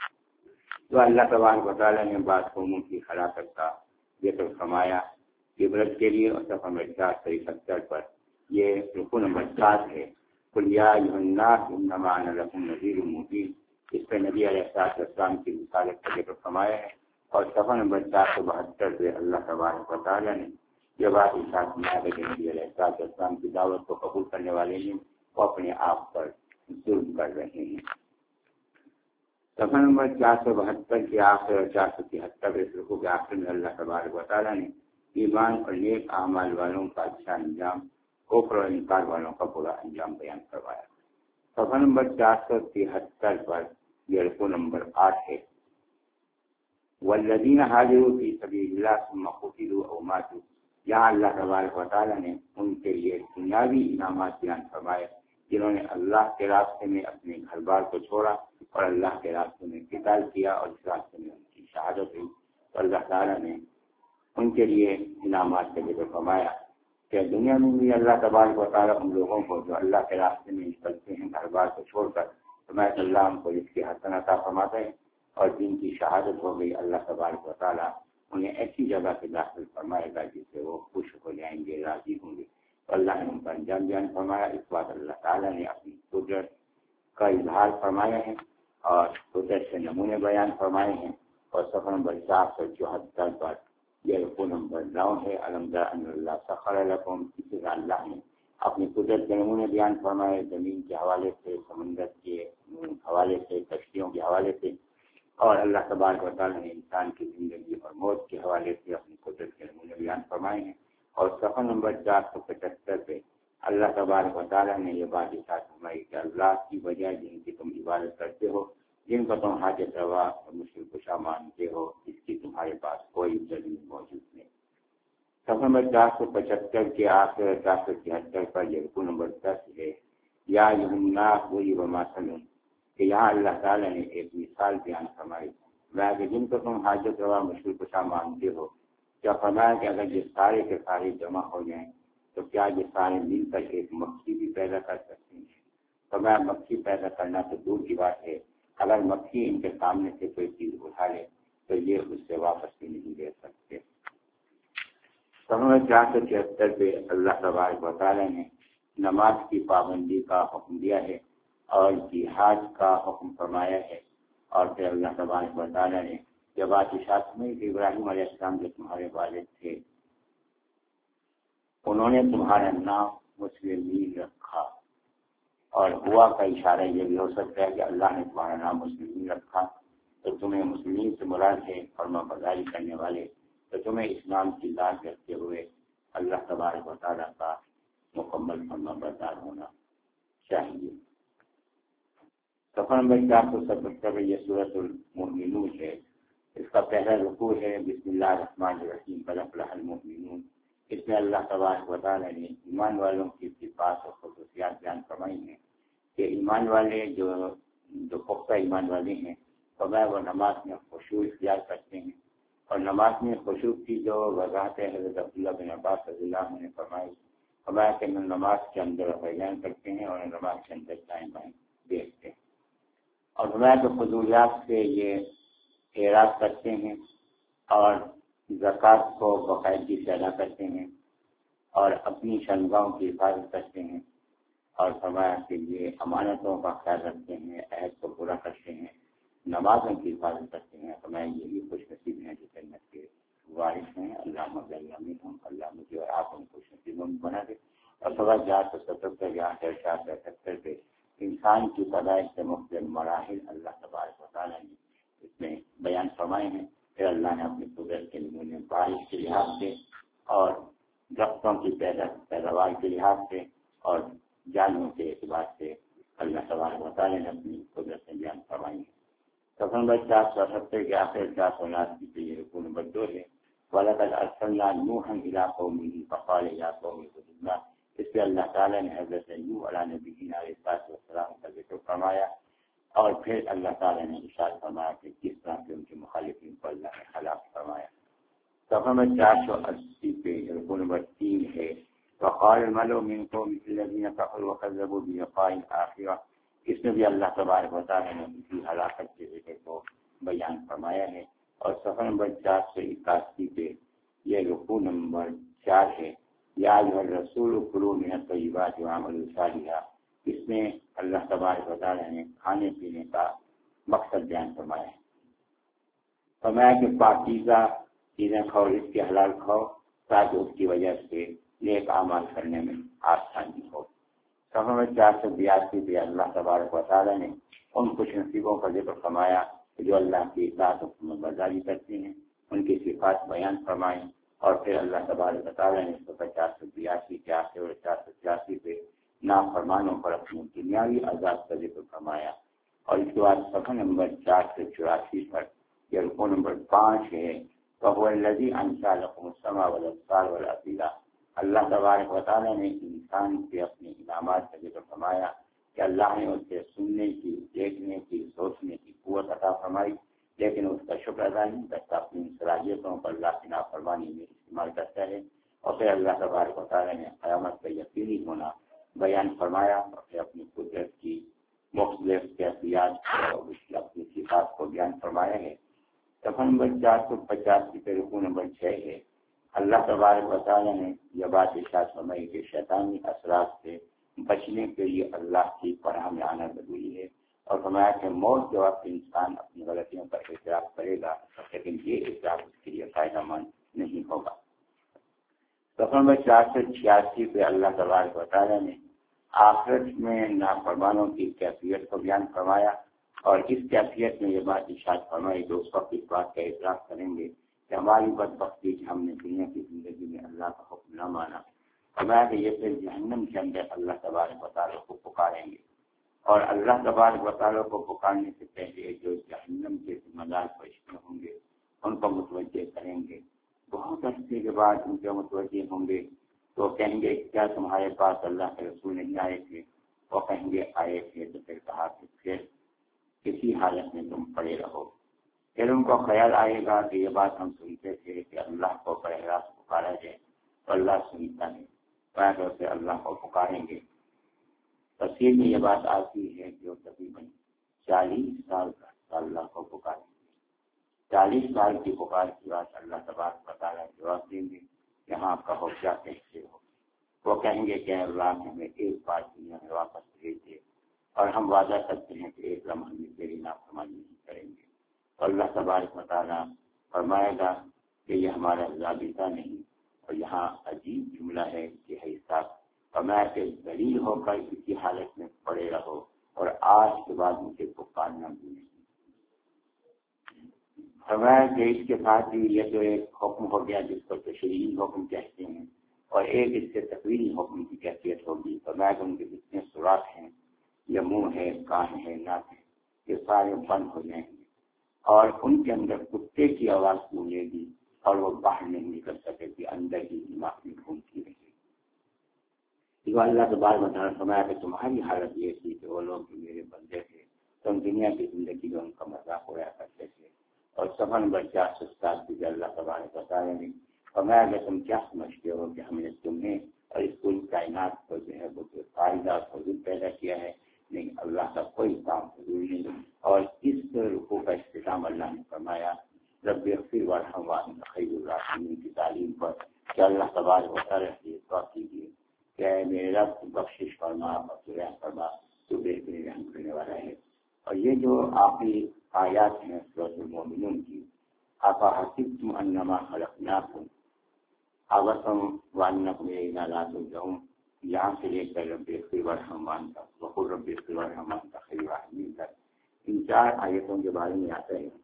تو اللہ تبارک و تعالیٰ نے بعض قوموں کی ہلاکت کا ذکر فرمایا عبرت کے لیے، اور صفحہ نمبر چار سو اکہتر پر یہ رکو نمبر سات ہے، قل یا ایھا الناس انما انا لکم نذیر مبین، اس پہ نبی علیہ الصلوۃ والسلام کی رسالت کا ذکر فرمایا ہے، اور صفحہ نمبر چار سو بہتر پہ اللہ تبارک و تعالیٰ نے یہ بات ارشاد فرمایا کہ نبی علیہ الصلوۃ والسلام کی دعوت کو قبول کرنے والے ہیں وہ اپنے آپ پر ظلم کر رہے ہیں۔ صفحہ نمبر چار سو بہتر کے آخر اور چار سو تہتر اس رکوع کے آخر میں اللہ تبارک و تعالیٰ نے ایمان اور نیک اعمال والوں کا اچھا انجام، کفر اور انکار والوں کا برا انجام بیان کروایا۔ صفحہ نمبر چار سو تہتر پر یہ رکوع نمبر آٹھ ہے، والذین ہاجروا فی سبیل اللہ ثم قتلوا او ماتوا، یہاں اللہ تبارک و تعالیٰ نے ان کے لیے دنیاوی انعامات بیان فرمائے جنہوں نے اللہ کے راستے میں اپنے گھر بار کو چھوڑا اور اللہ کے راستے میں قتال کیا اور اس راستے میں ان کی شہادت ہوئی، تو اللہ تعالیٰ نے ان کے لیے انعامات کا ذکر فرمایا کہ دنیا میں بھی اللہ تبارک و تعالیٰ ان لوگوں کو جو اللہ کے راستے میں نکلتے ہیں گھر بار کو چھوڑ کر، فرمایا کہ اللہ ان کو اس کی حسن عطا فرماتا ہے، اور جن کی شہادت ہو گئی اللہ تبارک و تعالیٰ انہیں ایسی جگہ سے داخل فرمائے گا جس سے وہ خوش ہو جائیں گے، راضی ہوں گے، تو اللہ نے ان کا انجام بیان فرمایا۔ اس بات اللہ تعالیٰ نے اپنی قدرت کا اظہار فرمایا ہے اور قدرت سے نمونے بیان فرمائے ہیں، اور صفحہ نمبر چار سو چوہتر پر یہ رکوع نمبر نو ہے، الم تر ان اللہ سخر لکم، اسی طرح اللہ نے اپنی قدرت کے نمونے بیان فرمائے، زمین کے حوالے سے، سمندر کے حوالے سے، کشتیوں کے حوالے سے، اور اللہ تبارک و تعالیٰ نے انسان کی زندگی اور موت کے حوالے سے اپنی قدرت کے نمونے بیان فرمائے ہیں۔ اور صفحہ نمبر چار سو پچہتر پہ اللہ تبارک و تعالیٰ نے یہ بات ارشاد فرمائی کہ اللہ کی وجہ جن کی تم عبادت کرتے ہو، جن کو تم حاجت روا اور مشکل کشا مانتے ہو، اس کی تمہارے پاس کوئی دلیل موجود نہیں۔ صفحہ نمبر چار سو پچہتر کے آخر چار سو تہتر پر یہ رکوع نمبر دس ہے، یا الناس ضرب مثل، کہ یہاں اللہ تعالیٰ نے ایک مثال بیان فرمائی، میں کہ جن کو تم حاجت روا مشکل کشا مانتے ہو، کیا فرمایا کہ اگر یہ سارے کے سارے جمع ہو جائیں تو کیا یہ سارے مل کر ایک مکھی بھی پیدا کر سکتے ہیں؟ فرمایا مکھی پیدا کرنا تو دور کی بات ہے، اگر مکھی ان کے سامنے سے کوئی چیز اٹھا لے تو یہ اس سے واپس بھی نہیں دے سکتے۔ چار سو چھہتر پہ اللہ تبارک و تعالیٰ نے نماز کی پابندی کا حکم دیا ہے اور جہاد کا حکم فرمایا ہے، اور پھر اللہ تبارک و تعالیٰ نے جب بات ارشاد میں کہ ابراہیم علیہ السلام جو تمہارے والد تھے انہوں نے تمہارا نام مسلمین رکھا، اور ہوا کا اشارہ یہ بھی ہو سکتا ہے کہ اللہ نے تمہارا نام مسلمین رکھا تو تمہیں مسلمین سے مراد ہے فرما برداری کرنے والے، تو تمہیں اسلام کی لاج رکھتے ہوئے اللہ تبارک و تعالیٰ کا مکمل فرما بردار ہونا چاہیے۔ صفحہ نمبر چار سو ستہتر یہ سورۃ المؤمنون ہے، اس کا پہلا رکوع ہے بسم اللہ الرحمن الرحیم قد افلح المؤمنون۔ اس میں اللہ تبارک و تعالیٰ نے ایمان والوں کی صفات اور خصوصیات بیان فرمائی ہیں کہ ایمان والے جو جو پختہ ایمان والے ہیں فرمایا وہ نماز میں خشوع اختیار کرتے ہیں، اور نماز میں خشوع کی جو وضاحت ہے حضرت عبداللہ بن عباس رضی اللہ عنہ نے فرمائی فرمایا کہ میں نماز کے اندر بیان کرتے ہیں اور نماز کے اندر دائیں بائیں دیکھتے ہیں، اور فرمایا کہ فضولیات سے یہ اعراض کرتے ہیں اور زکوٰۃ کو باقاعدگی سے ادا کرتے ہیں اور اپنی شرمگاہوں کی حفاظت کرتے ہیں، اور فرمایا کہ یہ امانتوں کا خیال رکھتے ہیں، عہد کو پورا کرتے ہیں، نمازوں کی حفاظت کرتے ہیں۔ فرمایا یہ بھی خوش نصیب ہیں جو جنت کے وارث ہیں۔ اللہ مجھے اللہ مجھے اور آپ ان خوش نصیبوں میں بنا دے۔ اور سوا چار سو ستہتر یا چار سو اٹھہتر پہ انسان کی پیدائش سے مختلف مراحل اللہ تبارک و تعالیٰ نے اس میں بیان فرمائے ہیں۔ پھر اللہ نے اپنی قدرت کے نمونے بارش کے لحاظ سے اور درختوں کی پیدا پیداوار کے لحاظ سے اور جانوروں کے اعتبار سے اللہ تبارک و تعالیٰ نے اپنی قدرت میں بیان فرمائی ہے۔ صفحہ نمبر چار سو اٹھہتر کے آخر چار سو اناسی کے لیے رکوع نمبر دو ہے، وَلَقَدْ أَرْسَلْنَا نُوحًا إِلَىٰ قَوْمِهِ فَقَالَ يَا قَوْمِ اعْبُدُوا اللَّهَ۔ اس پہ اللہ تعالیٰ نے حضرت نوح علیہ نبی علیہ السلام کا ذکر فرمایا، اور پھر اللہ تعالیٰ نے ارشاد فرمایا کہ کس طرح سے ان کے مخالفین کو اللہ نے ہلاک فرمایا۔ صفحہ نمبر چار سو اسی پہ رکوع نمبر تین ہے، وَقَالَ الْمَلَأُ مِنْ قَوْمِهِ الَّذِينَ كَفَرُوا وَكَذَّبُوا بِلِقَاءِ الْآخِرَةِ۔ اس میں بھی اللہ تبارک و تعالیٰ نے اسی ہلاکت کے ذکر کو بیان فرمایا ہے۔ اور صفحہ نمبر چار سو اکاسی پہ یہ رکوع نمبر چار ہے، یا ایھا الرسول کلوا من الطیبات واعملوا صالحا۔ اس میں اللہ تبارک و تعالیٰ نے کھانے پینے کا مقصد بیان فرمایا ہے، فرمایا کہ پاکیزہ چیزیں کھاؤ، اس کے حلال کھاؤ تاکہ اس کی وجہ سے نیک اعمال کرنے میں آسانی ہو۔ صفحہ میں چار سو بیاسی پہ اللہ تبارک و تعالیٰ نے ان خوش نصیبوں کا ذکر فرمایا جو اللہ کی اطاعت و فرمانبرداری کرتے ہیں، ان کی صفات بیان فرمائیں، اور پھر اللہ تبارک و تعالیٰ نے صفحہ چار سو بیاسی کے آخر اور چار سو چھیاسی پہ نافرمانوں پر اپنی دنیاوی عذاب کا ذکر فرمایا۔ اور اس کے بعد صفحہ نمبر چار سو چوراسی پر یہ رکوع نمبر پانچ ہے، فَهُوَ الَّذِي أَنشَأَ لَكُمُ السَّمْعَ وَالْأَبْصَارَ وَالْأَفْئِدَةَ۔ اللہ تبارک و تعالیٰ نے انسان سے اپنے انعامات کا ذکر فرمایا کہ اللہ نے اس سے سننے کی، دیکھنے کی، سوچنے کی قوت عطا فرمائی، لیکن اس کا شکر ادا نہیں کرتا، اپنی صلاحیتوں پر اللہ کی نافرمانی میں استعمال کرتا ہے۔ اور پھر اللہ تبارک و تعالیٰ نے قیامت کا یقینی ہونا بیان فرمایا، اور پھر اپنی قدرت کی مختلف کیفیات اور اس کی اپنی صفات کو بیان فرمایا ہے۔ صفحہ نمبر چار سو پچاسی پہ رکوع نمبر چھ ہے، اللہ تبارک و تعالیٰ نے یہ بات ارشاد فرمائی کہ شیطانی اثرات سے بچنے کے لیے اللہ کی پناہ میں آنا ضروری ہے، اور فرمایا کہ موت کے وقت انسان اپنی غلطیوں کا اعتراف کرے گا، لیکن یہ اعتراف اس کے لیے فائدہ مند نہیں ہوگا۔ صفحہ نمبر چار سو چھیاسی پہ اللہ تبارک و تعالیٰ نے آخرت میں نافرمانوں کی کیفیت کو بیان فرمایا، اور اس کیفیت میں یہ بات ارشاد فرمائی تو اس وقت اس بات کا اعتراف کریں گے کہ ہماری بدبختی کہ ہم نے دنیا کی زندگی میں اللہ کا حکم نہ مانا، فرمایا کہ یہ پھر جہنم کے اندر اللہ تبارک و تعالیٰ کو پکاریں گے، اور اللہ تبارک و تعالیٰ کو پکارنے سے پہلے جو جہنم کے ذمہ دار فرشتے ہوں گے ان کو متوجہ کریں گے۔ بہت عرصے کے بعد ان کے متوجہ ہوں گے تو کہیں گے کیا تمہارے پاس اللہ کے رسول نہیں آئے تھے؟ وہ کہیں گے آئے تھے، تو پھر کہا کہ پھر کسی حالت میں تم پڑے رہو۔ پھر ان کو خیال آئے گا کہ یہ بات ہم سنتے تھے کہ اللہ کو براہ راست پکارا جائے تو اللہ سنتا ہے، تو سے اللہ کو پکاریں گے۔ تفسیر میں یہ بات آتی ہے کہ وہ تقریباً چالیس سال تک اللہ کو پکاریں گے، چالیس سال کی پکار کی بات اللہ تبارک و تعالیٰ جواب دیں گے یہاں آپ کا حوصلہ کیسے ہو؟ وہ کہیں گے کہ اللہ ہمیں ایک بار دنیا میں واپس بھیج دے اور ہم وعدہ کرتے ہیں کہ ایک لمحہ میں تیری نافرمانی نہیں کریں گے۔ اللہ تبارک و تعالیٰ فرمائے گا کہ یہ ہمارا ضابطہ نہیں، اور یہاں عجیب جملہ ہے کہ حصہ فرمایا کہ ذلیل ہو کر اسی حالت میں پڑے رہو اور آج کے بعد مجھے پکارنا بھی نہیں۔ فرمایا کہ اس کے ساتھ ہی یہ جو ایک حکم ہو گیا جس کو تشریعی حکم کہتے ہیں، اور ایک اس سے تقریری حکم کی کیفیت ہوگی۔ فرمایا کہ ان کے جتنے سوراخ ہیں، یہ منہ ہے، کان ہے، ناک ہے، یہ سارے بند ہو جائیں گے، اور ان کے اندر کتے کی آواز گونجے گی اور وہ باہر نہیں نکل سکے گی، اندر ہی دماغ میں گھومتی رہے گی۔ تو اللہ تبارک و تعالیٰ فرمایا کہ تمہاری حالت یہ تھی کہ وہ لوگ جو میرے بندے تھے تم دنیا کی زندگی میں ان کا مذاق اڑایا کرتے تھے، اور صفحہ نمبر چار سو سات کی اللہ تبارک و تعالیٰ نے فرمایا کہ تم کیا سمجھتے ہو کہ ہم نے تمہیں اور اس پوری کائنات کو جو ہے وہ فائدہ اور فضول پیدا کیا ہے؟ نہیں، اللہ کا کوئی کام فضول نہیں۔ اور اس رکوع کا اختتام اللہ نے فرمایا رب اغفر وارحم وانت خیر الراحمین کی تعلیم پر کہ اللہ تبارک و تعالیٰ سے دعا کیجیے کہ میرے رب بخشش فرما اور رحم فرما، تو بہترین رحم کرنے والا ہے۔ اور یہ جو آخری آیات ہیں سورۃ المومنون کی، افحسبتم انما خلقناکم عبثا وانکم الینا لا ترجعون، یہاں سے لے کر رب اغفر وارحم وانت وقل رب اغفر وارحم وانت خیر الراحمین تک ان چار آیتوں کے بارے میں آتا ہے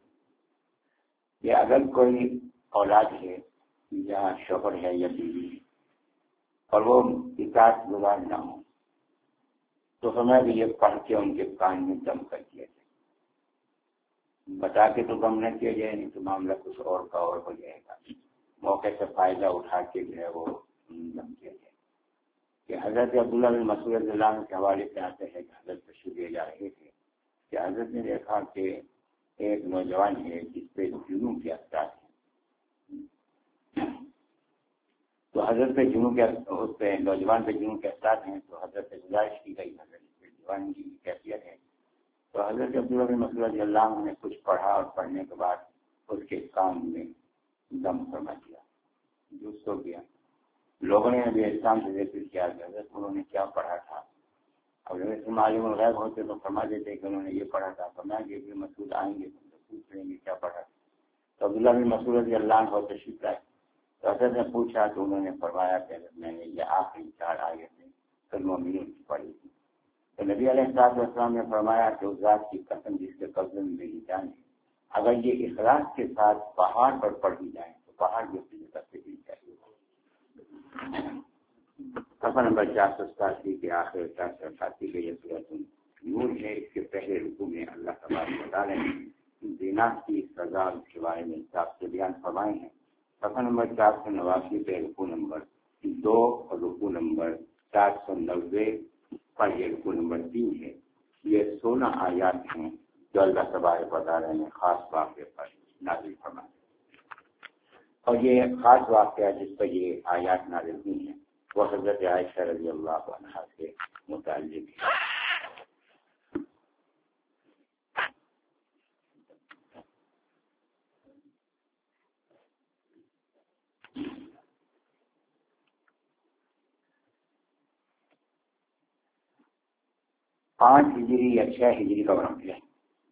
کہ اگر کوئی اولاد ہے یا شوہر ہے یا بیوی اور وہ اطاعت گزار نہ ہو تو ہمیں بھی یہ پڑھ کے ان کے کان میں دم کر دیا جائے، بتا کے تو دم نہ کیا جائے، نہیں تو معاملہ کچھ اور کا اور ہو جائے گا، موقع سے فائدہ اٹھا کے جو ہے وہ دم کیا جائے۔ کہ حضرت عبداللہ بن مسعود رضی اللہ عنہ کے حوالے سے آتے ہیں کہ حضرت تشریف لے جا رہے تھے کہ حضرت نے دیکھا کہ ایک نوجوان ہے جس پہ جنوں کے اثرات ہیں، تو حضرت پہ جنوں کے اس پہ نوجوان پہ جنوں کے اثرات ہیں، تو حضرت سے گزارش کی گئی حضرت پہ جوان کی کیفیت ہے، تو حضرت عبداللہ بن مسعود رضی اللہ عنہ نے کچھ پڑھا اور پڑھنے کے بعد اس کے کان میں دم فرما دیا، جوس ہو گیا۔ لوگوں نے ابھی اسلام سے ذکر کیا کہ حضرت انہوں نے کیا پڑھا تھا، اور جب معلوم الغیب ہوتے تو فرما دیتے کہ انہوں نے یہ پڑھا تھا، فرمایا کہ ابن مسعود آئیں گے تو پوچھ لیں گے کیا پڑھا تھا۔ تو عبداللہ بن مسعود رضی اللہ عنہ تشریف لائے تو حضرت نے پوچھا تو انہوں نے فرمایا کہ میں نے یہ آخری چار آیتیں المومنون کی پڑھی تھی۔ تو نبی علیہ الصلوۃ والسلام نے فرمایا کہ اس ذات کی قسم جس کے قبضے میں میری جان ہے، اگر یہ اخلاص کے ساتھ پہاڑ پر پڑھی جائیں تو پہاڑ بھی اپنی جگہ سے گر جائے گا۔ صفحہ نمبر چار سو ستاسی کے آخر چار سو اٹھاسی کے یہ سورۃ نور ہے۔ اس کے پہلے رکوع میں اللہ تبارک و تعالیٰ نے زنا کی سزا کے بارے میں صاف سے بیان فرمائے ہیں۔ صفحہ نمبر چار سو نواسی پہ رکوع نمبر دو اور رکوع نمبر چار سو نوے پر یہ رکوع نمبر تین ہے۔ یہ سولہ آیات ہیں جو اللہ تبارک و تعالیٰ نے خاص واقعے پر نازل فرمائے، اور یہ خاص واقعہ جس پر یہ آیات نازل ہوئی ہیں وہ حضرت عائشہ رضی اللہ عنہا سے متعلق ہے۔ پانچ ہجری یا چھ ہجری کا واقعہ ہے،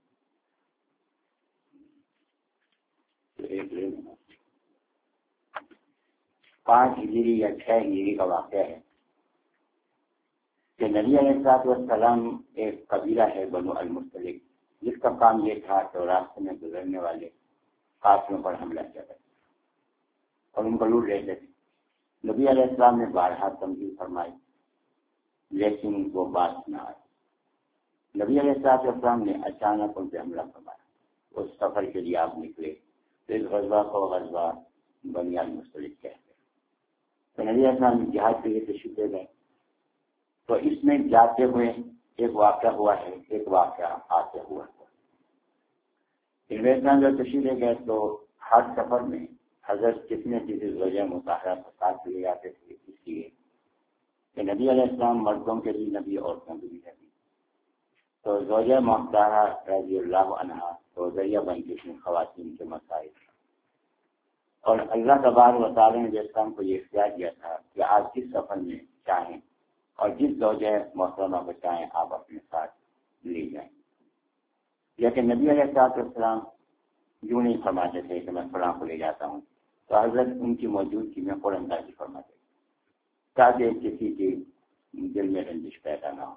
پانچ ہجری یا چھ ہجری کا واقعہ ہے کہ نبی علیہ الصلوۃ والسلام ایک قبیلہ ہے بنو المصطلق، جس کا کام یہ تھا کہ راستے میں گزرنے والے قافلوں پر حملہ کیا کرتے اور ان کو لوٹ لیتے تھے۔ نبی علیہ السلام نے بارہا تنبیہ فرمائی لیکن وہ بات نہ آئی۔ نبی علیہ السلام نے اچانک ان پہ حملہ فرمایا۔ اس سفر کے لیے آپ نکلے تو اس غزوہ کو غزوہ بنی المصطلق کہتے ہیں۔ تو نبی علیہ السلام نے جہاد کے لیے تشریف لے گئے، تو اس میں جاتے ہوئے ایک واقعہ ہوا ہے، ایک واقعہ آتے ہوا ہے۔ نبی علیہ السلام جب تشریف لے گئے تو ہر سفر میں حضرت کتنے کسی زوجہ مطہرہ کو ساتھ لے جاتے تھے، اس لیے کہ نبی علیہ السلام مردوں کے بھی نبی، عورتوں کے بھی نبی۔ تو زوجہ مطہرہ رضی اللہ عنہا تو ذریعہ بنتی تھیں خواتین کے مسائل، اور اللہ تبارک و تعالیٰ نے اسلام کو یہ اختیار دیا تھا کہ آپ جس سفر میں چاہیں اور جس زوجہ محترمہ کو چاہیں آپ اپنے ساتھ لے جائیں۔ لیکن نبی علیہ السلام یوں نہیں فرماتے تھے کہ میں فلاں کو لے جاتا ہوں، تو حضرت ان کی موجودگی میں فوراً راضی فرماتے تاکہ کسی کے دل میں رنجش پیدا نہ ہو۔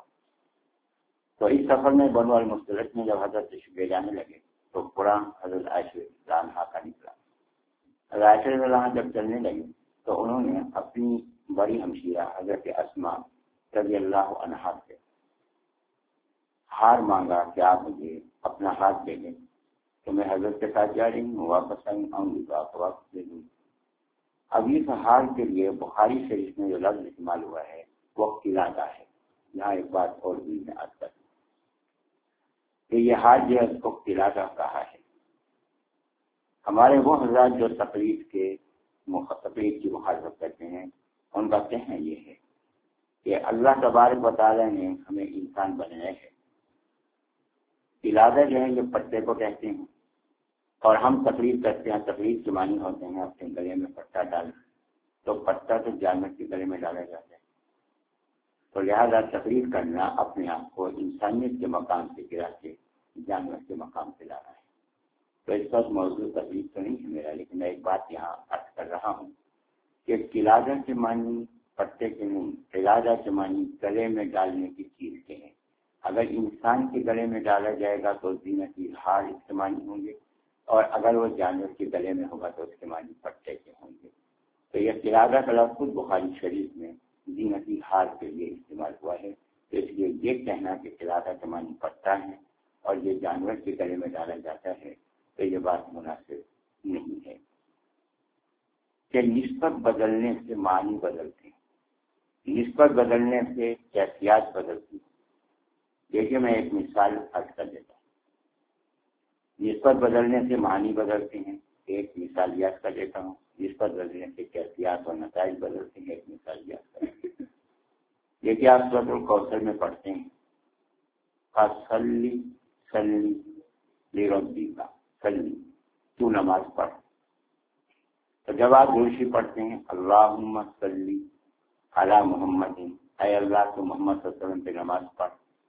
تو اس سفر میں بنو المصطلق میں جب حضرت تشریف لے جانے لگے تو قرآن حضرت عائشہ رضی اللہ عنہا کا نکلا۔ حضرت عائشہ رضی اللہ عنہا جب چلنے لگے تو انہوں نے اپنی بڑی ہمشیرہ حضرت اسماء رضی اللہ عنہا سے ہار مانگا کہ آپ مجھے اپنا ہاتھ دے دیں، تو میں حضرت کے ساتھ جا رہی ہوں، واپس آؤں گی تو آپ کو واپس دے دوں۔ اب اس ہار کے لیے بخاری شریف میں جو لفظ استعمال ہوا ہے وہ قلادہ ہے۔ یہاں ایک بات اور بھی میں عرض کروں کہ یہ ہار جو ہے اس کو قلادہ کہا ہے۔ ہمارے وہ حضرات جو تقلید کے تقلید کی مخالفت کرتے ہیں ان کا کہنا یہ ہے کہ اللہ تبارک و تعالیٰ نے ہمیں انسان بنایا ہے۔ قلادہ جو ہے یہ پٹے کو کہتے ہیں، اور ہم تقلید کرتے ہیں، تقلید کے معنی ہوتے ہیں اپنے گلے میں پٹا ڈالنا، تو پٹا تو جانور کے گلے میں ڈالا جاتا ہے، تو لہذا تقلید کرنا اپنے آپ کو انسانیت کے مقام سے گرا کے جانور کے مقام سے لانا ہے۔ تو اس وقت موضوع تقلید تو نہیں ہے میرا، لیکن میں ایک بات یہاں عرض کر رہا ہوں کہ قلادہ کے معنی پٹے کے نہیں، قلادہ کے معنی گلے میں ڈالنے کی چیز کے ہیں۔ اگر انسان کے گلے میں ڈالا جائے گا تو زینتی ہار اس کے معنی ہوں گے، اور اگر وہ جانور کے گلے میں ہوگا تو اس کے معنی پٹے کے ہوں گے۔ تو یہ قلادہ کا لفظ خود بخاری شریف میں زینتی ہار کے لیے استعمال ہوا ہے، تو اس لیے یہ کہنا کہ قلادہ کے معنی پٹا ہے اور یہ جانور کے گلے میں ڈالا جاتا ہے تو یہ بات مناسب نہیں ہے۔ کہ نسبت بدلنے سے معنی بدلتے ہیں، نسبت بدلنے سے کیفیات بدلتی ہیں۔ دیکھیے میں ایک مثال عرض کر دیتا ہوں، نسبت بدلنے سے معنی بدلتے ہیں، ایک مثال یاد کر دیتا ہوں۔ نسبت بدلنے سے کیفیات اور نتائج بدلتے ہیں، ایک مثال یاد کر دیتا ہوں۔ دیکھیے آپ سورۃ الکوثر میں پڑھتے ہیں فَصَلِّ صَلِّ لِرَبِّكَ، صلی تو نماز پڑھ۔ تو جب آپ دوسری پڑھتے ہیں اللہم صلی علی محمد، اے اللہ تو محمد صلی اللہ علیہ وسلم پہ نماز پڑھ،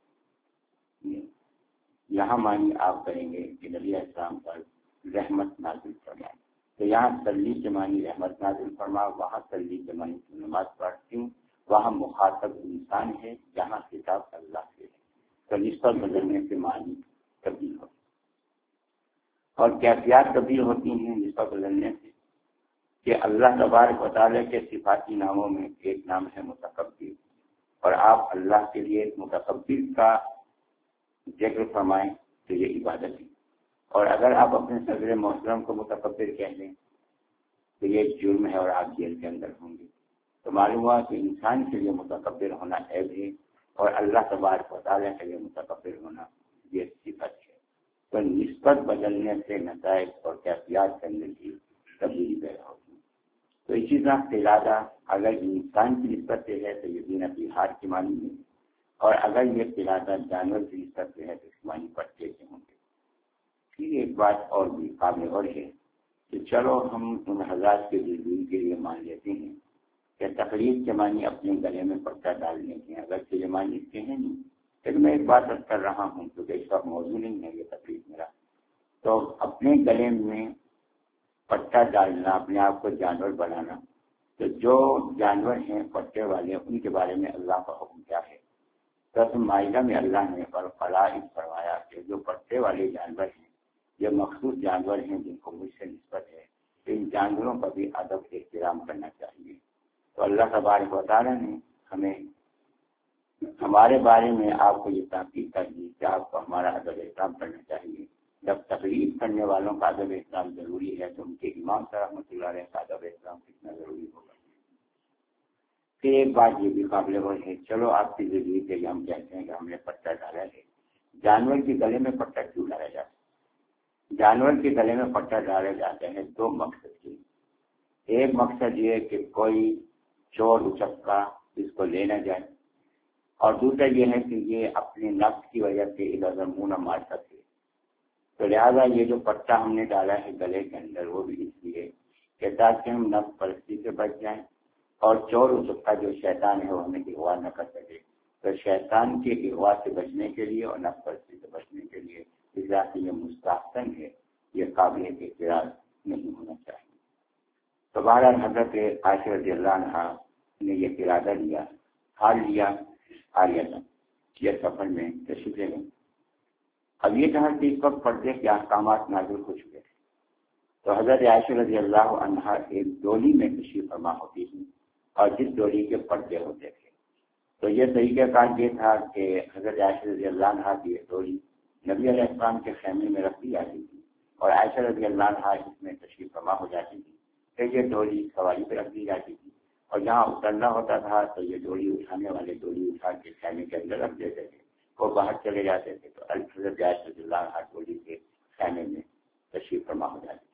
یہاں معنی آپ کریں گے کہ نبی علیہ السلام پر رحمت نازل فرمائے۔ تو یہاں صلی کے معنی رحمت نازل فرما، وہاں صلی کے معنی تو نماز پڑھتی ہوں، وہاں مخاطب انسان ہے، جہاں خطاب اللہ سے ہے۔ تو نسبت بدلنے سے معنی تبدیل ہوتی اور کیفیات تبدیل ہوتی ہیں نسبت بدلنے سے، کہ اللہ تبارک و تعالیٰ کے صفاتی ناموں میں ایک نام ہے متکبر، اور آپ اللہ کے لیے متکبر کا ذکر فرمائیں تو یہ عبادت ہے، اور اگر آپ اپنے صدر محترم کو متکبر کہہ لیں تو یہ جرم ہے اور آپ جیل کے اندر ہوں گے۔ تو معلوم ہوا کہ انسان کے لیے متکبر ہونا عیب ہے، اور اللہ تبارک و تعالیٰ کے لیے متکبر ہونا یہ صفت ہے۔ تو نسبت بدلنے سے نتائج اور کیفیات کے اندر کی تبدیلی پیدا ہوتی ہے۔ تو اسی طرح قلادہ اگر انسان کی نسبت سے ہے تو یہ زینتی ہار کی معنی ہے، اور اگر یہ قلادہ جانور کی نسبت سے ہے تو اس معنی پٹے کے ہوں گے۔ پھر ایک بات اور بھی قابل غور ہے کہ چلو ہم ان حضرات کے دلجوئی کے لیے مان لیتے ہیں کہ تقلید کے معنی اپنے گلے میں پٹا ڈالنے کے، اگر کہ یہ معنی اس کے ہیں نہیں، لیکن میں ایک بات کر رہا ہوں کیونکہ اس وقت موضوع نہیں ہے یہ تقلید میرا، تو اپنے گلے میں پٹا ڈالنا، اپنے آپ کو جانور بنانا، تو جو جانور ہیں پٹے والے ان کے بارے میں اللہ کا حکم کیا ہے؟ سورۃ مائدہ میں اللہ نے فرقلائد فرمایا کہ جو پٹے والے جانور ہیں یہ مخصوص جانور ہیں جن کو مجھ سے نسبت ہے، ان جانوروں کا بھی ادب احترام کرنا چاہیے۔ تو اللہ تبارک و تعالیٰ نے ہمیں ہمارے بارے میں آپ کو یہ تاکید کر دی کہ آپ کو ہمارا ادب احترام کرنا چاہیے۔ جب تقلید کرنے والوں کا ادب احترام ضروری ہے تو ان کے امام صاحب رحمۃ اللہ علیہ کا ادب احترام کتنا ضروری ہوگا۔ پھر ایک بات یہ بھی قابل غور ہے، چلو آپ کی ضروری کے لیے ہم کہتے ہیں کہ ہم نے پٹا ڈالا ہے، جانور کے گلے میں پٹا کیوں ڈالا جاتا ہے؟ جانور کے گلے میں پٹا ڈالے جاتے ہیں دو مقصد کے، ایک مقصد یہ کہ کوئی چور اچکا اس کو لے نہ جائے، اور دوسرا یہ ہے کہ یہ اپنے نفس کی وجہ سے ادھر منہ نہ مار سکے۔ تو لہٰذا یہ جو پٹا ہم نے ڈالا ہے گلے کے اندر وہ بھی اس لیے کہ تاکہ ہم نفس پرستی سے بچ جائیں، اور چور اچکا جو شیطان ہے وہ ہمیں اغوا نہ کر سکے۔ تو شیطان کے اغوا سے بچنے کے لیے اور نفس پرستی سے بچنے کے لیے اس طرح سے یہ مستحسن ہے، یہ قابل اعتراض نہیں ہونا چاہیے۔ تو بہرحال حضرت عائشہ رضی اللہ عنہا نے یہ ارادہ لیا، حال لیا آریہ یہ سفر میں تشریف لے گئے۔ اب یہ کہا کہ اس وقت پردے کے احکامات نازل ہو چکے تھے، تو حضرت عائشہ رضی اللہ عنہا ایک ڈولی میں تشریف فرما ہوتی تھی اور جس ڈولی کے پردے ہوتے تھے۔ تو یہ طریقہ کار یہ تھا کہ حضرت عائشہ رضی اللہ عنہا کی یہ ڈولی نبی علیہ السلام کے خیمے میں رکھ دی جاتی تھی اور عائشہ رضی اللہ عنہا اس میں تشریف فرما ہو جاتی تھی۔ کہ یہ ڈولی سواری پہ رکھ دی جاتی تھی اور جہاں اترنا ہوتا تھا تو یہ ڈولی اٹھانے والے ڈولی اٹھا کے خیمے کے اندر رکھ دیتے تھے، وہ باہر چلے جاتے تھے تو حضرت عائشہ رضی اللہ عنہا ڈولی کے خیمے میں تشریف فرما ہو جاتی تھی۔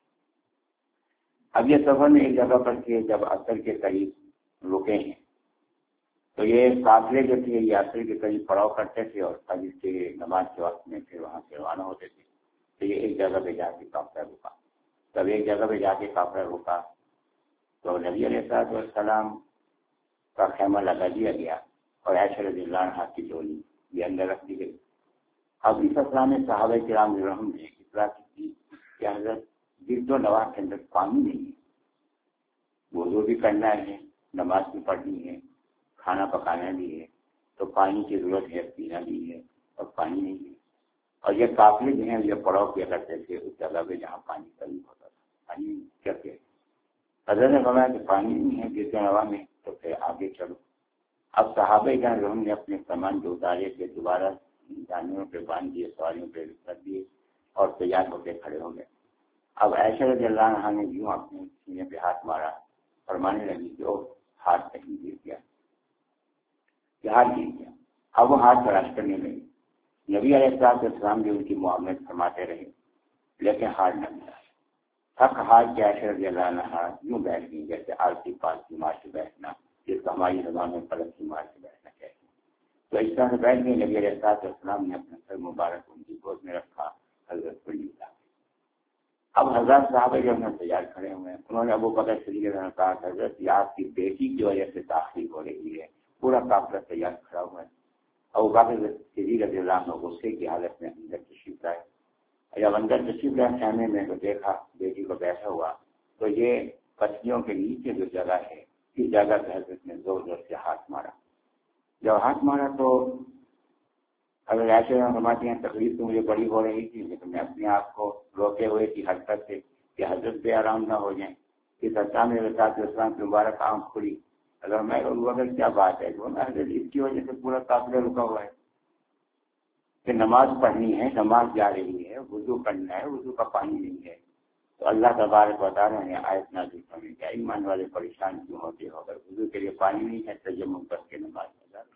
اب یہ سفر میں ایک جگہ پر تھے، جب عصر کے قریب رکے ہیں تو یہ قافلے جو تھے یہ عصر کے قریب پڑاؤ کرتے تھے اور فجر کے نماز کے وقت میں پھر وہاں سے روانہ ہوتے تھے۔ تو یہ ایک جگہ پہ جا کے قافلہ رکا، تب ایک جگہ پہ جا کے قافلہ رکا تو نبی علیہ الصلوۃ والسلام کا خیمہ لگا دیا گیا اور عائشہ رضی اللہ عنہا کی ڈولی یہ اندر رکھ دی گئی۔ اب اس اسلام میں صحابہ کرام رحم نے اطلاع کی کہ حضرت گرد و نواح کے اندر پانی نہیں ہے، وضو بھی کرنا ہے، نماز بھی پڑھنی ہے، کھانا پکانا بھی ہے، تو پانی کی ضرورت ہے، پینا بھی ہے اور پانی نہیں ہے۔ اور یہ قافلے جو ہیں یہ پڑاؤ کیا کرتے تھے اس جگہ پہ جہاں پانی کمی ہوتا تھا، پانی کیا کہ حضرت نے فرمایا کہ پانی نہیں ہے گرد و نواح میں تو پھر آگے چلو۔ اب صحابہ کرام نے اپنے سامان جو اتارے تھے دوبارہ جانوروں پہ باندھ دیے، سواریوں پہ رکھ دیے اور تیار ہو کے کھڑے ہو گئے۔ اب عائشہ رضی اللہ عنہا نے یوں اپنے سینے پہ ہاتھ مارا، فرمانے لگی کہ وہ ہاتھ کہیں گر گیا، کہ ہاتھ گر گیا۔ اب وہ ہاتھ تلاش کرنے لگی۔ نبی علیہ الصلوۃ والسلام بھی ان کی معاملت فرماتے رہے لیکن ہاتھ نہ ملا۔ تھک ہاتھ کے عائشہ رضی اللہ عنہا یوں بیٹھ گئی جیسے آلسی پالسی مار سے بیٹھنا، جس کو ہماری زبان میں پلک کی مار سے بیٹھنا کہتے ہیں۔ تو اس طرح سے بیٹھ گئی۔ نبی علیہ الصلوۃ والسلام نے اپنا سر مبارک ان کی گود میں رکھا، حضرت کو لیا۔ اب حضرت صاحب جو ہیں تیار کھڑے ہوئے ہیں، انہوں نے ابو بکر صدیق نے کہا کہ حضرت یہ آپ کی بیٹی کی وجہ سے تاخیر ہو رہی ہے، پورا قافلہ تیار کھڑا ہوا ہے۔ ابو بکر صدیق رضی اللہ عنہ غصے کی حالت میں اندر تشریف لائے۔ جب اندر تشریف لائے خیمے میں تو دیکھا بیٹی کو بیٹھا ہوا، تو یہ پتلیوں کے نیچے جو جگہ ہے اس جگہ پہ حضرت نے زور زور سے ہاتھ مارا۔ جب ہاتھ مارا تو اگر ایسے فرماتی ہیں تکلیف تو مجھے بڑی ہو رہی تھی لیکن میں اپنے آپ کو روکے ہوئے تھی حرکت سے کہ حضرت بے آرام نہ ہو جائیں۔ اس حتیٰ میں رسالت اسلام کی مبارک آنکھ کھلی، اگر میں اگر کیا بات ہے تو میں حضرت اس کی وجہ سے پورا قافلہ رکا ہوا ہے کہ نماز پڑھنی ہے، نماز جا رہی ہے، وضو کرنا ہے، وضو کا پانی نہیں ہے۔ تو اللہ تبارک و تعالیٰ نے آیت نازل فرمائی کہ ایمان والے پریشان کیوں ہوتے ہو، اگر وضو کے لیے پانی نہیں ہے تیمم کر کے نماز ادا کرو۔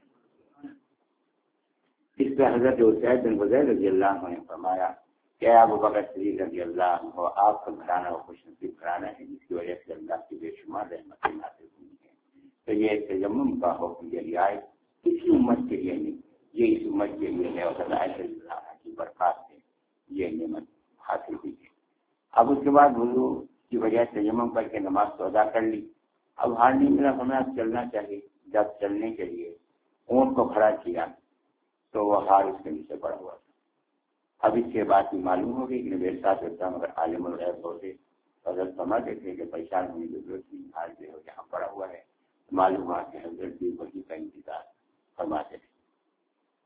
اس پہ حضرت اسید بن حضیر رضی اللہ عنہ نے فرمایا کہ ابو بکر صدیق رضی اللہ عنہ آپ کا گھرانہ و خوش نصیب گھرانہ ہے جس کی وجہ سے اللہ کی بے شمار رحمتیں نازل ہوئی ہیں۔ تو یہ تیمم کا حکم یہ رعایت کسی امت کے لیے نہیں، یہ اس امت کے لیے ہے اور عائشہ رضی اللہ عنہ کی برکات سے یہ نعمت حاصل ہوئی ہے۔ اب اس کے بعد وضو کی وجہ سے تیمم کر کے نماز تو ادا کر لی۔ اب ہار نہیں ملا، ہمیں اب چلنا چاہیے۔ جب چلنے کے لیے اونٹ کو کھڑا کیا تو وہ ہار اس کے نیچے پڑا ہوا تھا۔ اب اس کے بعد بھی معلوم ہو گئی کہ میرے ساتھ اسلام اگر عالم الغیب ہوتے تو حضرت سمجھتے تھے کہ پریشان ہونے کی ضرورت نہیں، ہار جو ہے جہاں پڑا ہوا ہے۔ معلوم ہوا کہ حضرت بھی وہی کا انتظار فرماتے تھے۔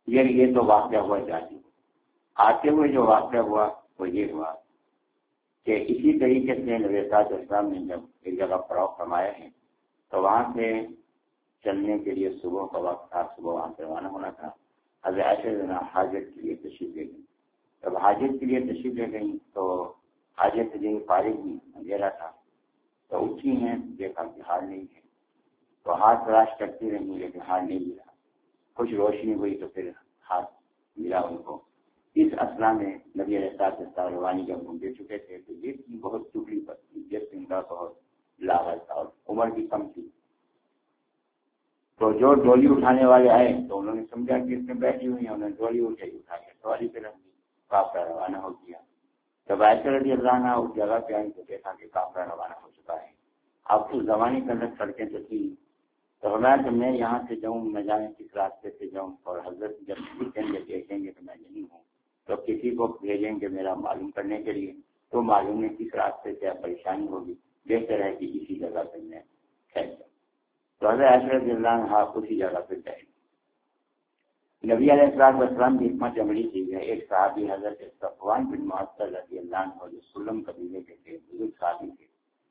یہ یہ تو واقعہ ہوا جاتی. آتے ہوئے جو واقعہ ہوا وہ یہ ہوا کہ اسی طریقے سے نبی صاحب اسلام نے جب ایک جگہ پڑاؤ فرمایا ہے تو وہاں سے چلنے کے لیے صبح کا وقت تھا، صبح وہاں سے روانہ ہونا تھا. حضرت عائشہ حاجت کے لیے تشریف لے گئی. جب حاجت کے لیے تشریف لے گئی تو حاجت دن فارغ ہوئی، اندھیرا تھا، تو اٹھی ہیں، دیکھا کہ حال نہیں ہے تو ہاتھ تلاش کرتی رہی لیکن حال نہیں ملا. کچھ روشنی ہوئی تو پھر ہاتھ ملا ان کو. اس اثنا میں نبی علیہ السلام روانی جب ہم دے چکے تھے تو یہ بہت ٹوٹی پڑتی، جس ان کا بہت لاغت تھا اور عمر بھی کم تھی. تو جو ڈولی اٹھانے والے آئے تو انہوں نے سمجھا کہ اس میں بیٹھی ہوئی ہیں، انہوں نے ڈولی اٹھائی اٹھائی سواری پہ رکھ دی، کافلا روانہ ہو گیا. جب عائشہ رضی اللہ عنہا اس جگہ پہ آئی تو دیکھا کہ کافلا روانہ ہو چکا ہے. اب اس زمانے کے اندر سڑکیں تو تھی تو ہمارا کہ میں یہاں سے جاؤں، نہ جانے کس راستے سے جاؤں، اور حضرت جب دیکھیں گے دیکھیں گے تو میں نہیں ہوں تو کسی کو بھیجیں گے میرا معلوم کرنے کے لیے، تو معلوم نہیں کس راستے سے پریشانی ہوگی، بہتر ہے کہ اسی جگہ پہ میں ٹھہر جاؤں. تو حضرت عائشہ رضی اللہ عنہا اسی جگہ پہ ٹھہر. نبی علیہ السلام والسلام کی حکمت عملی کی ہے. ایک صحابی حضرت صفوان بن معطل رضی اللہ عنہ جو سلم قبیلے کے تھے، بزرگ صحابی تھے.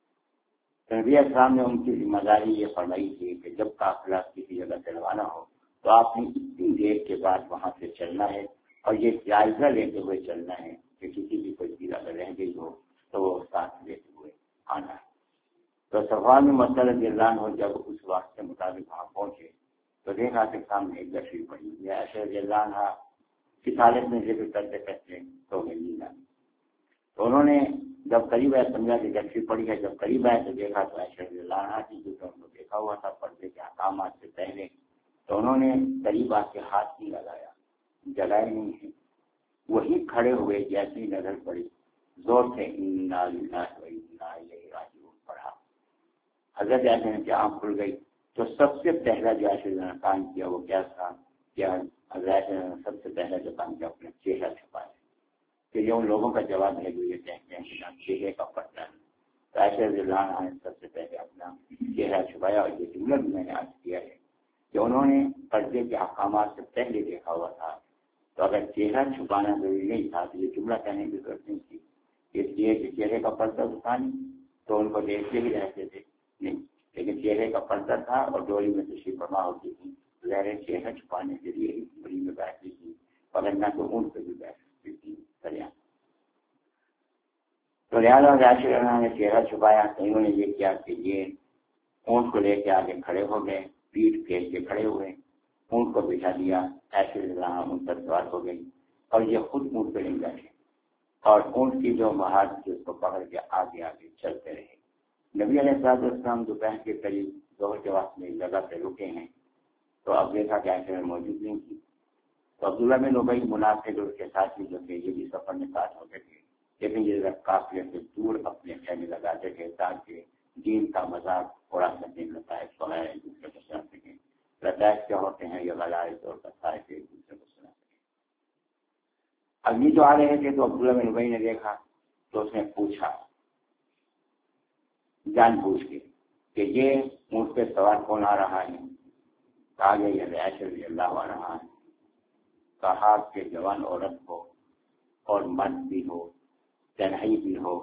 نبی السلام نے ان کی ذمہ داری یہ فرمائی تھی کہ جب قافلہ کسی جگہ سے روانہ ہو تو آپ نے اتنی دیر کے بعد وہاں سے چلنا ہے اور یہ جائزہ لیتے ہوئے چلنا ہے کہ کسی کی کوئی چیز اگر رہ گئی ہو تو وہ ساتھ لیتے ہوئے آنا ہے. تو صفوان بن معطل رضی اللہ عنہ جب اس وقت کے مطابق وہاں پہنچے تو دیکھا کہ سامنے ایک گٹری پڑی ہے. عائشہ رضی اللہ عنہا کس حالت میں ذکر کرتے کرتے تو میں نیند آئی. تو انہوں نے جب قریب آئے سمجھا کہ گٹری پڑی ہے. جب قریب آئے تو دیکھا تو عائشہ رضی اللہ عنہا کی جو ان کو دیکھا ہوا تھا پردے کے احکامات سے پہلے، تو انہوں نے قریب آ کے ہاتھ نہیں لگایا، جلائے نہیں ہے. وہی کھڑے ہوئے جیسی نظر پڑی زور سے انا للہ و انا الیہ راجعون پڑھا. حضرت عائشہ نے کیا آنکھ کھل گئی تو سب سے پہلا جو عائشہ نے کام کیا وہ کیا تھا؟ کیا حضرت عائشہ نے سب سے پہلا جو کام کیا اپنا چہرہ چھپایا کہ یہ ان لوگوں کا جواب ہے جو یہ کہتے ہیں کہ چہرے کا پردہ ہے. تو عائشہ رضی اللہ عنہا نے سب سے پہلے اپنا چہرہ چھپایا. اور یہ جملہ بھی میں نے آج کیا ہے کہ انہوں نے پردے کے احکامات سے پہلے دیکھا ہوا تھا تو اگر چہرہ چھپانا ضروری نہیں تھا تو یہ جملہ کہنے کی ضرورت نہیں تھی. اس لیے کہ چہرے کا پردہ تھا نہیں تو ان کو دیکھتے ہی رہتے تھے نہیں، لیکن چہرے کا پردہ تھا اور ڈولی میں تشریف فرما ہوتی تھی. ظاہر چہرہ چھپانے کے لیے ڈولی میں بیٹھتی تھی، ورنہ تو اون پہ بھی بیٹھتی تھی. تو لہٰذا عائشہ نے چہرہ چھپایا. انہوں نے یہ کیا کہ یہ اونٹ کو لے کے آگے کھڑے ہو گئے، پیٹ پھیر کے کھڑے ہوئے، اونٹ کو بٹھا دیا. عائشہ ان پر سوار ہو گئی اور یہ خود اونٹ پہ نہیں بیٹھے اور اونٹ کی جو مہار تھی اس کو پکڑ کے آگے آگے چلتے رہے. نبی علیہ السلام دوپہر کے قریب ظہر کے وقت میں جگہ پہ رکے ہیں تو اب دیکھا کہ عائشہ موجود نہیں تھی. تو عبداللہ بن ابی منافق اور اس کے ساتھی جو تھے یہ بھی سفر میں ساتھ ہوتے تھے، لیکن یہ قافلے سے دور اپنے خیمے لگاتے تھے تاکہ دین کا مذاق اڑا سکیں، لطائف وغیرہ ایک دوسرے کو سنا سکیں. لطائف کیا ہوتے ہیں؟ یہ غلائز اور لطائف ایک دوسرے کو سنا سکیں. اب یہ جو آ رہے تھے تو عبداللہ بن ابی نے دیکھا تو اس نے پوچھا جان پوچھ کے کہ یہ اونٹ پہ سوار کون آ رہا ہے؟ کہا گیا یہ عائشہ رضی اللہ عنہا ہے. کہا کہ جوان عورت ہو اور مرد بھی ہو، تنہائی بھی ہو،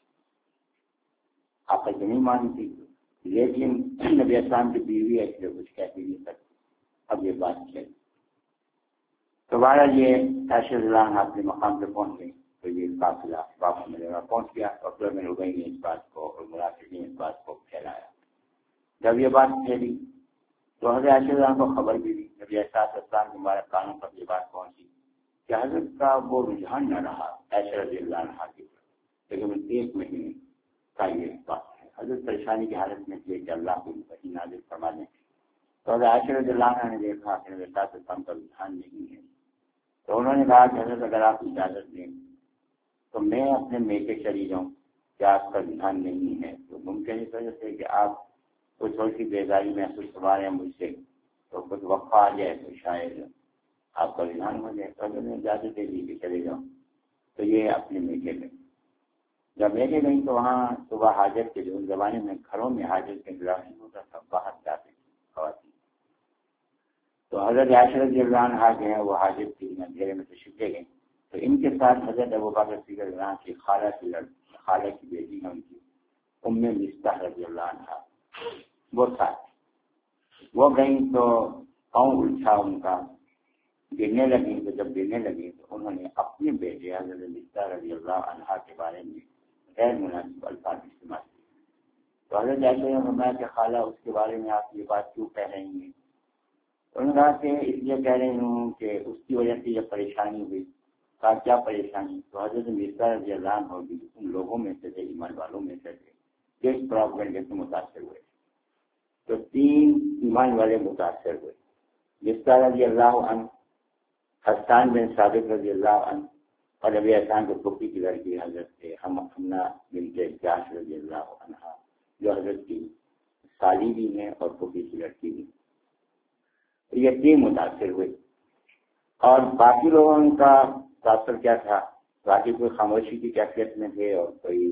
آپ کو نہیں مانتی، لیکن نبی اسلام کی بیوی ہے اس لیے کچھ کہتی نہیں سکتی. اب یہ بات چلی تو بہرحال یہ عائشہ رضی اللہ عنہا اپنے مقام پہ پہنچ گئی تو یہ قافلہ واپس میرے وہاں پہنچ گیا. عبداللہ بن ابی نے اس بات کو اور منافقین نے اس بات کو پھیلایا. جب یہ بات پھیلی تو حضرت عائشہ رضی اللہ عنہا کو خبر بھی دی. نبی السلام کے مبارک کانوں پر یہ بات پہنچی کہ حضرت کا وہ رجحان نہ رہا عائشہ رضی اللہ عنہا کی طرف، لیکن ایک مہینے کا یہ بات ہے. حضرت پریشانی کی حالت میں تھے کہ اللہ کو وحی نازل فرما دیں. تو حضرت عائشہ رضی اللہ عنہا نے دیکھا کہ نبی السلام کا رجحان نہیں ہے تو انہوں نے کہا کہ حضرت اگر آپ اجازت دیں تو میں اپنے میکے چلی جاؤں، کیا آپ کا رجحان نہیں ہے؟ تو ممکن اس وجہ سے کہ آپ کو تھوڑی سی بیداری محسوس کروا رہے ہیں مجھ سے تو کچھ وقفہ آ جائے تو شاید آپ کا رجحان ہو جائے. تو اگر میں اجازت دے دی کہ چلے جاؤں تو یہ اپنے میکے گئی. جب میکے گئی تو وہاں صبح حاجت کے جو زمانے میں گھروں میں حاجت کے انتظام نہیں ہوتا تھا، باہر جاتے تھے خواتین. تو حضرت عائشہ رضی اللہ عنہا جو ہے وہ حاجت تھی، اندھیرے میں تشریف لے گئے، تو ان کے ساتھ حضرت ابوبکر صدیق رضی اللہ عنہ کی خالہ کی لڑ خالہ کی بیٹی ہے ان کی ام مصطح رضی اللہ عنہا، وہ ساتھ وہ گئیں تو پاؤں الجھا ان کا، گرنے لگی، تو جب گرنے لگی تو انہوں نے اپنے بیٹے حضرت مصطح رضی اللہ عنہا کے بارے میں غیر مناسب الفاظ استعمال کیے۔ تو حضرت عائشہ نے فرمایا کہ خالہ اس کے بارے میں آپ یہ بات کیوں کہہ رہی ہیں؟ انہوں نے کہا کہ اس لیے کہہ رہی ہوں کہ اس کی وجہ سے یہ پریشانی ہوئی۔ کہا کیا پریشانی؟ تو حضرت مصطح رضی اللہ عنہ بھی ان لوگوں میں سے تھے، ایمان والوں میں سے تھے جو اس پروپیگنڈے سے متاثر ہوئے، تو تین ایمان والے متاثر ہوئے، مصطح رضی اللہ عنہ، حسان بن ثابت رضی اللہ عنہ، اور نبی احسان کے پھوپھی کی لڑکی حضرت ہم حمنہ بنت جاش رضی اللہ عنہا، جو حضرت کی سالی بھی ہیں اور پھوپھی کی لڑکی بھی، یہ تین متاثر ہوئے۔ اور باقی لوگوں کا تاثر کیا تھا؟ باقی کوئی خاموشی کی کیفیت میں تھے اور کوئی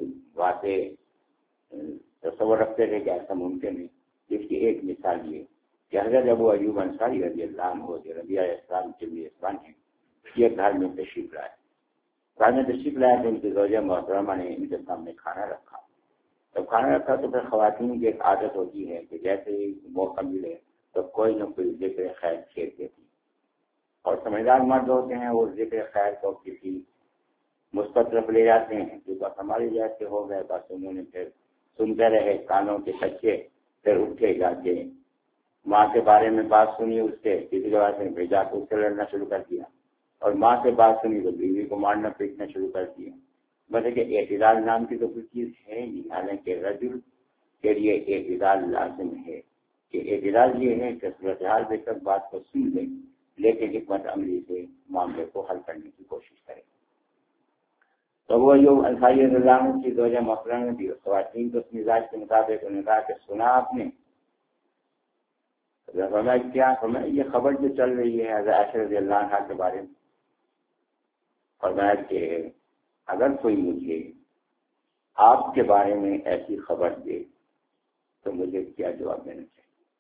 واضح تصور رکھتے تھے کہ ایسا ممکن ہے، جس کی ایک مثال یہ کہ حضرت ابو ایوب انصاری رضی اللہ عنہ جو نبی علیہ السلام کے لیے اسلام ہیں، یہ گھر میں تشریف لائے گھر میں تشریف لائے تو ان کی زوجہ محترمہ نے ان کے سامنے کھانا رکھا۔ جب کھانا رکھا تو پھر خواتین کی ایک عادت ہوتی ہے کہ جیسے ہی موقع ملے تو کوئی نہ کوئی ذکر خیر چھیڑ دیتی، اور سمجھدار مرد ہوتے ہیں وہ ذکر خیر کو کسی مثبت طرف لے جاتے ہیں کہ بس ہمارے جیسے ہو گئے، بس انہوں نے پھر سنتے رہے کانوں کے کچے، پھر اٹھے جا کے ماں کے بارے میں بات سنی، اس سے کسی کے بعد بھیجا کے اس سے لڑنا شروع کر دیا، اور ماں سے بات سنی تو بیوی کو مارنا پیٹنا شروع کر دیا۔ مطلب کہ اعتدال نام کی تو کوئی چیز ہے نہیں، حالانکہ رجل کے لیے اعتدال لازم ہے کہ اعتدال یہ ہے کہ صورتحال دیکھ کر بات کو سن لیں لیکن حکمت عملی سے معاملے کو حل کرنے کی کوشش کریں۔ تو وہ جو انصاری رضی اللہ عنہ کی زوجہ محترمہ نے بھی خواتین کو اس مزاج کے مطابق انہوں نے کہا کہ سنا آپ نے؟ فرمایا کیا؟ فرمایا یہ خبر جو چل رہی ہے حضرت عائشہ رضی اللہ عنہ کے بارے میں، فرمایا کہ اگر کوئی مجھے آپ کے بارے میں ایسی خبر دے تو مجھے کیا جواب دینا چاہیے؟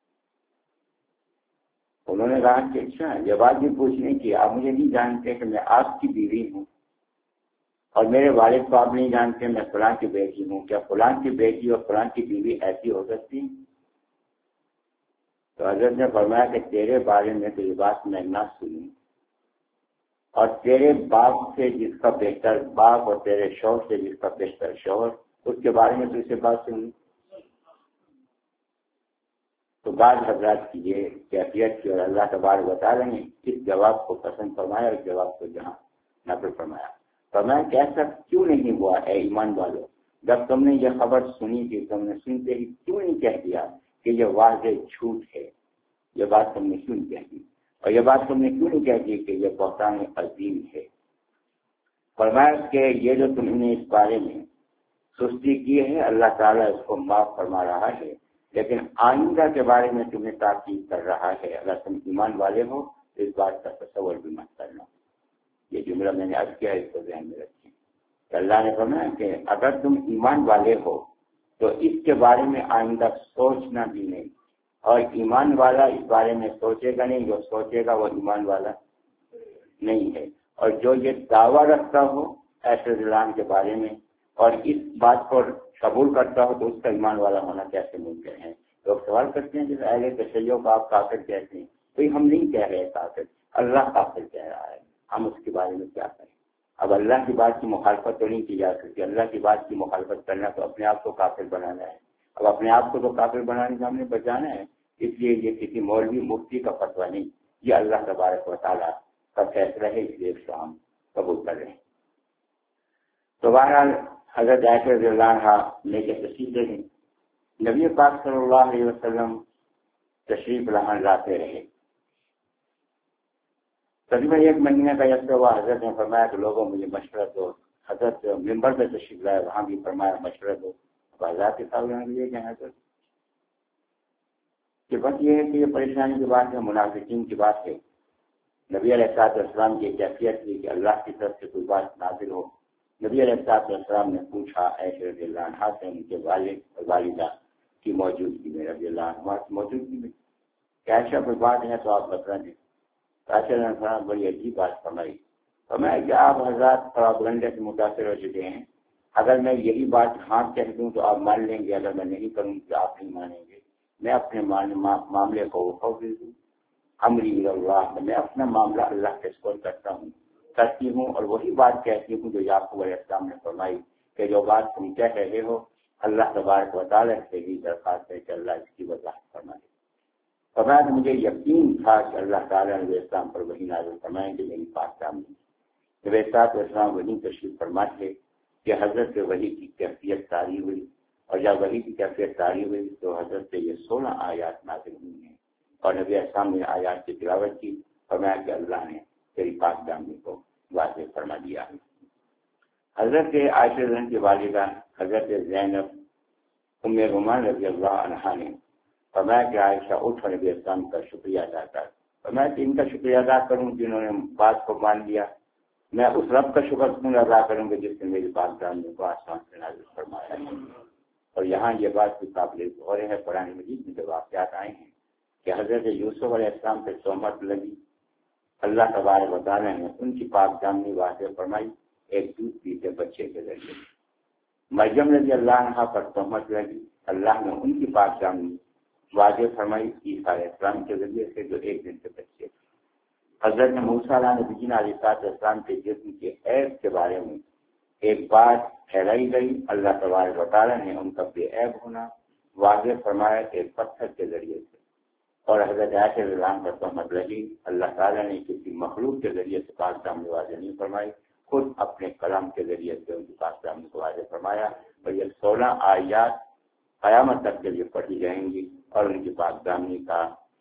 انہوں نے کہا کہ اچھا یہ بات بھی پوچھنے کی، آپ مجھے نہیں جانتے کہ میں آپ کی بیوی ہوں، اور میرے والد کو آپ نہیں جانتے میں فلاں کی بیٹی ہوں، کیا فلاں کی بیٹی اور فلاں کی بیوی ایسی ہو سکتی؟ تو حضرت نے فرمایا کہ تیرے بارے میں تو یہ بات میں نہ سنوں، اور تیرے باپ سے جس کا بہتر باپ اور تیرے شوہر سے جس کا بہتر شوہر، اس کے بارے میں تو اسے بات سنوں۔ تو بعض حضرات کی یہ کیفیت کی اور اللہ تبارک و تعالیٰ نے اس جواب کو پسند فرمایا اور اس جواب کو جہاں نقل فرمایا۔ فرمایا کہ ایسا کیوں نہیں ہوا اے ایمان والو، جب تم نے یہ خبر سنی تھی تم نے سنتے ہی کیوں نہیں کہہ دیا کہ یہ واضح جھوٹ ہے؟ یہ بات تم نے کیوں نہیں کہہ دی، اور یہ بات تم نے کیوں نہیں کہہ دی کہ یہ بہتان عظیم ہے؟ فرمایا کہ یہ جو تم نے اس بارے میں سستی کی ہے اللہ تعالیٰ اس کو معاف فرما رہا ہے، لیکن آئندہ کے بارے میں تمہیں تاکید کر رہا ہے، اگر تم ایمان والے ہو تو اس بات کا تصور بھی مت کرنا۔ یہ جملہ میں نے عرض کیا، اس کو ذہن میں رکھیں کہ اللہ نے فرمایا کہ اگر تم ایمان والے ہو تو اس کے بارے میں آئندہ سوچنا بھی نہیں، اور ایمان والا اس بارے میں سوچے گا نہیں، جو سوچے گا وہ ایمان والا نہیں ہے، اور جو یہ دعویٰ رکھتا ہو ایسے ضلع کے بارے میں اور اس بات کو قبول کرتا ہو تو اس کا ایمان والا ہونا کیسے ممکن ہے؟ لوگ سوال کرتے ہیں جس اہل تشیع کو آپ کافر کہتے ہیں، تو ہم نہیں کہہ رہے کافر، اللہ کافر کہہ رہا ہے، ہم اس کے بارے میں کیا کریں؟ اب اللہ کی بات کی مخالفت تو نہیں کی جا سکتی، اللہ کی بات کی مخالفت کرنا تو اپنے آپ کو کافر بنانا ہے، اب اپنے آپ کو تو کافر بنانے سے ہم نے بچانا ہے، اس لیے یہ کسی مولوی مفتی کا فتویٰ نہیں، یہ اللہ تبارک و تعالیٰ کا فیصلہ ہے، اس لیے اس کو ہم قبول کر رہے ہیں۔ تو بہرحال حضرت عائشہ رضی اللہ عنہا لے کے تشریف لے گئے، نبی پاک صلی اللہ علیہ وسلم تشریف لاتے رہے۔ تقریباً ایک مہینے کا عرصہ ہوا، حضرت نے فرمایا کہ لوگوں مجھے مشورہ دو، حضرت ممبر پہ تشریف لائے، وہاں بھی فرمایا مشورہ دو، حضرات کے ساتھ لیے گئے حضرت کہ بس یہ ہے کہ یہ پریشانی کی بات ہے، منافقین کی بات ہے۔ نبی علیہ الصلوۃ والسلام کی کیفیت تھی کہ اللہ کی طرف سے کوئی بات نازل ہو۔ نبی علیہ الصلوۃ والسلام نے پوچھا عائشہ رضی اللہ عنہا سے ان کے والد اور والدہ کی موجودگی میں، رضی اللہ عنہ کی موجودگی میں کہ عائشہ کوئی بات ہے تو آپ بتا دیں۔ راشد صاحب بڑی عجیب بات فرمائی، فرمایا کہ آپ حضرات پروپیگنڈا سے متاثر ہو چکے ہیں، اگر میں یہی بات ہاں کہہ دوں تو آپ مان لیں گے، اگر میں نہیں کروں تو آپ نہیں مانیں گے۔ میں اپنے معاملے کو فوض دوں، امری اللہ، میں اپنا معاملہ اللہ کے سپرد کرتا ہوں کرتی ہوں اور وہی بات کہتی ہوں جو یعقوب علیہ السلام نے فرمائی کہ جو بات تم کہہ رہے ہو اللہ تبارک و تعالیٰ سے ہی درخواست ہے کہ اللہ اس کی وضاحت فرمائے۔ فرمایا مجھے یقین تھا کہ اللہ تعالیٰ نے اسلام پر وحی نازل فرمائیں گے، میری بات سامنے جب ساتھ اسلام وحی تشریف فرمائے تھے کہ حضرت سے وحی کی کیفیت طاری ہوئی، اور جب وحی کی کیفیت طاری ہوئی تو حضرت سے یہ سولہ آیات نازل ہوئی ہیں اور نبی اسلام نے آیات کی تلاوت کی، فرمایا کہ اللہ نے تیری پاک دامنی کو واضح فرما دیا ہے۔ حضرت عائشہ رضی اللہ کی والدہ حضرت زینب ام رومان رضی اللہ عنہا نے فرمایا کہ عائشہ اٹھ اور نبی اسلام کا شکریہ ادا کر، فرمایا کہ ان کا شکریہ ادا کروں جنہوں نے بات کو مان لیا، میں اس رب کا شکر کیوں ادا کروں گا جس نے میری پاک دامنی کو آسمان سے نازل فرمایا ہے۔ اور یہاں یہ بات بھی قابل غور ہے، قرآن مجید میں جو واقعات آئے ہیں کہ حضرت یوسف علیہ السلام پہ تہمت لگی، اللہ تبارک و تعالیٰ نے ان کی پاک دامنی واضح فرمائی ایک دودھ پیتے بچے کے ذریعے۔ مریم رضی اللہ عنہا پر تہمت لگی، اللہ نے ان کی پاک دامنی واضح فرمائی عیسیٰ علیہ السلام کے ذریعے سے جو ایک دن کے بچے تھے۔ حضرت موسیٰ علیہ السلام کے جسم کے عیب کے بارے میں ایک بات پھیلائی گئی، اللہ تبارک و تعالیٰ نے ان کا بے عیب ہونا واضح فرمایا ایک پتھر کے ذریعے سے۔ اور حضرت عائشہ رضی اللہ عنہا پر تہمت لگی، اللہ تعالیٰ نے کسی مخلوق کے ذریعے سے پاک دامنی واضح نہیں فرمائی، خود اپنے کلام کے ذریعے سے ان کی پاک دامنی کو واضح فرمایا، اور یہ سولہ آیات قیامت تک کے لیے پڑھی جائیں گی اور ان کی پاک دامنی کا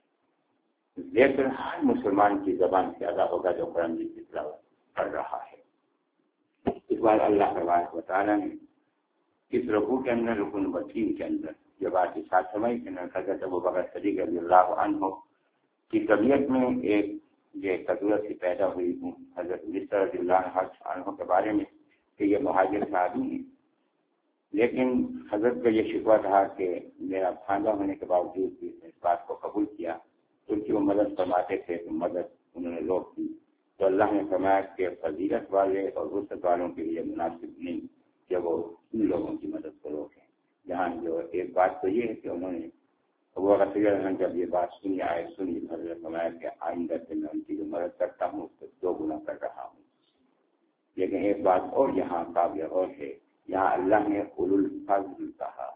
ذکر ہر مسلمان کی زبان سے ادا ہوگا جو قرآن کی تلاوت پڑھ رہا ہے۔ اس بار اللہ تبارک و تعالیٰ نے اس رکوع کے اندر رکوع نمبر تین کے اندر یہ بات ارشاد فرمائی کہ حضرت ابوبکر صدیق رضی اللہ عنہ کی طبیعت میں ایک یہ قدرت سی پیدا ہوئی ہوں حضرت مصر رضی اللہ عنہ کے بارے میں کہ یہ مہاجر صحابی ہیں، لیکن حضرت کا یہ شکوہ تھا کہ میرا بھانجا ہونے کے باوجود بھی اس بات کو قبول کیا، ان کی وہ مدد فرماتے تھے تو مدد انہوں نے روک دی، تو اللہ نے فرمایا کہ فضیلت والے اور وسعت والوں کے لیے مناسب نہیں کہ وہ ان لوگوں کی مدد کو روکیں۔ یہاں جو ایک بات تو یہ ہے کہ انہوں نے وہ جب یہ بات سنی آئے سنی حضرت فرمایا کہ آئندہ سے میں ان کی جو مدد کرتا ہوں اس کو دو گنا کر رہا ہوں۔ لیکن ایک بات اور یہاں قابل اور ہے، یہاں اللہ نے اولو الفضل کہا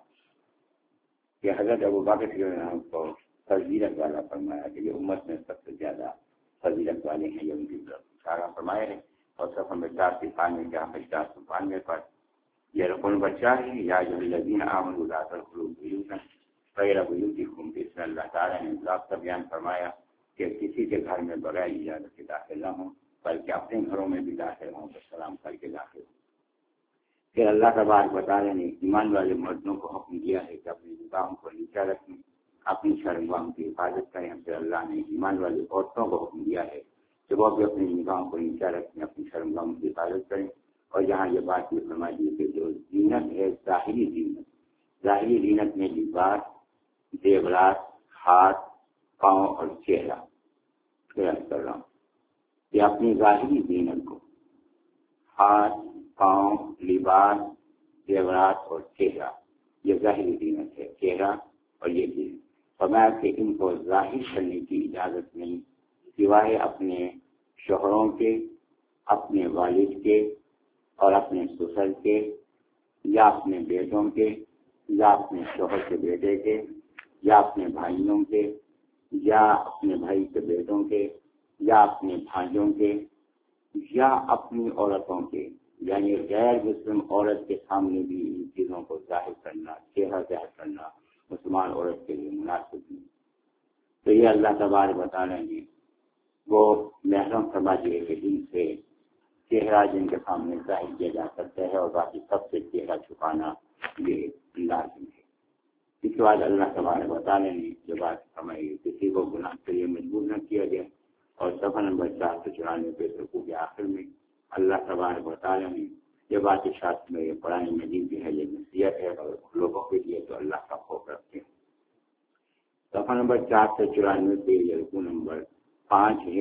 کہ حضرت ابوبکر کو فضیلت والا فرمایا کہ یہ امت میں سب سے زیادہ فضیلت والے ہیں، یہ ان کی اشارہ فرمایا ہے۔ اور صفحہ میں چار سو پانوے جہاں چار سو پانوے پر یہ رقم بچہ ہے، یا جو الذین آمنوا لا تدخلوا بیوتا غیر بیوتکم، اس میں اللہ تعالیٰ نے ضابطہ بیان فرمایا کہ کسی کے گھر میں بغیر اجازت کے داخل نہ ہوں، بلکہ اپنے گھروں میں بھی داخل ہوں تو سلام کر کے داخل ہوں۔ پھر اللہ تبارک و تعالیٰ نے ایمان والے مردوں کو حکم دیا ہے کہ اپنی نگاہوں کو نیچا رکھیں، اپنی شرمگاہوں کی حفاظت کریں۔ پھر اللہ نے ایمان والی عورتوں کو حکم دیا ہے کہ وہ بھی اپنی نگاہوں کو نیچا رکھیں، اپنی شرمگاہوں کی حفاظت کریں۔ اور یہاں یہ بات بھی فرمائی دی کہ جو زینت ہے ظاہری زینت، ظاہری زینت میں لباس، زیورات، ہاتھ، پاؤں اور چہرہ کر رہا ہوں کہ اپنی ظاہری زینت کو ہاتھ، پاؤں، لباس، زیورات اور چہرہ، یہ ظاہری زینت ہے، چہرہ اور یہ چیز فرمایا کہ ان کو ظاہر کرنے کی اجازت نہیں سوائے اپنے شوہروں کے، اپنے والد کے اور اپنے سسر کے، یا اپنے بیٹوں کے، یا اپنے شوہر کے بیٹے کے، یا اپنے بھائیوں کے، یا اپنے بھائی کے بیٹوں کے، یا اپنے بھانجوں کے، یا اپنی عورتوں کے، یعنی غیر مسلم عورت کے سامنے بھی ان چیزوں کو ظاہر کرنا، چہرہ ظاہر کرنا مسلمان عورت کے لیے مناسب نہیں۔ تو یہ اللہ تبارک و تعالیٰ نے وہ محرم فرما دیے کہ جن سے چہرہ جن کے سامنے ظاہر کیا جا سکتا ہے اور باقی سب سے چہرہ چھپانا یہ لازم ہے۔ اس کے بعد اللہ تبارک و تعالیٰ نے جو بات فرمائی کسی کو گناہ کے لیے مجبور نہ کیا جائے، اور صفحہ نمبر چار سو چورانوے پہ رکوع کے آخر میں اللہ تبارک و تعالیٰ نے یہ بات ارشاد میں قرآن مجید بھی ہے، یہ نصیحت ہے اور لوگوں کے لیے تو اللہ کا خوف رکھتے ہیں۔ صفحہ نمبر چار سو چورانوے پہ یہ رکوع نمبر پانچ ہے،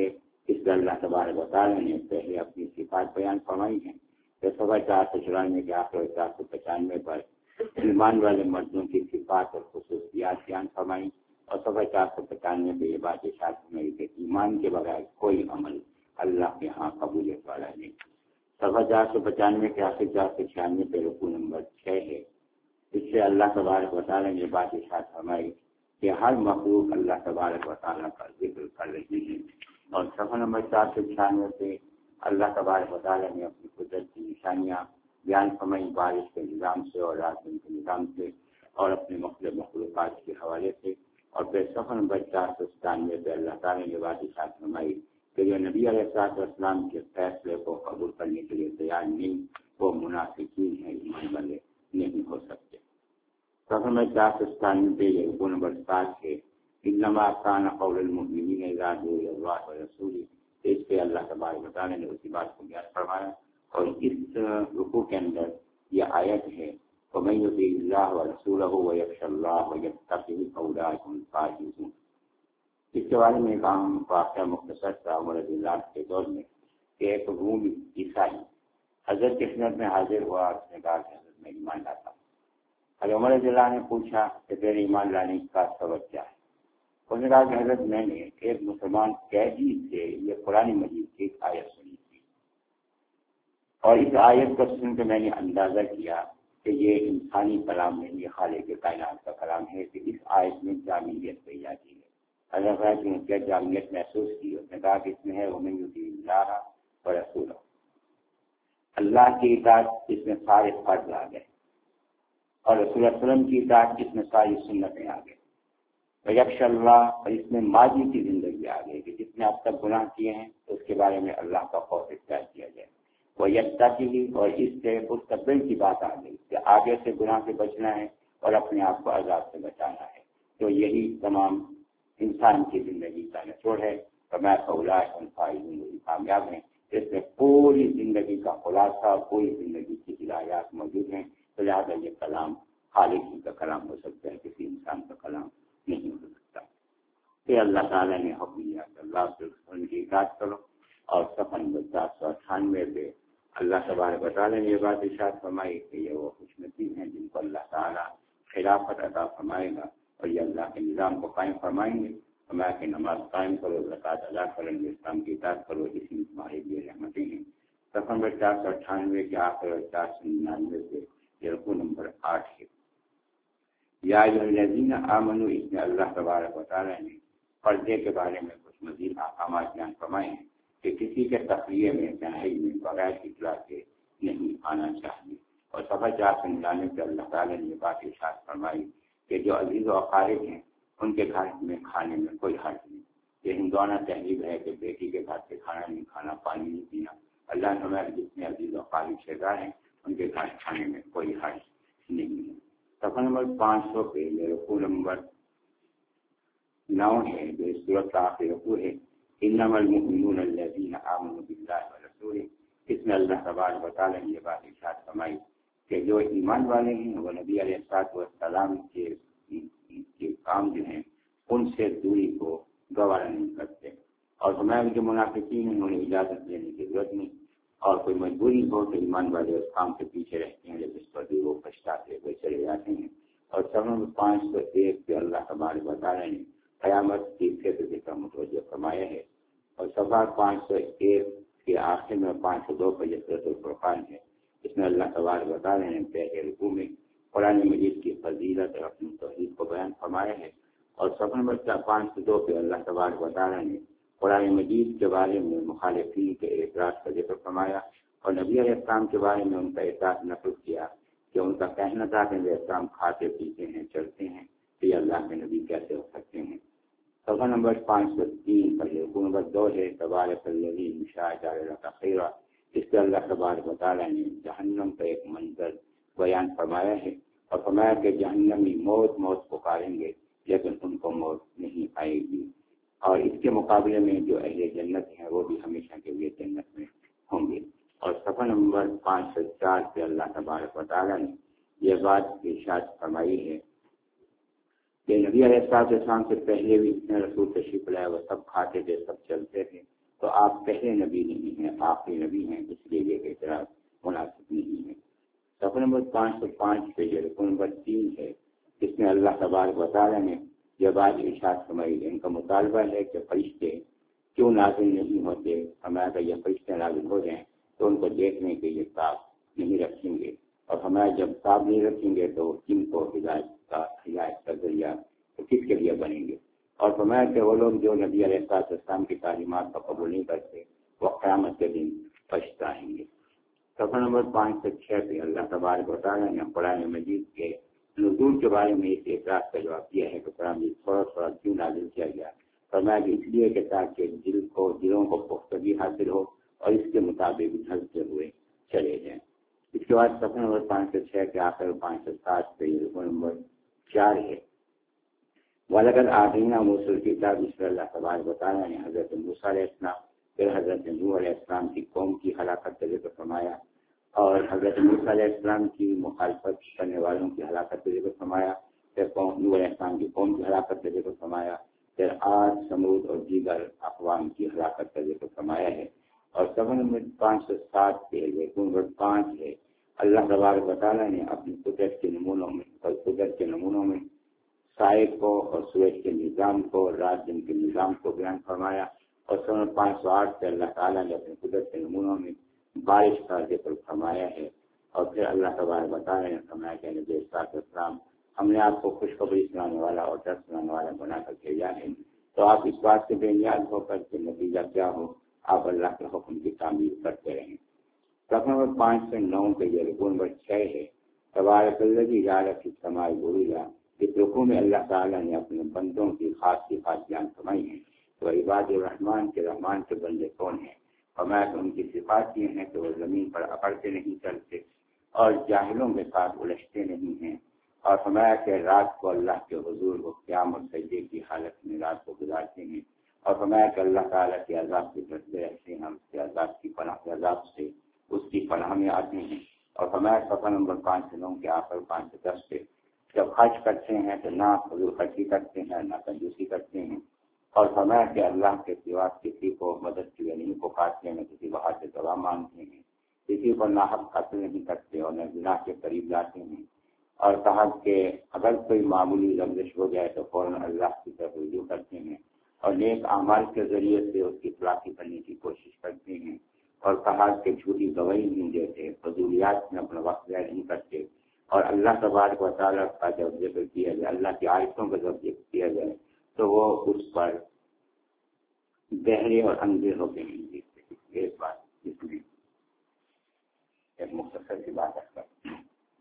اس لیے اللہ تبارک و تعالیٰ نے پہلے اپنی صفات بیان فرمائی ہیں کہ صبح چار سو چورانوے کے آخر چار سو پچانوے پر ایمان والے مردوں کی صفات اور خصوصیات بیان فرمائی، اور صبح چار سو پچانوے پہ یہ بات ارشاد فرمائی کہ ایمان کے بغیر کوئی عمل اللہ کے ہاں قبولیت والا نہیں۔ صبح چار سو پچانوے کے آخر چار سو چھیانوے پہ رکوع نمبر چھ ہے، اس سے اللہ تبارک و تعالیٰ نے یہ بات ارشاد فرمائی کہ ہر مخلوق اللہ تبارک و تعالیٰ کا ذکر کر رہی ہے، اور صفحہ نمبر چار سو چھیانوے سے اللہ تبارک و تعالیٰ نے اپنی قدرت کی نشانیاں بیان فرمائی بارش کے نظام سے اور رات کے نظام سے اور اپنے مختلف مخلوقات کے حوالے سے، اور پھر صفحہ نمبر چار سو ستانوے پہ اللہ تعالیٰ نے یہ بات ارشاد فرمائی کہ جو نبی علیہ الصلوۃ والسلام کے فیصلے کو قبول کرنے کے لیے تیار نہیں وہ منافقین ہیں، ایمان والے نہیں ہو سکتے۔ صفحہ نمبر چار سو ستانوے پہ یہ رکوع نمبر سات ہے، انما کان قول المؤمنین اذا دعوا الی اللہ ورسولہ، اس پہ اللہ تبارک و تعالیٰ نے اسی بات کو بیان فرمایا، اور اس رکوع کے اندر یہ آیت ہے وَمَن يُطِعِ اللَّهَ وَرَسُولَهُ وَيَخْشَ اللَّهَ وَيَتَّقِهِ فَأُولَٰئِكَ هُمُ الْفَائِزُونَ۔ اس کے بارے میں ایک عام واقعہ مختصر تھا عمر رضی اللہ عنہ کے دور میں کہ ایک روم عیسائی حضرت کی خدمت میں حاضر ہوا اور اس نے کہا کہ حضرت میں ایمان لاتا ہوں۔ حضرت عمر رضی اللہ عنہ نے پوچھا کہ تیرے ایمان لانے کا سبب کیا ہے؟ اس نے کہا کہ حضرت میں نے ایک مسلمان قیدی سے یہ قرآن مجید کی ایک آیت سنی تھی، اور اس آیت کو سن کے میں نے اندازہ کیا کہ یہ انسانی کلام نہیں، یہ خالق کائنات کا کلام ہے، کہ اس آیت میں جامعیت پائی جاتی ہے۔ حضرت نے کیا جامعیت محسوس کی؟ اس نے کہا کہ اس میں ہے وَمَن يُطِعِ اللَّهَ وَرَسُولَهُ، اللہ کی اطاعت اس میں سارے فرض آ گئے، اور رسول اللہ علیہ وسلم کی اطاعت اس میں ساری سنتیں آ گئی، وَيَخْشَ اللَّهَ، اور اس میں ماضی کی زندگی آ گئی کہ جس نے اب تک گناہ کیے ہیں اس کے بارے میں اللہ کا خوف اختیار کیا جائے، وَيَتَّقِهِ، اور اس سے مستقبل کی بات آ گئی کہ آگے سے گناہ سے بچنا ہے اور اپنے آپ کو عذاب سے بچانا ہے۔ تو یہی تمام انسان کی زندگی کا نچوڑ ہے، اور میں فَأُولَٰئِکَ هُمُ الْفَائِزُونَ، کامیاب ہیں۔ اس میں پوری زندگی کا خلاصہ، پوری زندگی کی ہدایات موجود ہیں، تو لہٰذا یہ کلام خالق ہی کا کلام ہو سکتا ہے، کسی انسان کا کلام نہیں ہو سکتا۔ کہ اللہ تعالیٰ نے حکم دیا کہ اللہ کے رسول کی اطاعت کرو، اور صفحہ نمبر چار سو اٹھانوے پہ اللہ تبارک و تعالیٰ نے یہ بات ارشاد فرمائی کہ یہ وہ خوش نصیب ہیں جن کو اللہ تعالیٰ خلافت عطا فرمائے گا، اور یہ اللہ کے نظام کو قائم فرمائیں گے۔ فرمایا کہ نماز قائم کرو، زکوٰۃ ادا کرو، اسلام کی اطاعت کرو، اسی میں تمہارے لیے رحمتیں ہیں۔ صفحہ نمبر چار سو اٹھانوے کے آخر اور چار سو ننانوے سے یہ رکوع نمبر آٹھ ہے۔ یا ایھا الذین آمنوا، اس میں اللہ تبارک و تعالیٰ نے پردے کے بارے میں کچھ مزید احکامات بیان فرمائے ہیں کہ کسی کے تخلیے میں تنہائی میں بغیر اطلاع کے نہیں آنا چاہیے، اور صفحہ چار سو ننانوے سے اللہ تعالیٰ نے یہ بات ارشاد فرمائی کہ جو عزیز و اقارب ہیں ان کے گھر میں کھانے میں کوئی حرج نہیں۔ یہ ہندوانہ تہذیب ہے کہ بیٹی کے گھر سے کھانا نہیں کھانا، پانی نہیں پینا۔ اللہ نے ہمارے جتنے عزیز و اقارب رشتے دار ہیں ان کے گھر کھانے میں کوئی حرج نہیں ہے۔ صفحہ نمبر پانچ سو پہ یہ رکوع نمبر نو ہے، جو اس صورت کا آخری رکوع ہے، انما المؤمنون الذین آمنوا باللہ ورسولہ۔ اس میں اللہ تبارک و تعالیٰ نے یہ بات ارشاد فرمائی کہ جو ایمان والے ہیں وہ نبی علیہ الصلوۃ والسلام کے کے کام جو ہیں ان سے دوری کو گوارا نہیں کرتے، اور ہمارے جو منافقین ہیں انہیں اجازت دینے کی ضرورت نہیں، اور کوئی مجبوری ہو تو ایمان والے اس کام کے پیچھے رہتے ہیں، لیکن اس پر بھی وہ پچھتاتے ہوئے چلے جاتے ہیں۔ اور سب پانچ سو ایک پہ اللہ تبارک و تعالیٰ نے قیامت کی فکر کا متوجہ فرمایا ہے، اور سفا پانچ سو ایک کے آخر میں پانچ سو دو پہ یہ سورۃ الفرقان ہے، اس میں اللہ تبارک و تعالیٰ نے پہلے رکوع میں قرآن مجید کی فضیلت اور اپنی توحید کو بیان فرمایا ہے، اور صفحہ نمبر پانچ سو دو پہ اللہ تبارک و تعالیٰ نے قرآن مجید کے بارے میں مخالفین کے اعتراض کا ذکر فرمایا، اور نبی علیہ السلام کے بارے میں ان کا اعتراض نقل کیا کہ ان کا کہنا تھا کہ نبی السلام کھاتے پیتے ہیں چلتے ہیں، تو یہ اللہ کے نبی کیسے ہو سکتے ہیں۔ صفحہ نمبر پانچ سو تین پر رکوع نمبر دو ہے، تبارک الذی ان شاء جعل لک خیرا۔ اس سے اللہ تبارک و تعالیٰ نے جہنم کا ایک منظر بیان فرمایا ہے، اور فرمایا کہ جہنمی موت موت پکاریں گے لیکن ان کو موت نہیں آئے گی، اور اس کے مقابلے میں جو اہل جنت ہیں وہ بھی ہمیشہ کے لیے جنت میں ہوں گے۔ اور صفحہ نمبر پانچ سو چار پہ اللہ تبارک و تعالیٰ نے یہ بات ارشاد فرمائی ہے کہ نبی علیہ السلام سے پہلے بھی جتنے رسول تشریف لائے وہ سب کھاتے تھے، سب چلتے تھے، تو آپ پہلے نبی نہیں ہیں، آخری نبی ہیں، اس لیے یہ اعتراض مناسب نہیں ہے۔ صفحہ نمبر پانچ سو پانچ پہ جو رکن نمبر تین ہے، اس میں اللہ تبارک و تعالیٰ نے یہ بات ارشاد فرمائی، ان کا مطالبہ ہے کہ فرشتے کیوں نازل نہیں ہوتے، ہمارا کہ یہ فرشتے نازل ہو جائیں تو ان کو دیکھنے کے لیے تاب نہیں رکھیں گے، اور ہمارا جب تاب نہیں رکھیں گے تو کن کو ہدایت کا ہدایت کا ذریعہ کس کے لیے بنیں گے۔ اور فرمایا کہ وہ لوگ جو نبی علیہ السلام کی تعلیمات کو قبول نہیں کرتے وہ قیامت کے دن پچھتائیں گے۔ صفحہ نمبر پانچ سے چھ پہ اللہ تبارک و تعالیٰ نے قرآن مجید کے نزول کے بارے میں اس اعتراض کا جواب دیا ہے کہ قرآن مجید تھوڑا تھوڑا کیوں نازل کیا گیا۔ فرمایا کہ اس لیے کہ تاکہ دل کو دلوں کو پختگی حاصل ہو اور اس کے مطابق ڈھلتے ہوئے چلے جائیں۔ اس کے بعد صفحہ نمبر پانچ سے چھ کے آخر پانچ سے سات پہ یہ رکن نمبر چار ہے۔ وَلَقَدْ آتَيْنَا مُوسَى الْكِتَابَ، اس پر اللہ تبارک و تعالیٰ نے حضرت موسیٰ علیہ السلام پھر حضرت نوح علیہ السلام کی قوم کی ہلاکت کا ذکر فرمایا، اور حضرت موسیٰ علیہ السلام کی مخالفت کرنے والوں کی ہلاکت کا ذکر فرمایا، پھر نوح علیہ السلام کی قوم کی ہلاکت کا ذکر فرمایا، پھر عاد، ثمود اور دیگر اقوام کی ہلاکت کا ذکر فرمایا ہے۔ اور صفحہ نمبر پانچ سو سات پہ رکن نمبر پانچ ہے، اللہ تبارک و تعالیٰ نے اپنی قدرت کے نمونوں میں اور قدرت کے نمونوں میں سائے کو اور سورج کے نظام کو اور رات دن کے نظام کو بیان فرمایا، اور سن پانچ سو آٹھ سے اللہ تعالیٰ نے اپنے قدرت کے نمونوں میں بارش کا ذکر فرمایا ہے، اور پھر اللہ تبارک و تعالیٰ نے فرمایا کہ نبی السلام ہم نے آپ کو خوشخبری سنانے والا اور ڈر سنانے والا بنا کر بھیجا ہے، تو آپ اس بات سے بے نیاز ہو کر کے نتیجہ کیا ہو آپ اللہ کے حکم کی تعمیر کرتے رہیں۔ صفحہ نمبر پانچ سے نو کے یہ رکن نمبر چھ ہے، تبارک الذی جعل فی السماء بروجا، اس رکوع میں اللہ تعالیٰ نے اپنے بندوں کی خاص صفات بیان فرمائی ہیں۔ تو عباد الرحمن کے رحمان کے بندے کون ہیں؟ فرمایا کہ ان کی صفات یہ ہیں کہ وہ زمین پر اکڑتے نہیں چلتے اور جاہلوں کے ساتھ الجھتے نہیں ہیں، اور فرمایا کہ رات کو اللہ کے حضور وہ قیام اور سجدے کی حالت میں رات کو گزارتے ہیں، اور فرمایا کہ اللہ تعالیٰ کے عذاب سے ڈرتے رہتے ہیں، ہم اس کے عذاب کی پناہ کے عذاب سے اس کی پناہ میں آتے ہیں۔ اور فرمایا صفحہ نمبر پانچ سے نو کے آخر پانچ سے دس سے جب خرچ کرتے ہیں تو نہ فضول خرچی کرتے ہیں نہ کنجوسی کرتے ہیں، اور فرمایا کہ اللہ کے سوا کسی کو مدد کے لیے نہیں پکارتے، نہ کسی کو ہاتھ سے دوا مانگتے ہیں، کسی کو ناحق قتل نہیں کرتے اور نہ گناہ کے قریب جاتے ہیں، اور کہا کہ اگر کوئی معمولی لغزش ہو جائے تو فوراً اللہ کی طرف رجوع کرتے ہیں اور نیک اعمال کے ذریعے سے اس کی تلافی کرنے کی کوشش کرتے ہیں، اور کہا کہ جھوٹی گواہی نہیں دیتے، فضولیات میں اپنا وقت ضائع نہیں کرتے، اور اللہ تبارک و تعالیٰ کا جب ذکر کیا جائے، اللہ کی آیتوں کا جب ذکر کیا جائے تو وہ اس پر بہرے اور اندھے ہو کے نہیں دیکھتے۔ ایک بات اس میں ایک مختصر سی بات ہے،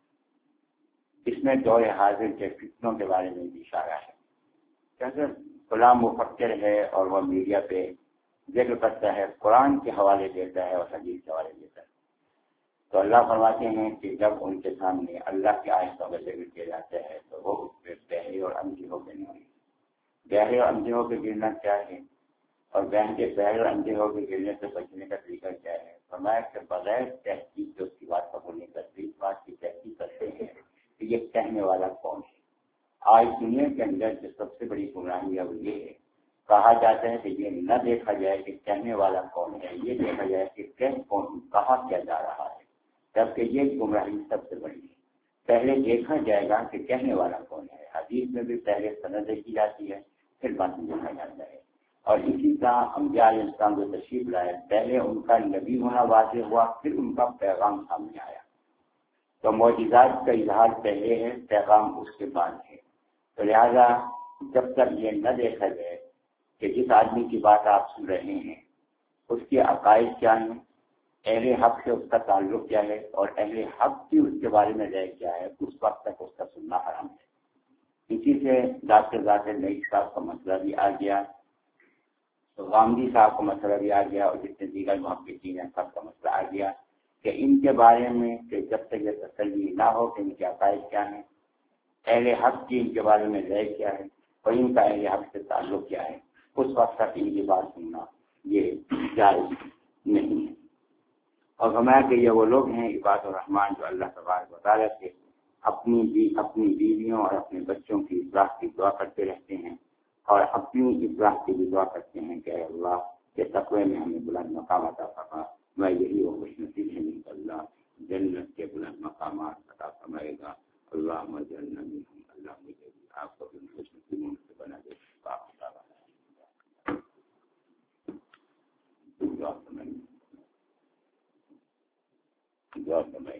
اس میں دور حاضر کے فتنوں کے بارے میں بھی اشارہ ہے، کیونکہ غلام مفکر ہے اور وہ میڈیا پہ ذکر کرتا ہے، قرآن کے حوالے دیتا ہے اور حدیث کے حوالے دیتا ہے، تو اللہ فرماتے ہیں کہ جب ان کے سامنے اللہ کی آیتوں کا ذکر کیا جاتا ہے تو وہ اس پہ بہرے اور اندھے ہو کے نہیں، بہرے اور اندھے ہو کے گرنا کیا ہے، اور بہن کے بہرے اور اندھے ہو کے گرنے سے بچنے کا طریقہ کیا ہے۔ فرمایا کہ بغیر تحقیق جو اس کی بات قبول نہیں کرتے، اس بات کی تحقیق کرتے ہیں کہ یہ کہنے والا کون ہے۔ آج دنیا کے اندر جو سب سے بڑی گمراہی ہے وہ یہ ہے، کہا جاتا ہے کہ یہ نہ دیکھا جائے کہ کہنے والا کون ہے، یہ دیکھا جائے کہ کہہ کون کہا کیا جا رہا ہے، جبکہ یہ گمراہی سب سے بڑی ہے۔ پہلے دیکھا جائے گا کہ کہنے والا کون ہے، حدیث میں بھی پہلے سند دیکھی جاتی ہے پھر بعد میں دیکھا جاتا ہے، اور اسی طرح انبیاء علیہ السلام جو تشریف لائے پہلے ان کا نبی ہونا واضح ہوا پھر ان کا پیغام سامنے آیا، تو معجزات کا اظہار پہلے ہے، پیغام اس کے بعد ہے، تو لہذا جب تک یہ نہ دیکھا جائے کہ جس آدمی کی بات آپ سن رہے ہیں اس کے عقائد کیا ہیں، اہل حق سے اس کا تعلق کیا ہے، اور اہل حق کی اس کے بارے میں رائے کیا ہے، اس وقت تک اس کا سننا حرام ہے۔ اسی سے ڈاکٹر ذاکر نعیم صاحب کا مسئلہ بھی آ گیا، غامدی صاحب کا مسئلہ بھی آ گیا، اور جتنے دیگر محققین ہیں سب کا مسئلہ آ گیا کہ ان کے بارے میں کہ جب تک یہ تسلی نہ ہو کہ ان کے عقائد کیا ہیں، اہل حق کی ان کے بارے میں رائے کیا ہے اور ان کا اہل حق سے تعلق کیا ہے، اس وقت تک ان کی بات سننا یہ جائز نہیں ہے۔ اور فرمایا کہ یہ وہ لوگ ہیں عباد الرحمان جو اللہ تبارک و تعالیٰ سے اپنی بھی اپنی بیویوں اور اپنے بچوں کی اصلاح کی دعا کرتے رہتے ہیں، اور اپنی اصلاح کی بھی دعا کرتے ہیں کہ اے اللہ کہ تقوی میں ہمیں بلند مقام عطا فرما. میں یہی وہ خوش نصیب ہے ان اللہ جنت کے بلند مقامات عطا فرمائے گا. اللہم اجعلنا منہم. اللہ مجھے بھی آپ کو بھی خوش نصیبوں سے بنا دے. دعا فرمائیں دعا فرمائیں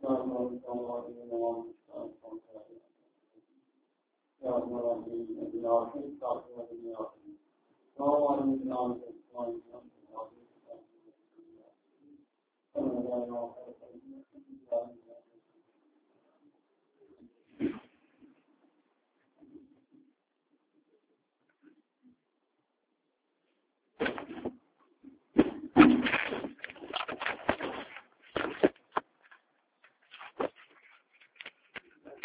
Thank you.